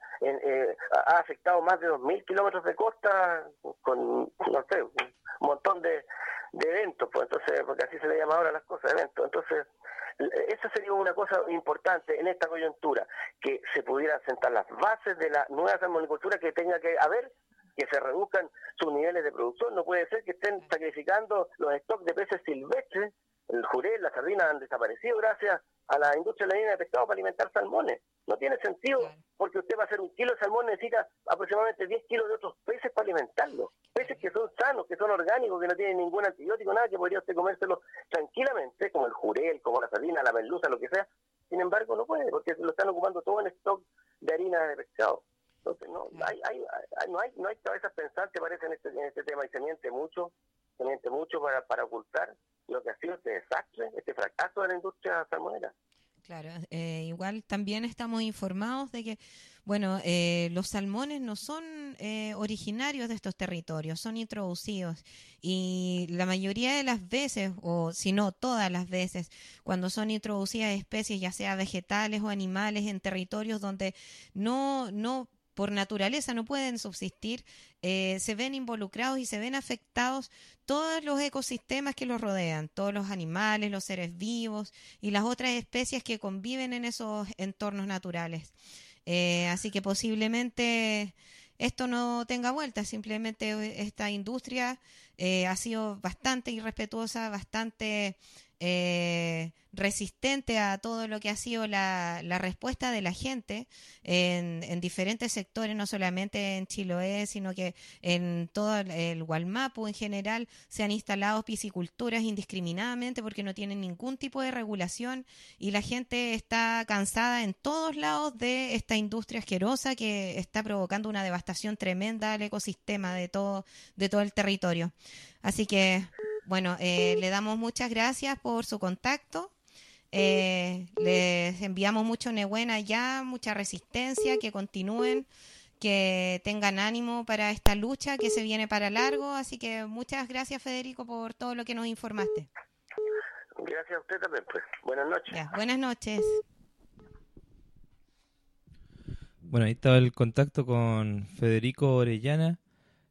ha afectado más de 2.000 kilómetros de costa con, no sé, un montón de eventos, pues entonces, porque así se le llama ahora las cosas, eventos. Entonces, eso sería una cosa importante en esta coyuntura, que se pudieran sentar las bases de la nueva salmonicultura, que tenga que haber, que se reduzcan sus niveles de producción. No puede ser que estén sacrificando los stocks de peces silvestres. El jurel, la sardina han desaparecido gracias a la industria de la línea de pescado para alimentar salmones. No tiene sentido, porque usted va a hacer 1 kilo de salmón, necesita aproximadamente 10 kilos de otros peces para alimentarlo. Peces que son sanos, que son orgánicos, que no tienen ningún antibiótico, nada, que podría usted comérselo tranquilamente, como el jurel, como la sardina, la merluza, lo que sea. Sin embargo, no puede, porque lo están ocupando todo en stock de harina de pescado. Entonces, no hay cabezas pensantes, parece, en este tema, y se miente mucho para ocultar lo que ha sido este desastre, este fracaso de la industria salmonera. Claro, igual también estamos informados de que, bueno, los salmones no son originarios de estos territorios, son introducidos, y la mayoría de las veces, o si no todas las veces, cuando son introducidas especies, ya sea vegetales o animales, en territorios donde no por naturaleza no pueden subsistir, se ven involucrados y se ven afectados todos los ecosistemas que los rodean, todos los animales, los seres vivos y las otras especies que conviven en esos entornos naturales. Así que posiblemente esto no tenga vuelta, simplemente esta industria ha sido bastante irrespetuosa, bastante resistente a todo lo que ha sido la respuesta de la gente en diferentes sectores, no solamente en Chiloé, sino que en todo el Gualmapu en general se han instalado pisciculturas indiscriminadamente porque no tienen ningún tipo de regulación, y la gente está cansada en todos lados de esta industria asquerosa que está provocando una devastación tremenda al ecosistema de todo el territorio. Así que, bueno, le damos muchas gracias por su contacto. Les enviamos mucho Nehuen allá, mucha resistencia, que continúen, que tengan ánimo para esta lucha que se viene para largo. Así que muchas gracias, Federico, por todo lo que nos informaste. Gracias a usted también, pues. Buenas noches. Ya, buenas noches. Bueno, ahí estaba el contacto con Federico Orellana,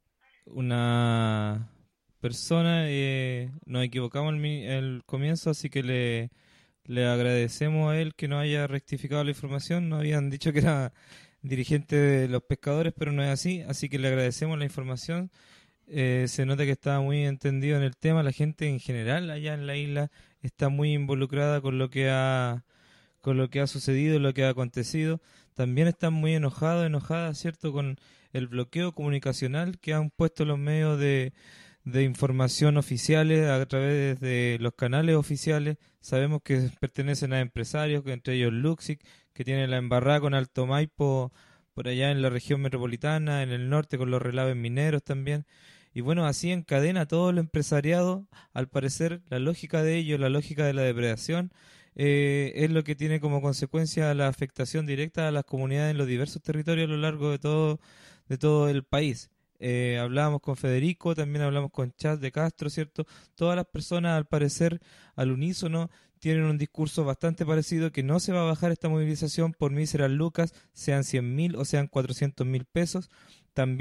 una persona, nos equivocamos el comienzo, así que le agradecemos a él que nos haya rectificado la información. Nos habían dicho que era dirigente de los pescadores, pero no es así que le agradecemos la información. Se nota que está muy entendido en el tema. La gente en general allá en la isla está muy involucrada con lo que ha sucedido, lo que ha acontecido. También están muy enojadas, ¿cierto?, con el bloqueo comunicacional que han puesto los medios de información oficiales a través de los canales oficiales. Sabemos que pertenecen a empresarios, que entre ellos Luxic, que tiene la embarrada con Alto Maipo por allá en la región metropolitana, en el norte con los relaves mineros también. Y bueno, así encadena todo el empresariado. Al parecer, la lógica de ellos, la lógica de la depredación, es lo que tiene como consecuencia la afectación directa a las comunidades en los diversos territorios a lo largo de todo el país. Hablábamos con Federico, también hablamos con Chad de Castro, ¿cierto? Todas las personas, al parecer, al unísono, tienen un discurso bastante parecido, que no se va a bajar esta movilización por míseras lucas, sean 100.000 o sean 400.000 pesos. También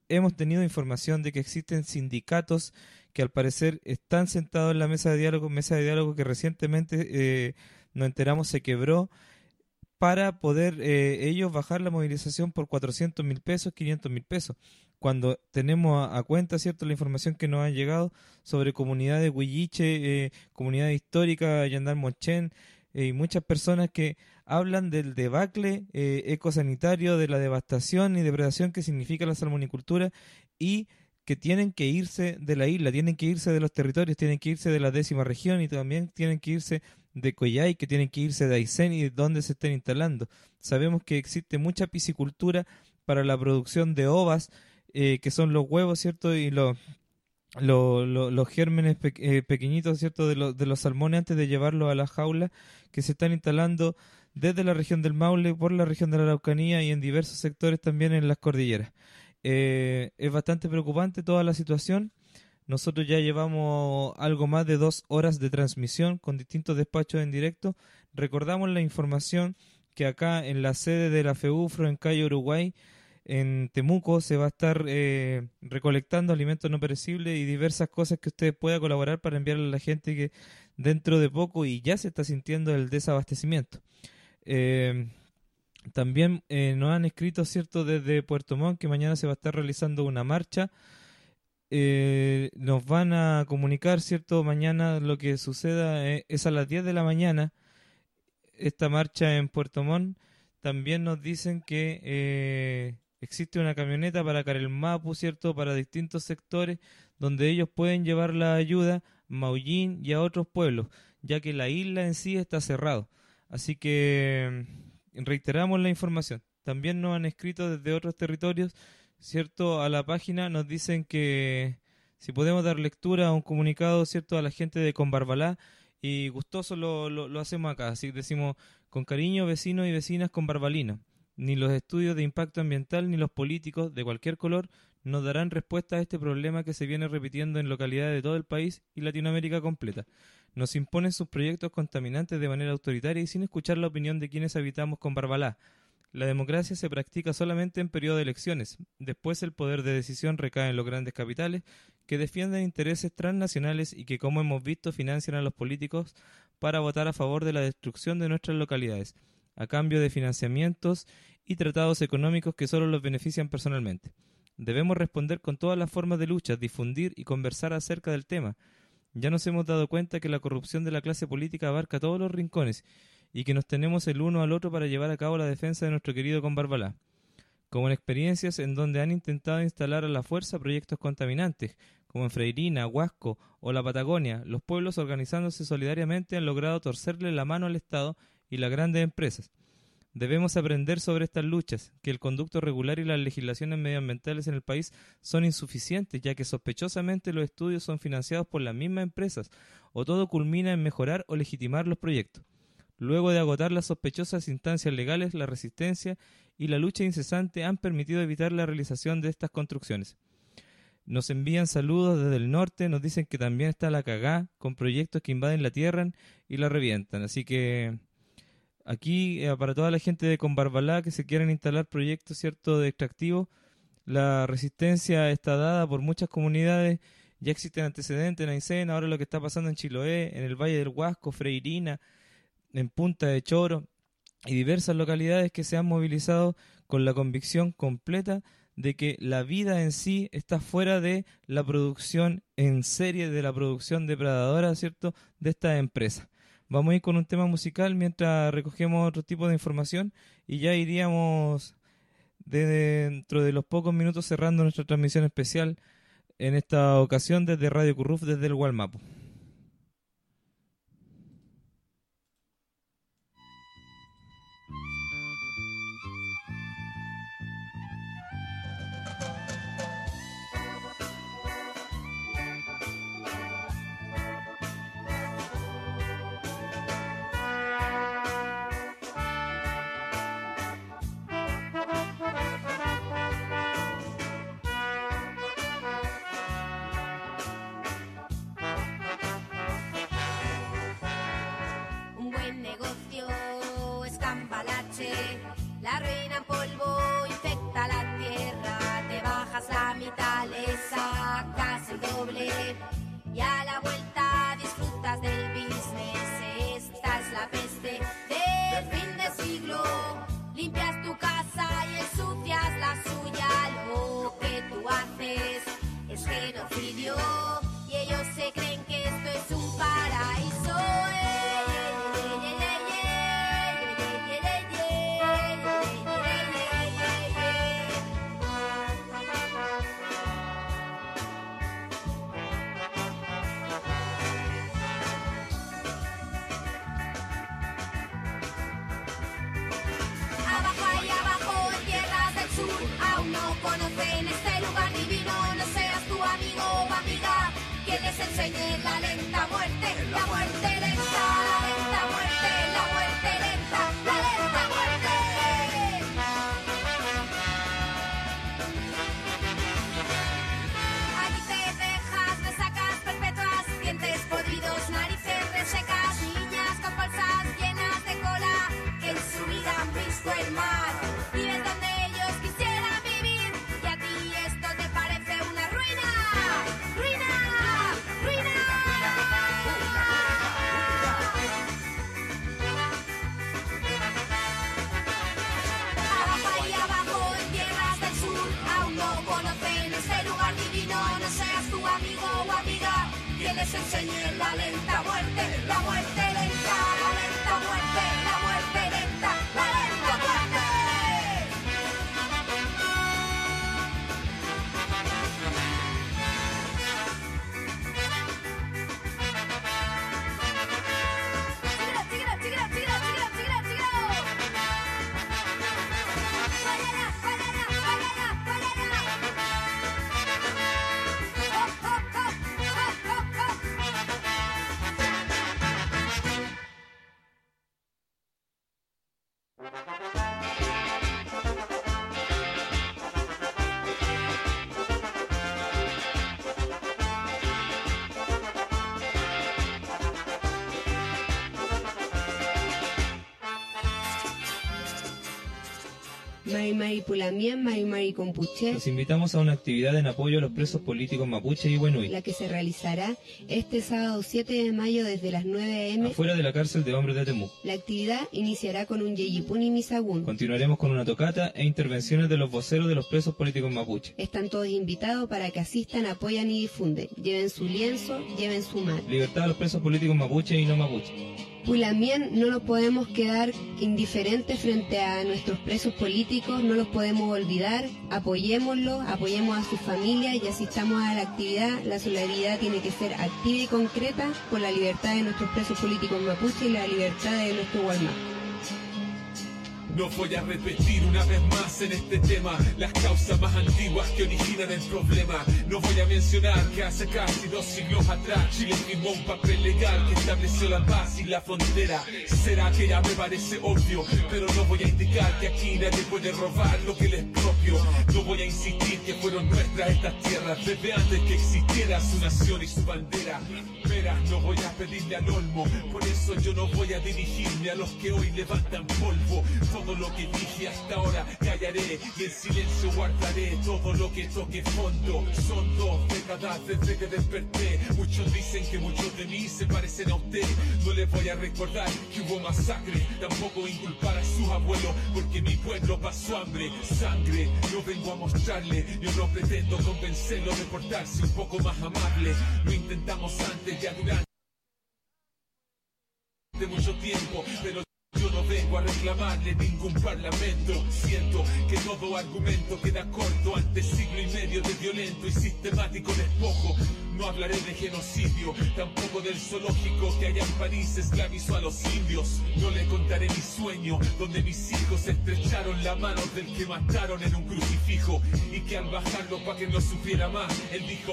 hemos tenido información de que existen sindicatos que al parecer están sentados en la mesa de diálogo que recientemente nos enteramos se quebró, para poder ellos bajar la movilización por 400.000 pesos, 500.000 pesos. Cuando tenemos a cuenta, ¿cierto?, la información que nos ha llegado sobre comunidades huilliche, comunidades históricas, Yandal Mochen, y muchas personas que hablan del debacle ecosanitario, de la devastación y depredación que significa la salmonicultura, y que tienen que irse de la isla, tienen que irse de los territorios, tienen que irse de la 10ª región y también tienen que irse de Coyhai, que tienen que irse de Aysén y de donde se estén instalando. Sabemos que existe mucha piscicultura para la producción de ovas, que son los huevos, ¿cierto?, y los gérmenes pequeñitos, ¿cierto?, de los salmones antes de llevarlos a las jaulas, que se están instalando desde la región del Maule, por la región de la Araucanía y en diversos sectores también en las cordilleras. Es bastante preocupante toda la situación. Nosotros ya llevamos algo más de 2 horas de transmisión con distintos despachos en directo. Recordamos la información que acá en la sede de la FEUFRO en Calle Uruguay, en Temuco, se va a estar recolectando alimentos no perecibles y diversas cosas que usted pueda colaborar para enviarle a la gente, que dentro de poco y ya se está sintiendo el desabastecimiento. También nos han escrito, ¿cierto?, desde Puerto Montt, que mañana se va a estar realizando una marcha. Nos van a comunicar, ¿cierto?, mañana lo que suceda. Es a las 10 de la mañana esta marcha en Puerto Montt. También nos dicen que existe una camioneta para Carelmapu, ¿cierto?, para distintos sectores donde ellos pueden llevar la ayuda a Maullín y a otros pueblos, ya que la isla en sí está cerrado. Así que reiteramos la información. También nos han escrito desde otros territorios, ¿cierto?, a la página. Nos dicen que si podemos dar lectura a un comunicado, ¿cierto?, a la gente de Combarbalá, y gustoso lo hacemos acá. Así decimos: con cariño, vecinos y vecinas combarbalinos. Ni los estudios de impacto ambiental ni los políticos de cualquier color nos darán respuesta a este problema que se viene repitiendo en localidades de todo el país y Latinoamérica completa. Nos imponen sus proyectos contaminantes de manera autoritaria y sin escuchar la opinión de quienes habitamos Combarbalá. La democracia se practica solamente en periodo de elecciones. Después el poder de decisión recae en los grandes capitales que defienden intereses transnacionales y que, como hemos visto, financian a los políticos para votar a favor de la destrucción de nuestras localidades, a cambio de financiamientos y tratados económicos que solo los benefician personalmente. Debemos responder con todas las formas de lucha, difundir y conversar acerca del tema. Ya nos hemos dado cuenta que la corrupción de la clase política abarca todos los rincones y que nos tenemos el uno al otro para llevar a cabo la defensa de nuestro querido Combarbalá. Como en experiencias en donde han intentado instalar a la fuerza proyectos contaminantes, como en Freirina, Huasco o la Patagonia, los pueblos organizándose solidariamente han logrado torcerle la mano al Estado y las grandes empresas. Debemos aprender sobre estas luchas, que el conducto regular y las legislaciones medioambientales en el país son insuficientes, ya que sospechosamente los estudios son financiados por las mismas empresas, o todo culmina en mejorar o legitimar los proyectos. Luego de agotar las sospechosas instancias legales, la resistencia y la lucha incesante han permitido evitar la realización de estas construcciones. Nos envían saludos desde el norte, nos dicen que también está la cagá, con proyectos que invaden la tierra y la revientan. Así que aquí, para toda la gente de Combarbalá que se quieran instalar proyectos, ¿cierto?, de extractivo, la resistencia está dada por muchas comunidades. Ya existen antecedentes en Aysén, ahora lo que está pasando en Chiloé, en el Valle del Huasco, Freirina, en Punta de Choro y diversas localidades que se han movilizado con la convicción completa de que la vida en sí está fuera de la producción en serie, de la producción depredadora, ¿cierto?, de estas empresas. Vamos a ir con un tema musical mientras recogemos otro tipo de información y ya iríamos dentro de los pocos minutos cerrando nuestra transmisión especial, en esta ocasión desde Radio Curruf, desde el Gualmapu. le sacas el doble y a la vuelta disfrutas del business. Esta es la peste del fin de siglo. Limpias tu casa y ensucias la suya. Lo que tú haces es genocidio y ellos se creen que esto es un paraíso. Aún no conocen este lugar divino, no seas tu amigo o amiga que les enseñe la lenta muerte, la muerte lenta, la lenta muerte, la muerte lenta, la lenta muerte. Aquí te dejas resacas perpetuas, dientes podridos, narices resecas, niñas con bolsas llenas de cola que en su vida han visto el mar. Viven donde ellos quisieran vivir y a ti esto te parece una ruina, ruina, ruina. Abajo y abajo en tierras del sur aún no conocen este lugar divino, no seas tu amigo o amiga que les enseñe la lenta muerte, la muerte lenta, la lenta muerte, la muerte lenta, la lenta muerte. Mari Mari Pulamien, Mari Mari Compuche. Los invitamos a una actividad en apoyo a los presos políticos mapuche y huenui, La que se realizará este sábado 7 de mayo desde las 9 a.m. afuera de la cárcel de hombres de Temuco. La actividad iniciará con un yeyipuni misagún. Continuaremos con una tocata e intervenciones de los voceros de los presos políticos mapuche. Están todos invitados para que asistan, apoyan y difunden. Lleven su lienzo, lleven su mat. Libertad a los presos políticos mapuche y no mapuche. Pulamien, no nos podemos quedar indiferentes frente a nuestros presos políticos, no los podemos olvidar, apoyémoslos, apoyemos a sus familias y asistamos a la actividad. La solidaridad tiene que ser activa y concreta por la libertad de nuestros presos políticos mapuche y la libertad de nuestro Gualmapu. No voy a repetir una vez más en este tema las causas más antiguas que originan el problema. No voy a mencionar que hace casi 2 siglos atrás Chile firmó un papel legal que estableció la paz y la frontera. Será que ya me parece obvio, pero no voy a indicar que aquí nadie puede robar lo que les es propio. No voy a insistir que fueron nuestras estas tierras desde antes que existiera su nación y su bandera. Verás, no voy a pedirle al olmo, por eso yo no voy a dirigirme a los que hoy levantan polvo. Todo lo que dije hasta ahora callaré y en silencio guardaré todo lo que toque fondo. Son 2 décadas desde que desperté. Muchos dicen que muchos de mí se parecen a usted. No les voy a recordar que hubo masacre, tampoco inculpar a sus abuelos, porque mi pueblo pasó hambre, sangre. No vengo a mostrarle, yo no pretendo convencerlo de portarse un poco más amable. Lo intentamos antes, ya durante mucho tiempo, pero yo no vengo a reclamarle ningún parlamento. Siento que todo argumento queda corto ante siglo y medio de violento y sistemático despojo. No hablaré de genocidio, tampoco del zoológico que allá en París esclavizó a los indios. No le contaré mi sueño, donde mis hijos estrecharon la mano del que mataron en un crucifijo, y que al bajarlo pa' que no sufriera más, él dijo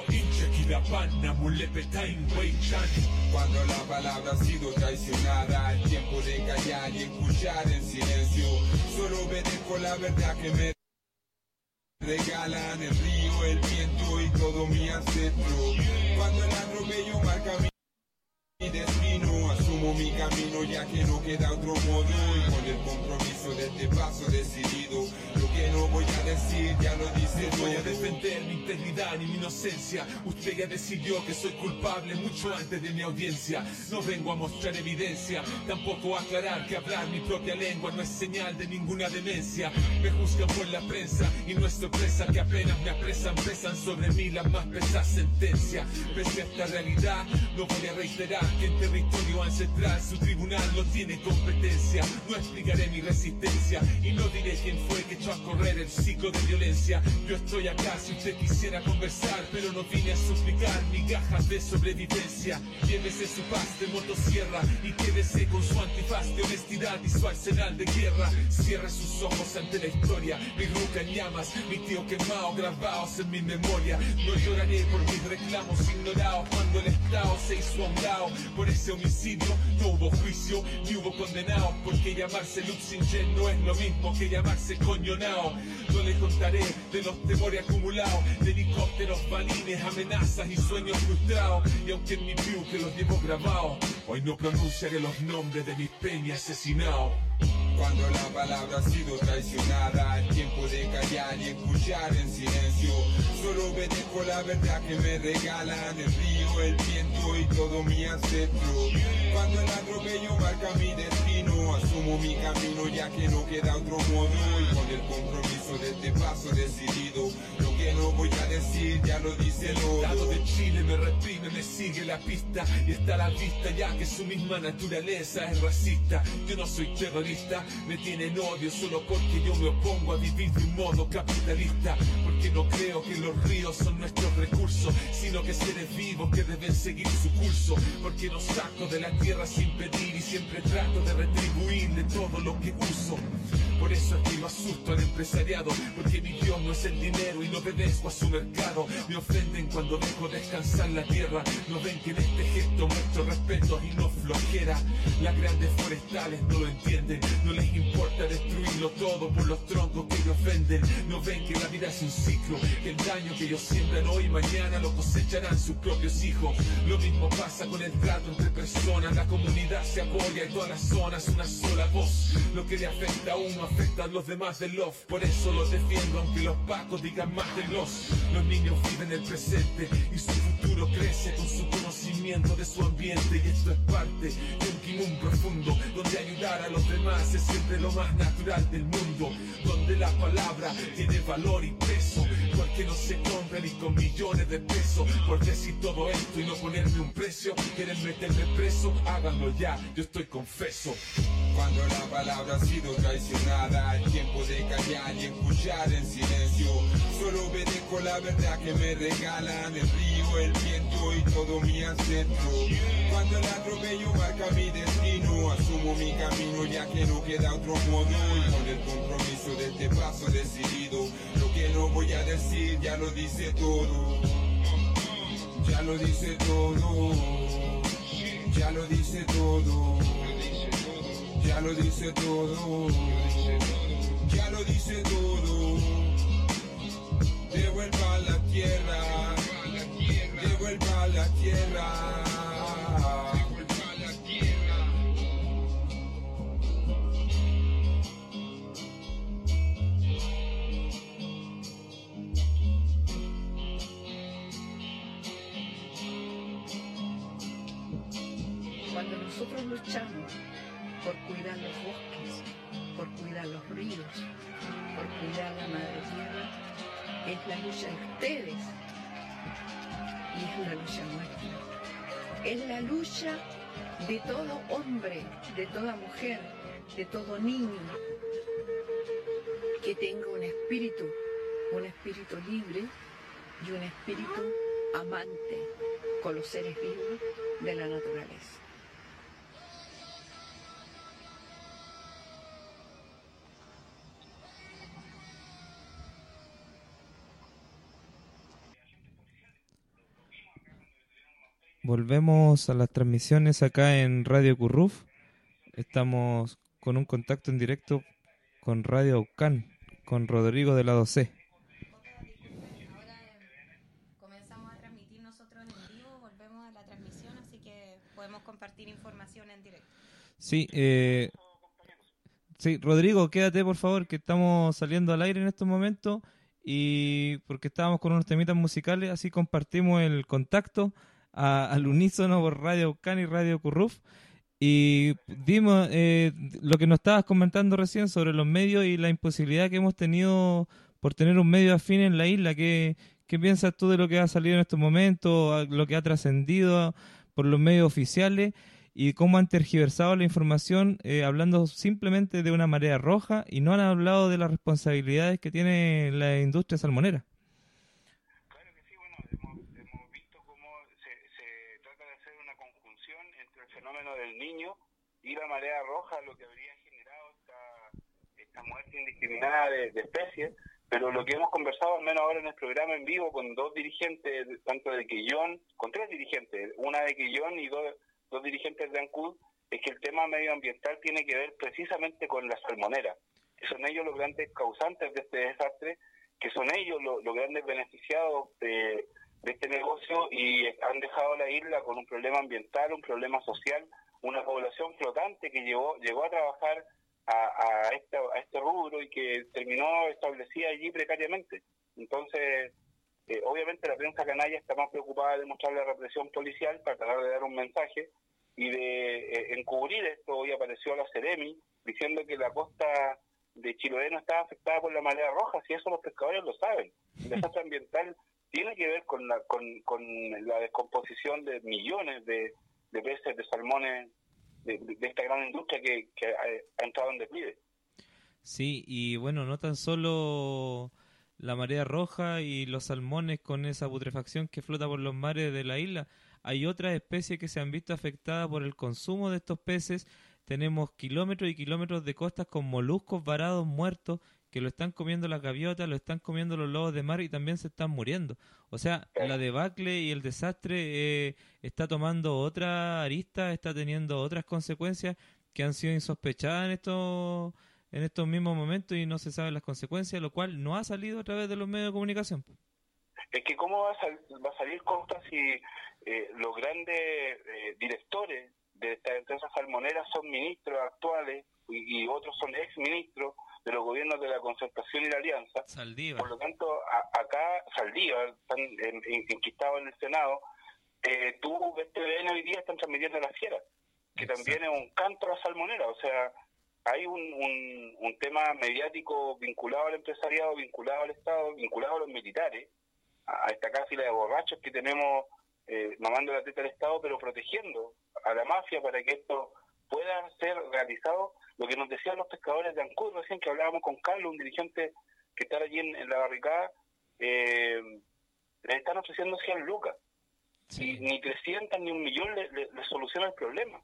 cuando la palabra ha sido traicionada, el tiempo de callar y escuchar en silencio. Solo obedezco la verdad que me regalan el río, el viento y todo mi ancestro. Cuando el atropello marca mi destino, asumo asumo mi camino ya que no queda otro modo. Y con el compromiso de este paso decidido, lo que no voy a decir ya lo dice No todo. voy a defender mi integridad ni mi inocencia. Usted ya decidió que soy culpable mucho antes de mi audiencia. No vengo a mostrar evidencia, tampoco a aclarar que hablar mi propia lengua no es señal de ninguna demencia. Me juzgan por la prensa y no es sorpresa que apenas me apresan, pesan sobre mí las más pesadas sentencias. Pese a esta realidad, no voy a reiterar que en territorio ancestral su tribunal no tiene competencia. No explicaré mi resistencia y no diré quién fue que echó a correr el ciclo de violencia. Yo estoy acá si usted quisiera conversar, pero no vine a suplicar migajas de sobrevivencia. Llévese su paz de motosierra y quédese con su antifaz de honestidad y su arsenal de guerra. Cierre sus ojos ante la historia, mi ruca en llamas, mi tío quemado, grabados en mi memoria. No lloraré por mis reclamos ignorados cuando el Estado se hizo a un lado. Por ese homicidio no hubo juicio ni hubo condenados, porque llamarse Luxingen no es lo mismo que llamarse Coñonao. No le contaré de los temores acumulados, de helicópteros, balines, amenazas y sueños frustrados. Y aunque en mi view que los llevo grabados, hoy no pronunciaré los nombres de mis peñas asesinados. Cuando la palabra ha sido traicionada, es tiempo de callar y escuchar en silencio. Solo obedezco la verdad que me regalan el río, el viento y todo mi ancestro. Cuando el atropello marca mi destino, asumo mi camino ya que no queda otro modo. Y con el compromiso de este paso decidido, lo que no voy a decir ya lo dice El todo. Estado de Chile me reprime, me sigue la pista y está a la vista ya que su misma naturaleza es racista. Yo no soy terrorista, me tienen odio solo porque yo me opongo a vivir de un modo capitalista. Porque no creo que los ríos son nuestros recursos, sino que seres vivos que deben seguir su curso. Porque no saco de la tierra sin pedir y siempre trato de retribuirle todo lo que uso. Por eso es que yo asusto al empresariado, porque mi Dios no es el dinero y no obedezco a su mercado. Me ofenden cuando dejo descansar la tierra, no ven que en este gesto muestro respeto y no flojera. Las grandes forestales no lo entienden, no les importa destruirlo todo por los troncos que ellos venden. No ven que la vida es un ciclo, que el daño que ellos siembran hoy y mañana lo cosecharán sus propios hijos. Lo mismo pasa con el trato entre personas, la comunidad se apoya y todas las zonas una sola voz. Lo que le afecta a uno afecta a los demás del love, por eso los defiendo aunque los pacos digan más de los. Los niños viven el presente y su futuro crece con su conocimiento de su ambiente. Y esto es parte de un kimún profundo, donde ayudar a los demás es siempre lo más natural del mundo, donde la palabra tiene valor y peso, porque no se compra ni con millones de pesos. Por decir todo esto y no ponerme un precio, quieren meterme preso, háganlo ya, yo estoy confeso. Cuando la palabra ha sido traicionada, es tiempo de callar y escuchar en silencio. Solo obedezco la verdad que me regalan el río, el viento y todo mi ancestro. Cuando el atropello marca mi destino, asumo mi camino ya que no queda otro modo. Y con el compromiso de este paso decidido, lo que no voy a decir ya lo dice todo. Ya lo dice todo. Ya lo dice todo. Ya lo dice todo, ya lo dice todo. Devuelva a la tierra, devuelva a la tierra. Cuando nosotros luchamos por cuidar los bosques, por cuidar los ríos, por cuidar la madre tierra, es la lucha de ustedes y es la lucha nuestra. Es la lucha de todo hombre, de toda mujer, de todo niño que tenga un espíritu libre y un espíritu amante con los seres vivos de la naturaleza. Volvemos a las transmisiones acá en Radio Curruf. Estamos con un contacto en directo con Radio Aucán, con Rodrigo de Lado C. Comenzamos a transmitir nosotros en vivo, volvemos a la transmisión, así que podemos compartir información en directo. Sí, sí, Rodrigo, quédate por favor, que estamos saliendo al aire en estos momentos y porque estábamos con unos temitas musicales, así compartimos el contacto al unísono por Radio Aucán y Radio Curruf. Y dimos lo que nos estabas comentando recién sobre los medios y la imposibilidad que hemos tenido por tener un medio afín en la isla. ¿Qué piensas tú de lo que ha salido en estos momentos, lo que ha trascendido por los medios oficiales y cómo han tergiversado la información hablando simplemente de una marea roja y no han hablado de las responsabilidades que tiene la industria salmonera? Claro que sí, bueno, hemos visto cómo se trata de hacer una conjunción entre el fenómeno del niño y la marea roja, lo que habría generado esta muerte indiscriminada de especies. Pero lo que hemos conversado, al menos ahora en el programa en vivo, con dos dirigentes, tanto de Quillón, con tres dirigentes, una de Quillón y dos dirigentes de Ancud, es que el tema medioambiental tiene que ver precisamente con la salmonera, que son ellos los grandes causantes de este desastre, que son ellos los grandes beneficiados de este negocio y han dejado la isla con un problema ambiental, un problema social, una población flotante que llegó a trabajar a este rubro y que terminó establecida allí precariamente. Entonces, obviamente la prensa canalla está más preocupada de mostrar la represión policial para tratar de dar un mensaje y de encubrir esto. Hoy apareció la Ceremi diciendo que la costa de Chiloé no estaba afectada por la marea roja, si eso los pescadores lo saben. El desastre ambiental tiene que ver con la descomposición de millones de peces, de salmones, de esta gran industria que ha entrado en declive. Sí, y bueno, no tan solo la marea roja y los salmones con esa putrefacción que flota por los mares de la isla, hay otras especies que se han visto afectadas por el consumo de estos peces. Tenemos kilómetros y kilómetros de costas con moluscos varados muertos que lo están comiendo las gaviotas, lo están comiendo los lobos de mar y también se están muriendo. O sea, la debacle y el desastre está tomando otra arista, está teniendo otras consecuencias que han sido insospechadas en estos mismos momentos y no se saben las consecuencias, lo cual no ha salido a través de los medios de comunicación. Es que cómo va a salir Costa si los grandes directores de estas empresas salmoneras son ministros actuales y otros son ex-ministros de los gobiernos de la Concertación y la Alianza. Saldívar. Por lo tanto, acá Saldívar están enquistados en el Senado. Tú ves TVN hoy día están transmitiendo La Fiera, que Exacto. También es un canto a la salmonera. O sea, hay un tema mediático vinculado al empresariado, vinculado al Estado, vinculado a los militares, a esta cáfila de borrachos que tenemos mamando la teta del Estado, pero protegiendo a la mafia para que esto pueda ser realizado. Lo que nos decían los pescadores de Ancud recién, que hablábamos con Carlos, un dirigente que está allí en la barricada, les están ofreciendo 100 lucas. Sí. Y ni 300 ni 1.000.000 le soluciona el problema.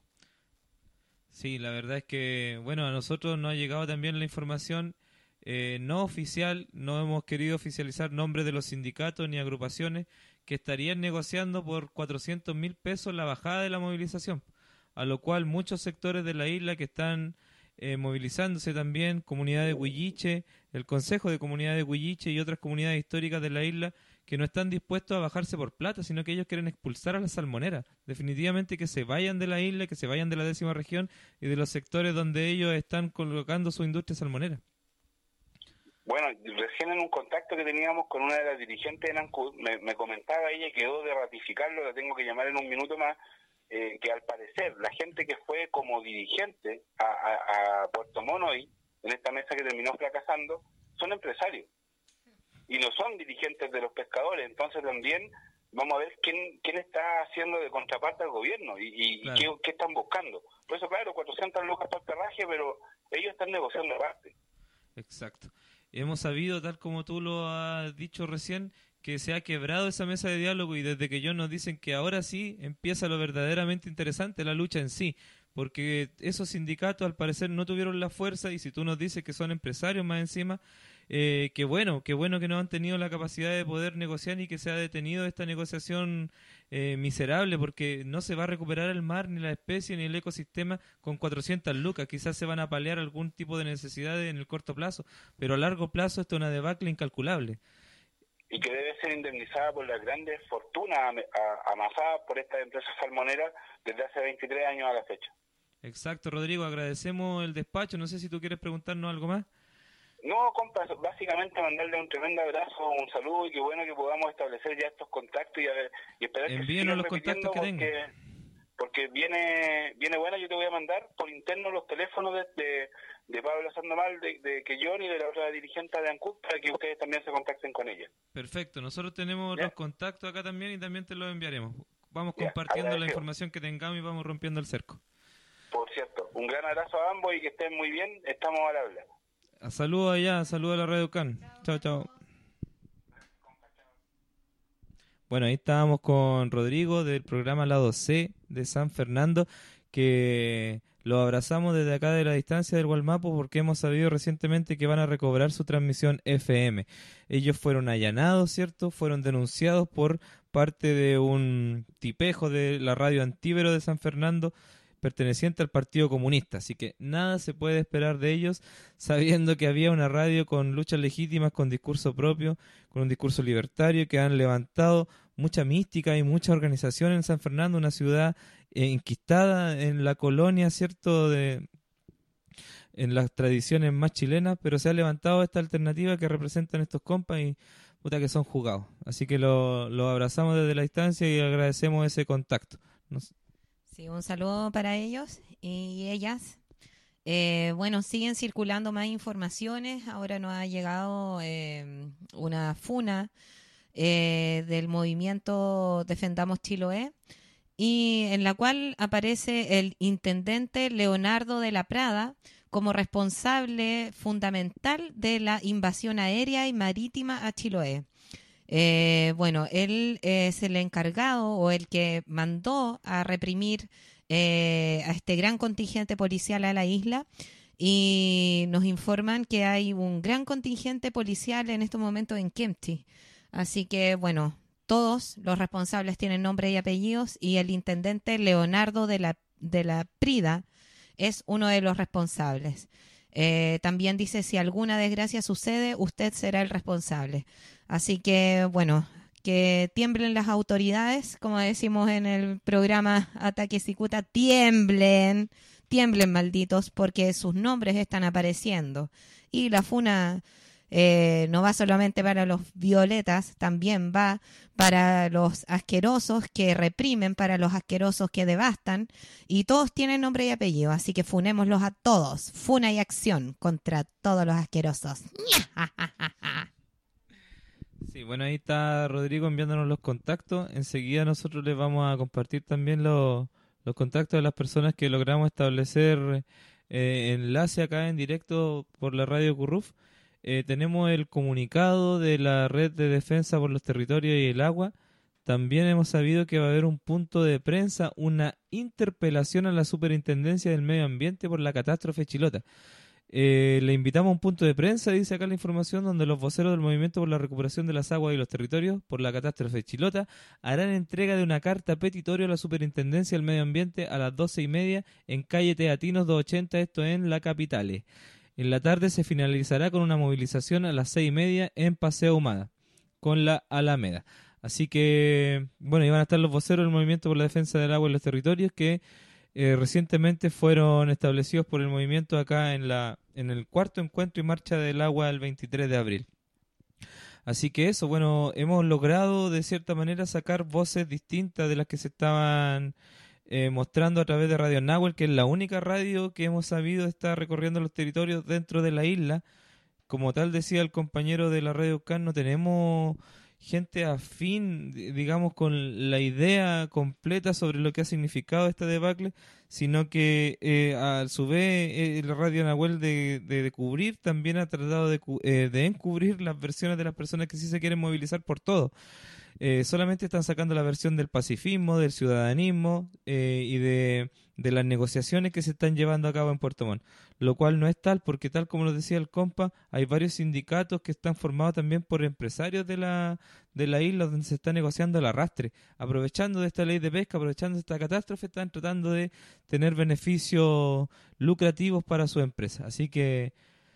Sí, la verdad es que, bueno, a nosotros nos ha llegado también la información no oficial, no hemos querido oficializar nombres de los sindicatos ni agrupaciones que estarían negociando por 400.000 pesos la bajada de la movilización, a lo cual muchos sectores de la isla que están movilizándose también, comunidad de Huilliche, el Consejo de Comunidad de Huilliche y otras comunidades históricas de la isla que no están dispuestos a bajarse por plata, sino que ellos quieren expulsar a las salmoneras. Definitivamente que se vayan de la isla, que se vayan de la 10ª región y de los sectores donde ellos están colocando su industria salmonera. Bueno, recién en un contacto que teníamos con una de las dirigentes de Ancud, me comentaba ella, y quedó de ratificarlo, la tengo que llamar en un minuto más, que al parecer la gente que fue como dirigente a Puerto Montt hoy, en esta mesa que terminó fracasando, son empresarios y no son dirigentes de los pescadores. Entonces también vamos a ver quién está haciendo de contraparte al gobierno y claro. qué están buscando. Por eso, claro, 400 lucas para el perraje, pero ellos están negociando aparte. Exacto. Hemos sabido, tal como tú lo has dicho recién, que se ha quebrado esa mesa de diálogo y desde que ellos nos dicen que ahora sí empieza lo verdaderamente interesante, la lucha en sí, porque esos sindicatos al parecer no tuvieron la fuerza y si tú nos dices que son empresarios más encima, qué bueno que no han tenido la capacidad de poder negociar y que se ha detenido esta negociación miserable, porque no se va a recuperar el mar, ni la especie, ni el ecosistema con 400 lucas. Quizás se van a paliar algún tipo de necesidades en el corto plazo, pero a largo plazo esto es una debacle incalculable. y que debe ser indemnizada por las grandes fortunas amasadas por estas empresas salmoneras desde hace 23 años a la fecha. Exacto, Rodrigo, agradecemos el despacho. No sé si tú quieres preguntarnos algo más. No, compa, básicamente mandarle un tremendo abrazo, un saludo, y qué bueno que podamos establecer ya estos contactos y esperar que envíenos los contactos que tengan. Porque viene bueno. Yo te voy a mandar por interno los teléfonos de Pablo Sandoval, de Quellón y de la otra dirigente de ANCUP, para que ustedes también se contacten con ella. Perfecto, nosotros tenemos los contactos acá también y también te los enviaremos. Vamos Ya, compartiendo la agradecido. información que tengamos y vamos rompiendo el cerco. Por cierto, un gran abrazo a ambos y que estén muy bien. Estamos al habla. Saludos allá, saludos a la Radio Can. Chao, chao. Bueno, ahí estábamos con Rodrigo del programa Lado C de San Fernando, que lo abrazamos desde acá de la distancia del Gualmapu porque hemos sabido recientemente que van a recobrar su transmisión FM. Ellos fueron allanados, ¿cierto? Fueron denunciados por parte de un tipejo de la radio Antíbero de San Fernando, perteneciente al Partido Comunista, así que nada se puede esperar de ellos, sabiendo que había una radio con luchas legítimas, con discurso propio, con un discurso libertario, que han levantado mucha mística y mucha organización en San Fernando, una ciudad enquistada en la colonia, ¿cierto?, en las tradiciones más chilenas, pero se ha levantado esta alternativa que representan estos compas y puta que son jugados, así que lo abrazamos desde la distancia y agradecemos ese contacto. Sí, un saludo para ellos y ellas. Bueno, siguen circulando más informaciones. Ahora nos ha llegado una funa del movimiento Defendamos Chiloé, y en la cual aparece el intendente Leonardo de la Prada como responsable fundamental de la invasión aérea y marítima a Chiloé. Bueno, él es el encargado o el que mandó a reprimir a este gran contingente policial a la isla, y nos informan que hay un gran contingente policial en estos momentos en Kempty. Así que, bueno, todos los responsables tienen nombre y apellidos, y el intendente Leonardo de la Prida es uno de los responsables. También dice, si alguna desgracia sucede, usted será el responsable. Así que, bueno, que tiemblen las autoridades, como decimos en el programa Ataque Cicuta, tiemblen, malditos, porque sus nombres están apareciendo. Y la funa no va solamente para los violetas, también va para los asquerosos que reprimen, para los asquerosos que devastan, y todos tienen nombre y apellido, así que funémoslos a todos. Funa y acción contra todos los asquerosos. Sí, bueno, ahí está Rodrigo enviándonos los contactos. Enseguida nosotros les vamos a compartir también los contactos de las personas que logramos establecer enlace acá en directo por la radio Curruf. Tenemos el comunicado de la Red de Defensa por los Territorios y el Agua. También hemos sabido que va a haber un punto de prensa, una interpelación a la Superintendencia del Medio Ambiente por la catástrofe Chilota. Le invitamos a un punto de prensa, dice acá la información, donde los voceros del Movimiento por la Recuperación de las Aguas y los Territorios por la catástrofe Chilota harán entrega de una carta petitorio a la Superintendencia del Medio Ambiente a las 12:30 en calle Teatinos 280, esto en la capital. En la tarde se finalizará con una movilización a las 6:30 en Paseo Ahumada, con la Alameda. Así que, bueno, ahí van a estar los voceros del Movimiento por la Defensa del Agua y los Territorios que recientemente fueron establecidos por el movimiento acá en el cuarto encuentro y marcha del agua el 23 de abril. Así que eso, bueno, hemos logrado de cierta manera sacar voces distintas de las que se estaban mostrando a través de Radio Nahuel, que es la única radio que hemos sabido estar recorriendo los territorios dentro de la isla. Como tal decía el compañero de la Radio CAN, no tenemos gente afín, digamos, con la idea completa sobre lo que ha significado esta debacle, sino que a su vez la Radio Nahuel de cubrir también ha tratado de encubrir las versiones de las personas que sí se quieren movilizar por todo. Solamente están sacando la versión del pacifismo, del ciudadanismo y de las negociaciones que se están llevando a cabo en Puerto Montt, lo cual no es tal, porque tal como lo decía el compa, hay varios sindicatos que están formados también por empresarios de la isla, donde se está negociando el arrastre, aprovechando de esta ley de pesca, aprovechando de esta catástrofe, están tratando de tener beneficios lucrativos para su empresa. Así que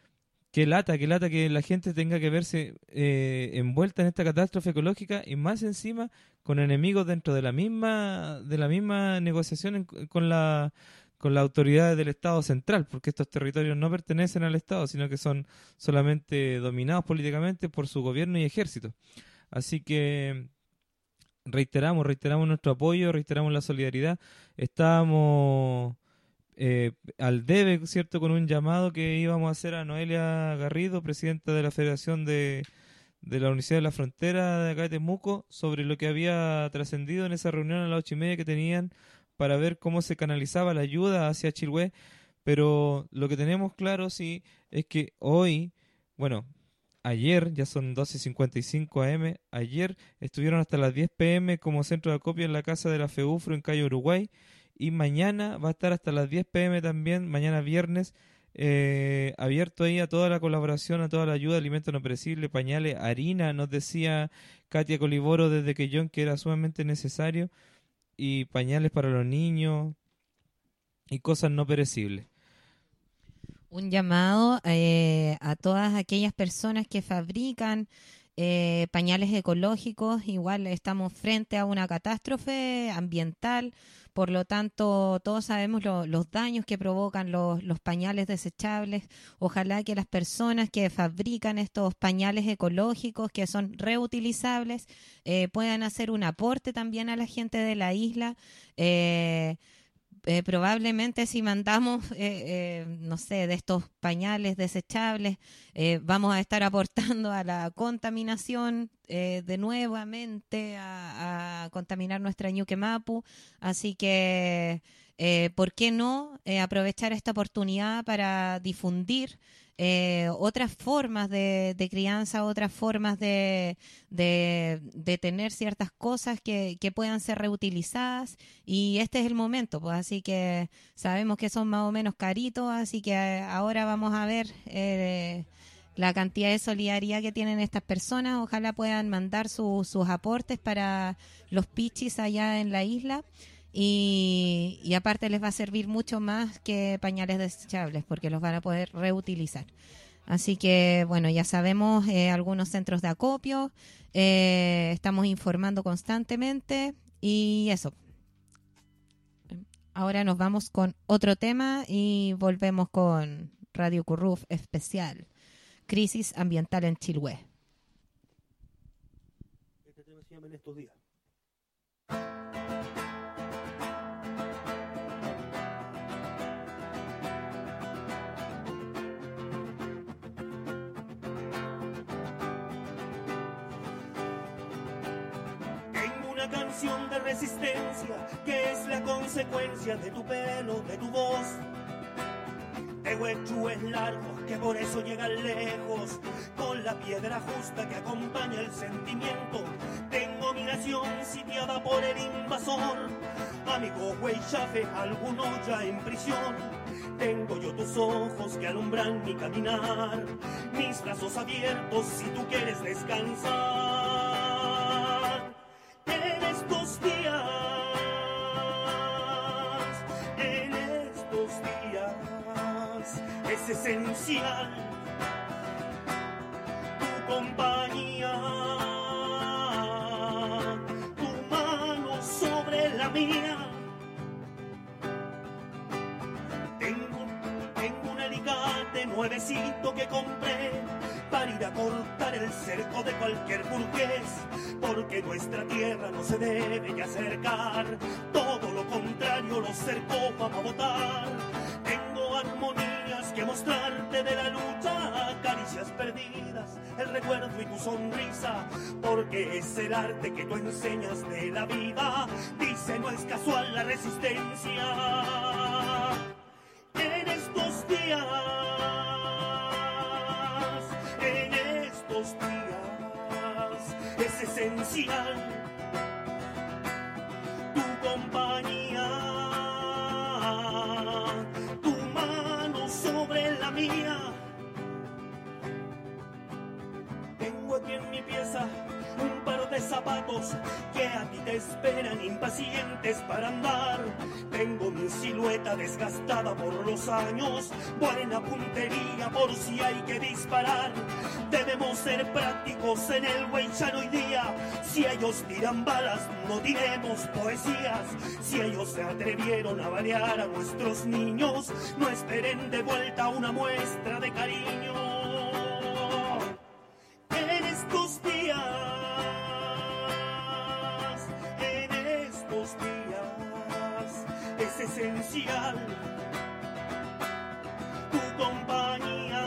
qué lata que la gente tenga que verse envuelta en esta catástrofe ecológica y más encima con enemigos dentro de la misma negociación con las autoridades del Estado central, porque estos territorios no pertenecen al Estado, sino que son solamente dominados políticamente por su gobierno y ejército. Así que reiteramos nuestro apoyo, reiteramos la solidaridad. Estábamos al debe, ¿cierto?, con un llamado que íbamos a hacer a Noelia Garrido, presidenta de la Federación de la Universidad de la Frontera de acá de Temuco, sobre lo que había trascendido en esa reunión a las 8:30 que tenían para ver cómo se canalizaba la ayuda hacia Chiloé. Pero lo que tenemos claro, sí, es que hoy, ayer, ya son 12:55 AM, ayer estuvieron hasta las 10 PM como centro de acopio en la casa de la FEUFRO en Cayo Uruguay, y mañana va a estar hasta las 10 PM también, mañana viernes, abierto ahí a toda la colaboración, a toda la ayuda, alimentos no perecibles, pañales, harina, nos decía Katia Coliboro desde Quellón que era sumamente necesario, y pañales para los niños y cosas no perecibles. Un llamado a todas aquellas personas que fabrican pañales ecológicos. Igual estamos frente a una catástrofe ambiental, por lo tanto todos sabemos los daños que provocan los pañales desechables. Ojalá que las personas que fabrican estos pañales ecológicos, que son reutilizables, puedan hacer un aporte también a la gente de la isla. Probablemente si mandamos, no sé, de estos pañales desechables, vamos a estar aportando a la contaminación de nuevamente, a contaminar nuestra Ñuque Mapu. Así que, ¿por qué no aprovechar esta oportunidad para difundir otras formas de crianza, otras formas de tener ciertas cosas que puedan ser reutilizadas? Y este es el momento, pues, así que sabemos que son más o menos caritos, así que ahora vamos a ver la cantidad de solidaridad que tienen estas personas. Ojalá puedan mandar sus aportes para los pichis allá en la isla. Y aparte les va a servir mucho más que pañales desechables, porque los van a poder reutilizar. Así que, bueno, ya sabemos algunos centros de acopio, estamos informando constantemente y eso. Ahora nos vamos con otro tema y volvemos con Radio Curruf especial, Crisis Ambiental en Chiloé. Este tema se llama En estos días. Canción de resistencia que es la consecuencia de tu pelo, de tu voz. Tehuechu es largo, que por eso llega lejos, con la piedra justa que acompaña el sentimiento. Tengo mi nación sitiada por el invasor, amigo Hueychafe, alguno ya en prisión. Tengo yo tus ojos que alumbran mi caminar, mis brazos abiertos si tú quieres descansar. En estos días es esencial tu compañía, tu mano sobre la mía. Tengo un alicate nuevecito que compré para ir a cortar el cerco de cualquier burgués, porque nuestra tierra no se debe ya acercar, todo lo contrario los cercó para votar. Tengo armonías que mostrarte de la lucha, caricias perdidas, el recuerdo y tu sonrisa, porque es el arte que tú enseñas de la vida. Dice, no es casual la resistencia. En estos días es esencial tu compañía, tu mano sobre la mía. Tengo aquí en mi pieza un par de zapatos que a ti te esperan impacientes para andar. Tengo mi silueta desgastada por los años, buena puntería por si hay que disparar. Debemos ser prácticos en el Weichan hoy día. Si ellos tiran balas, no diremos poesías. Si ellos se atrevieron a balear a nuestros niños, no esperen de vuelta una muestra de cariño. En estos días, es esencial tu compañía,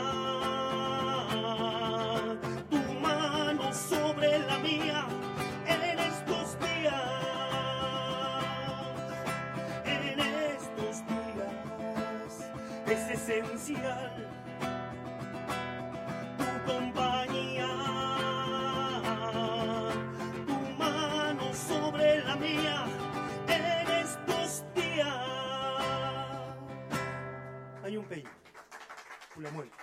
tu mano sobre la mía. En estos días, es esencial tu compañía, tu mano sobre la mía. Hay un peño, una muerte.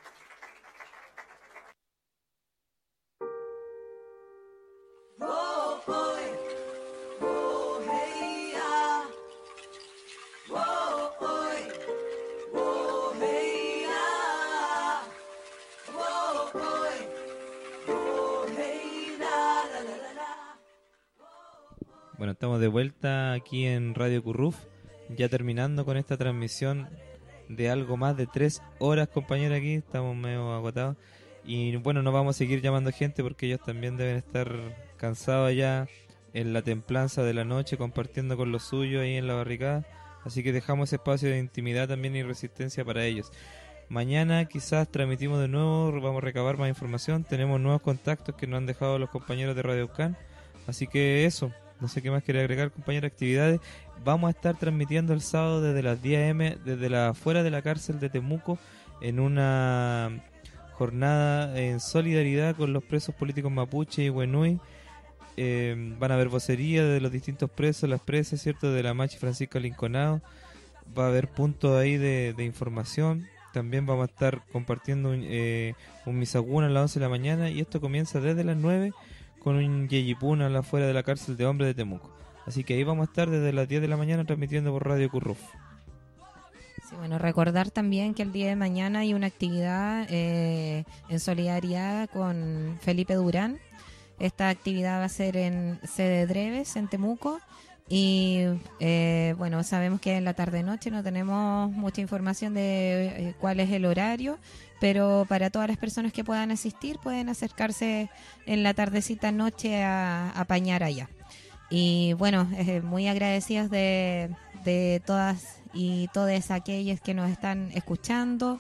Bueno, estamos de vuelta aquí en Radio Curruf, ya terminando con esta transmisión de algo más de 3 horas, compañeros, aquí estamos medio agotados y bueno, no vamos a seguir llamando gente porque ellos también deben estar cansados allá en la templanza de la noche compartiendo con los suyos ahí en la barricada, así que dejamos ese espacio de intimidad también y resistencia para ellos. Mañana quizás transmitimos de nuevo, vamos a recabar más información, tenemos nuevos contactos que nos han dejado los compañeros de Radio Euskal, así que eso. No sé qué más quiere agregar, compañero. Actividades. Vamos a estar transmitiendo el sábado desde las 10 a.m. desde afuera de la cárcel de Temuco en una jornada en solidaridad con los presos políticos mapuche y huenui. Van a haber vocería de los distintos presos, las presas, ¿cierto? De la Machi Francisco Linconado. Va a haber puntos ahí de información. También vamos a estar compartiendo un misaguna a las 11 de la mañana y esto comienza desde las 9 con un yeyipuna afuera de la cárcel de hombres de Temuco. Así que ahí vamos a estar desde las 10 de la mañana transmitiendo por Radio Curruf. Sí, bueno, recordar también que el día de mañana hay una actividad en solidaridad con Felipe Durán. Esta actividad va a ser en sede Dreves, en Temuco. Y bueno, sabemos que en la tarde-noche no tenemos mucha información de cuál es el horario, pero para todas las personas que puedan asistir pueden acercarse en la tardecita noche a apañar allá. Y bueno, muy agradecidos de todas y todos aquellos que nos están escuchando.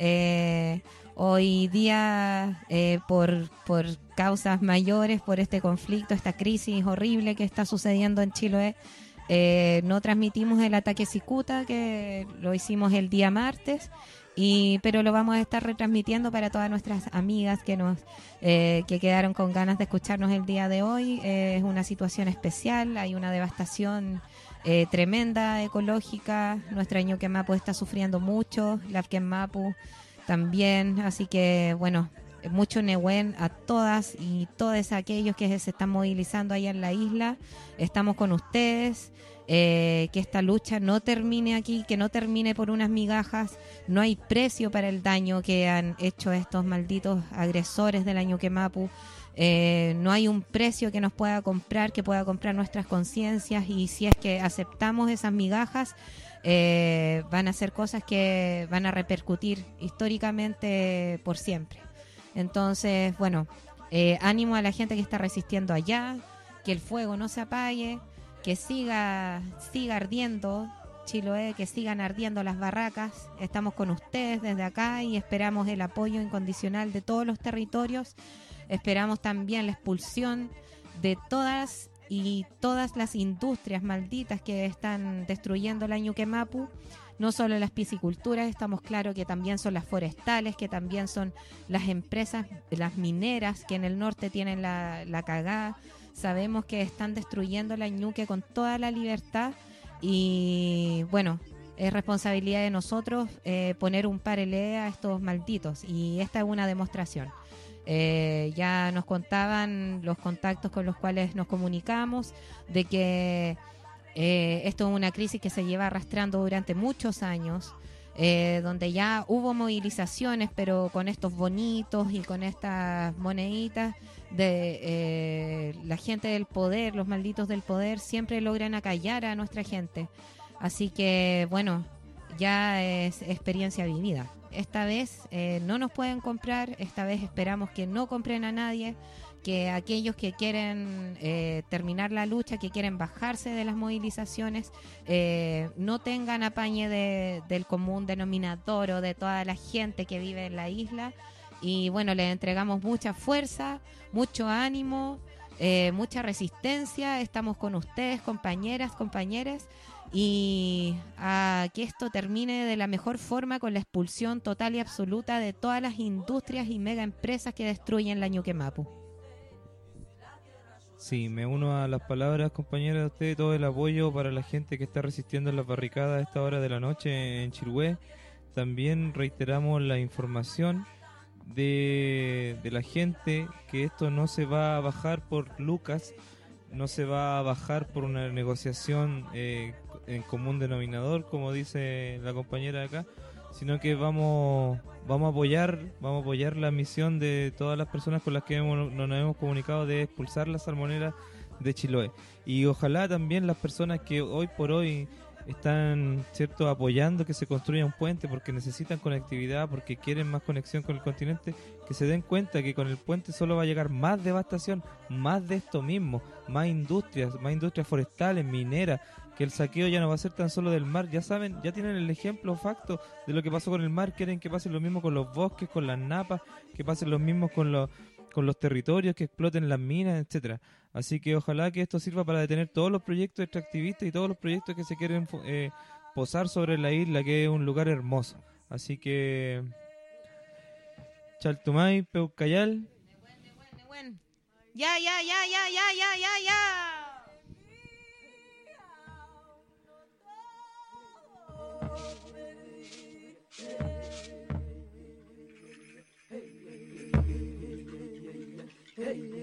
Hoy día, por causas mayores, por este conflicto, esta crisis horrible que está sucediendo en Chiloé, no transmitimos el ataque Cicuta, que lo hicimos el día martes, pero lo vamos a estar retransmitiendo para todas nuestras amigas que quedaron con ganas de escucharnos el día de hoy. Es una situación especial, hay una devastación tremenda ecológica. Nuestra Ñuque Mapu está sufriendo mucho, la Afken Mapu también, así que bueno, mucho Nehuen a todas y todos aquellos que se están movilizando allá en la isla. Estamos con ustedes, que esta lucha no termine aquí, que no termine por unas migajas. No hay precio para el daño que han hecho estos malditos agresores del Ñuque Mapu. No hay un precio que nos pueda comprar, que pueda comprar nuestras conciencias, y si es que aceptamos esas migajas, van a ser cosas que van a repercutir históricamente por siempre. Entonces, bueno, ánimo a la gente que está resistiendo allá, que el fuego no se apague, que siga ardiendo Chiloé, que sigan ardiendo las barracas. Estamos con ustedes desde acá y esperamos el apoyo incondicional de todos los territorios. Esperamos también la expulsión de todas las industrias malditas que están destruyendo la Ñuque Mapu. No solo las pisciculturas, estamos claros que también son las forestales, que también son las empresas, las mineras que en el norte tienen la cagada. Sabemos que están destruyendo la Ñuque con toda la libertad y bueno, es responsabilidad de nosotros poner un parelé a estos malditos, y esta es una demostración. Ya nos contaban los contactos con los cuales nos comunicamos de que esto es una crisis que se lleva arrastrando durante muchos años, donde ya hubo movilizaciones, pero con estos bonitos y con estas moneditas de la gente del poder, los malditos del poder, siempre logran acallar a nuestra gente. Así que, bueno, ya es experiencia vivida. Esta vez no nos pueden comprar, esta vez esperamos que no compren a nadie, que aquellos que quieren terminar la lucha, que quieren bajarse de las movilizaciones, no tengan apañe del común denominador o de toda la gente que vive en la isla. Y bueno, les entregamos mucha fuerza, mucho ánimo, mucha resistencia. Estamos con ustedes, compañeras, compañeros, y a que esto termine de la mejor forma con la expulsión total y absoluta de todas las industrias y mega empresas que destruyen la Ñuque Mapu. Sí, me uno a las palabras, compañeras, de ustedes, todo el apoyo para la gente que está resistiendo en las barricadas a esta hora de la noche en Chiloé. También reiteramos la información de la gente, que esto no se va a bajar por lucas, no se va a bajar por una negociación en común denominador, como dice la compañera de acá, sino que vamos a apoyar la misión de todas las personas con las que nos hemos comunicado de expulsar las salmoneras de Chiloé. Y ojalá también las personas que hoy por hoy están, ¿cierto?, apoyando que se construya un puente porque necesitan conectividad, porque quieren más conexión con el continente, que se den cuenta que con el puente solo va a llegar más devastación, más de esto mismo, más industrias forestales, mineras, que el saqueo ya no va a ser tan solo del mar. Ya saben, ya tienen el ejemplo facto de lo que pasó con el mar. Quieren que pase lo mismo con los bosques, con las napas, que pase lo mismo con los territorios, que exploten las minas, etcétera. Así que ojalá que esto sirva para detener todos los proyectos extractivistas y todos los proyectos que se quieren posar sobre la isla, que es un lugar hermoso. Así que Chaltumay, Peucayal. Ya. Hey.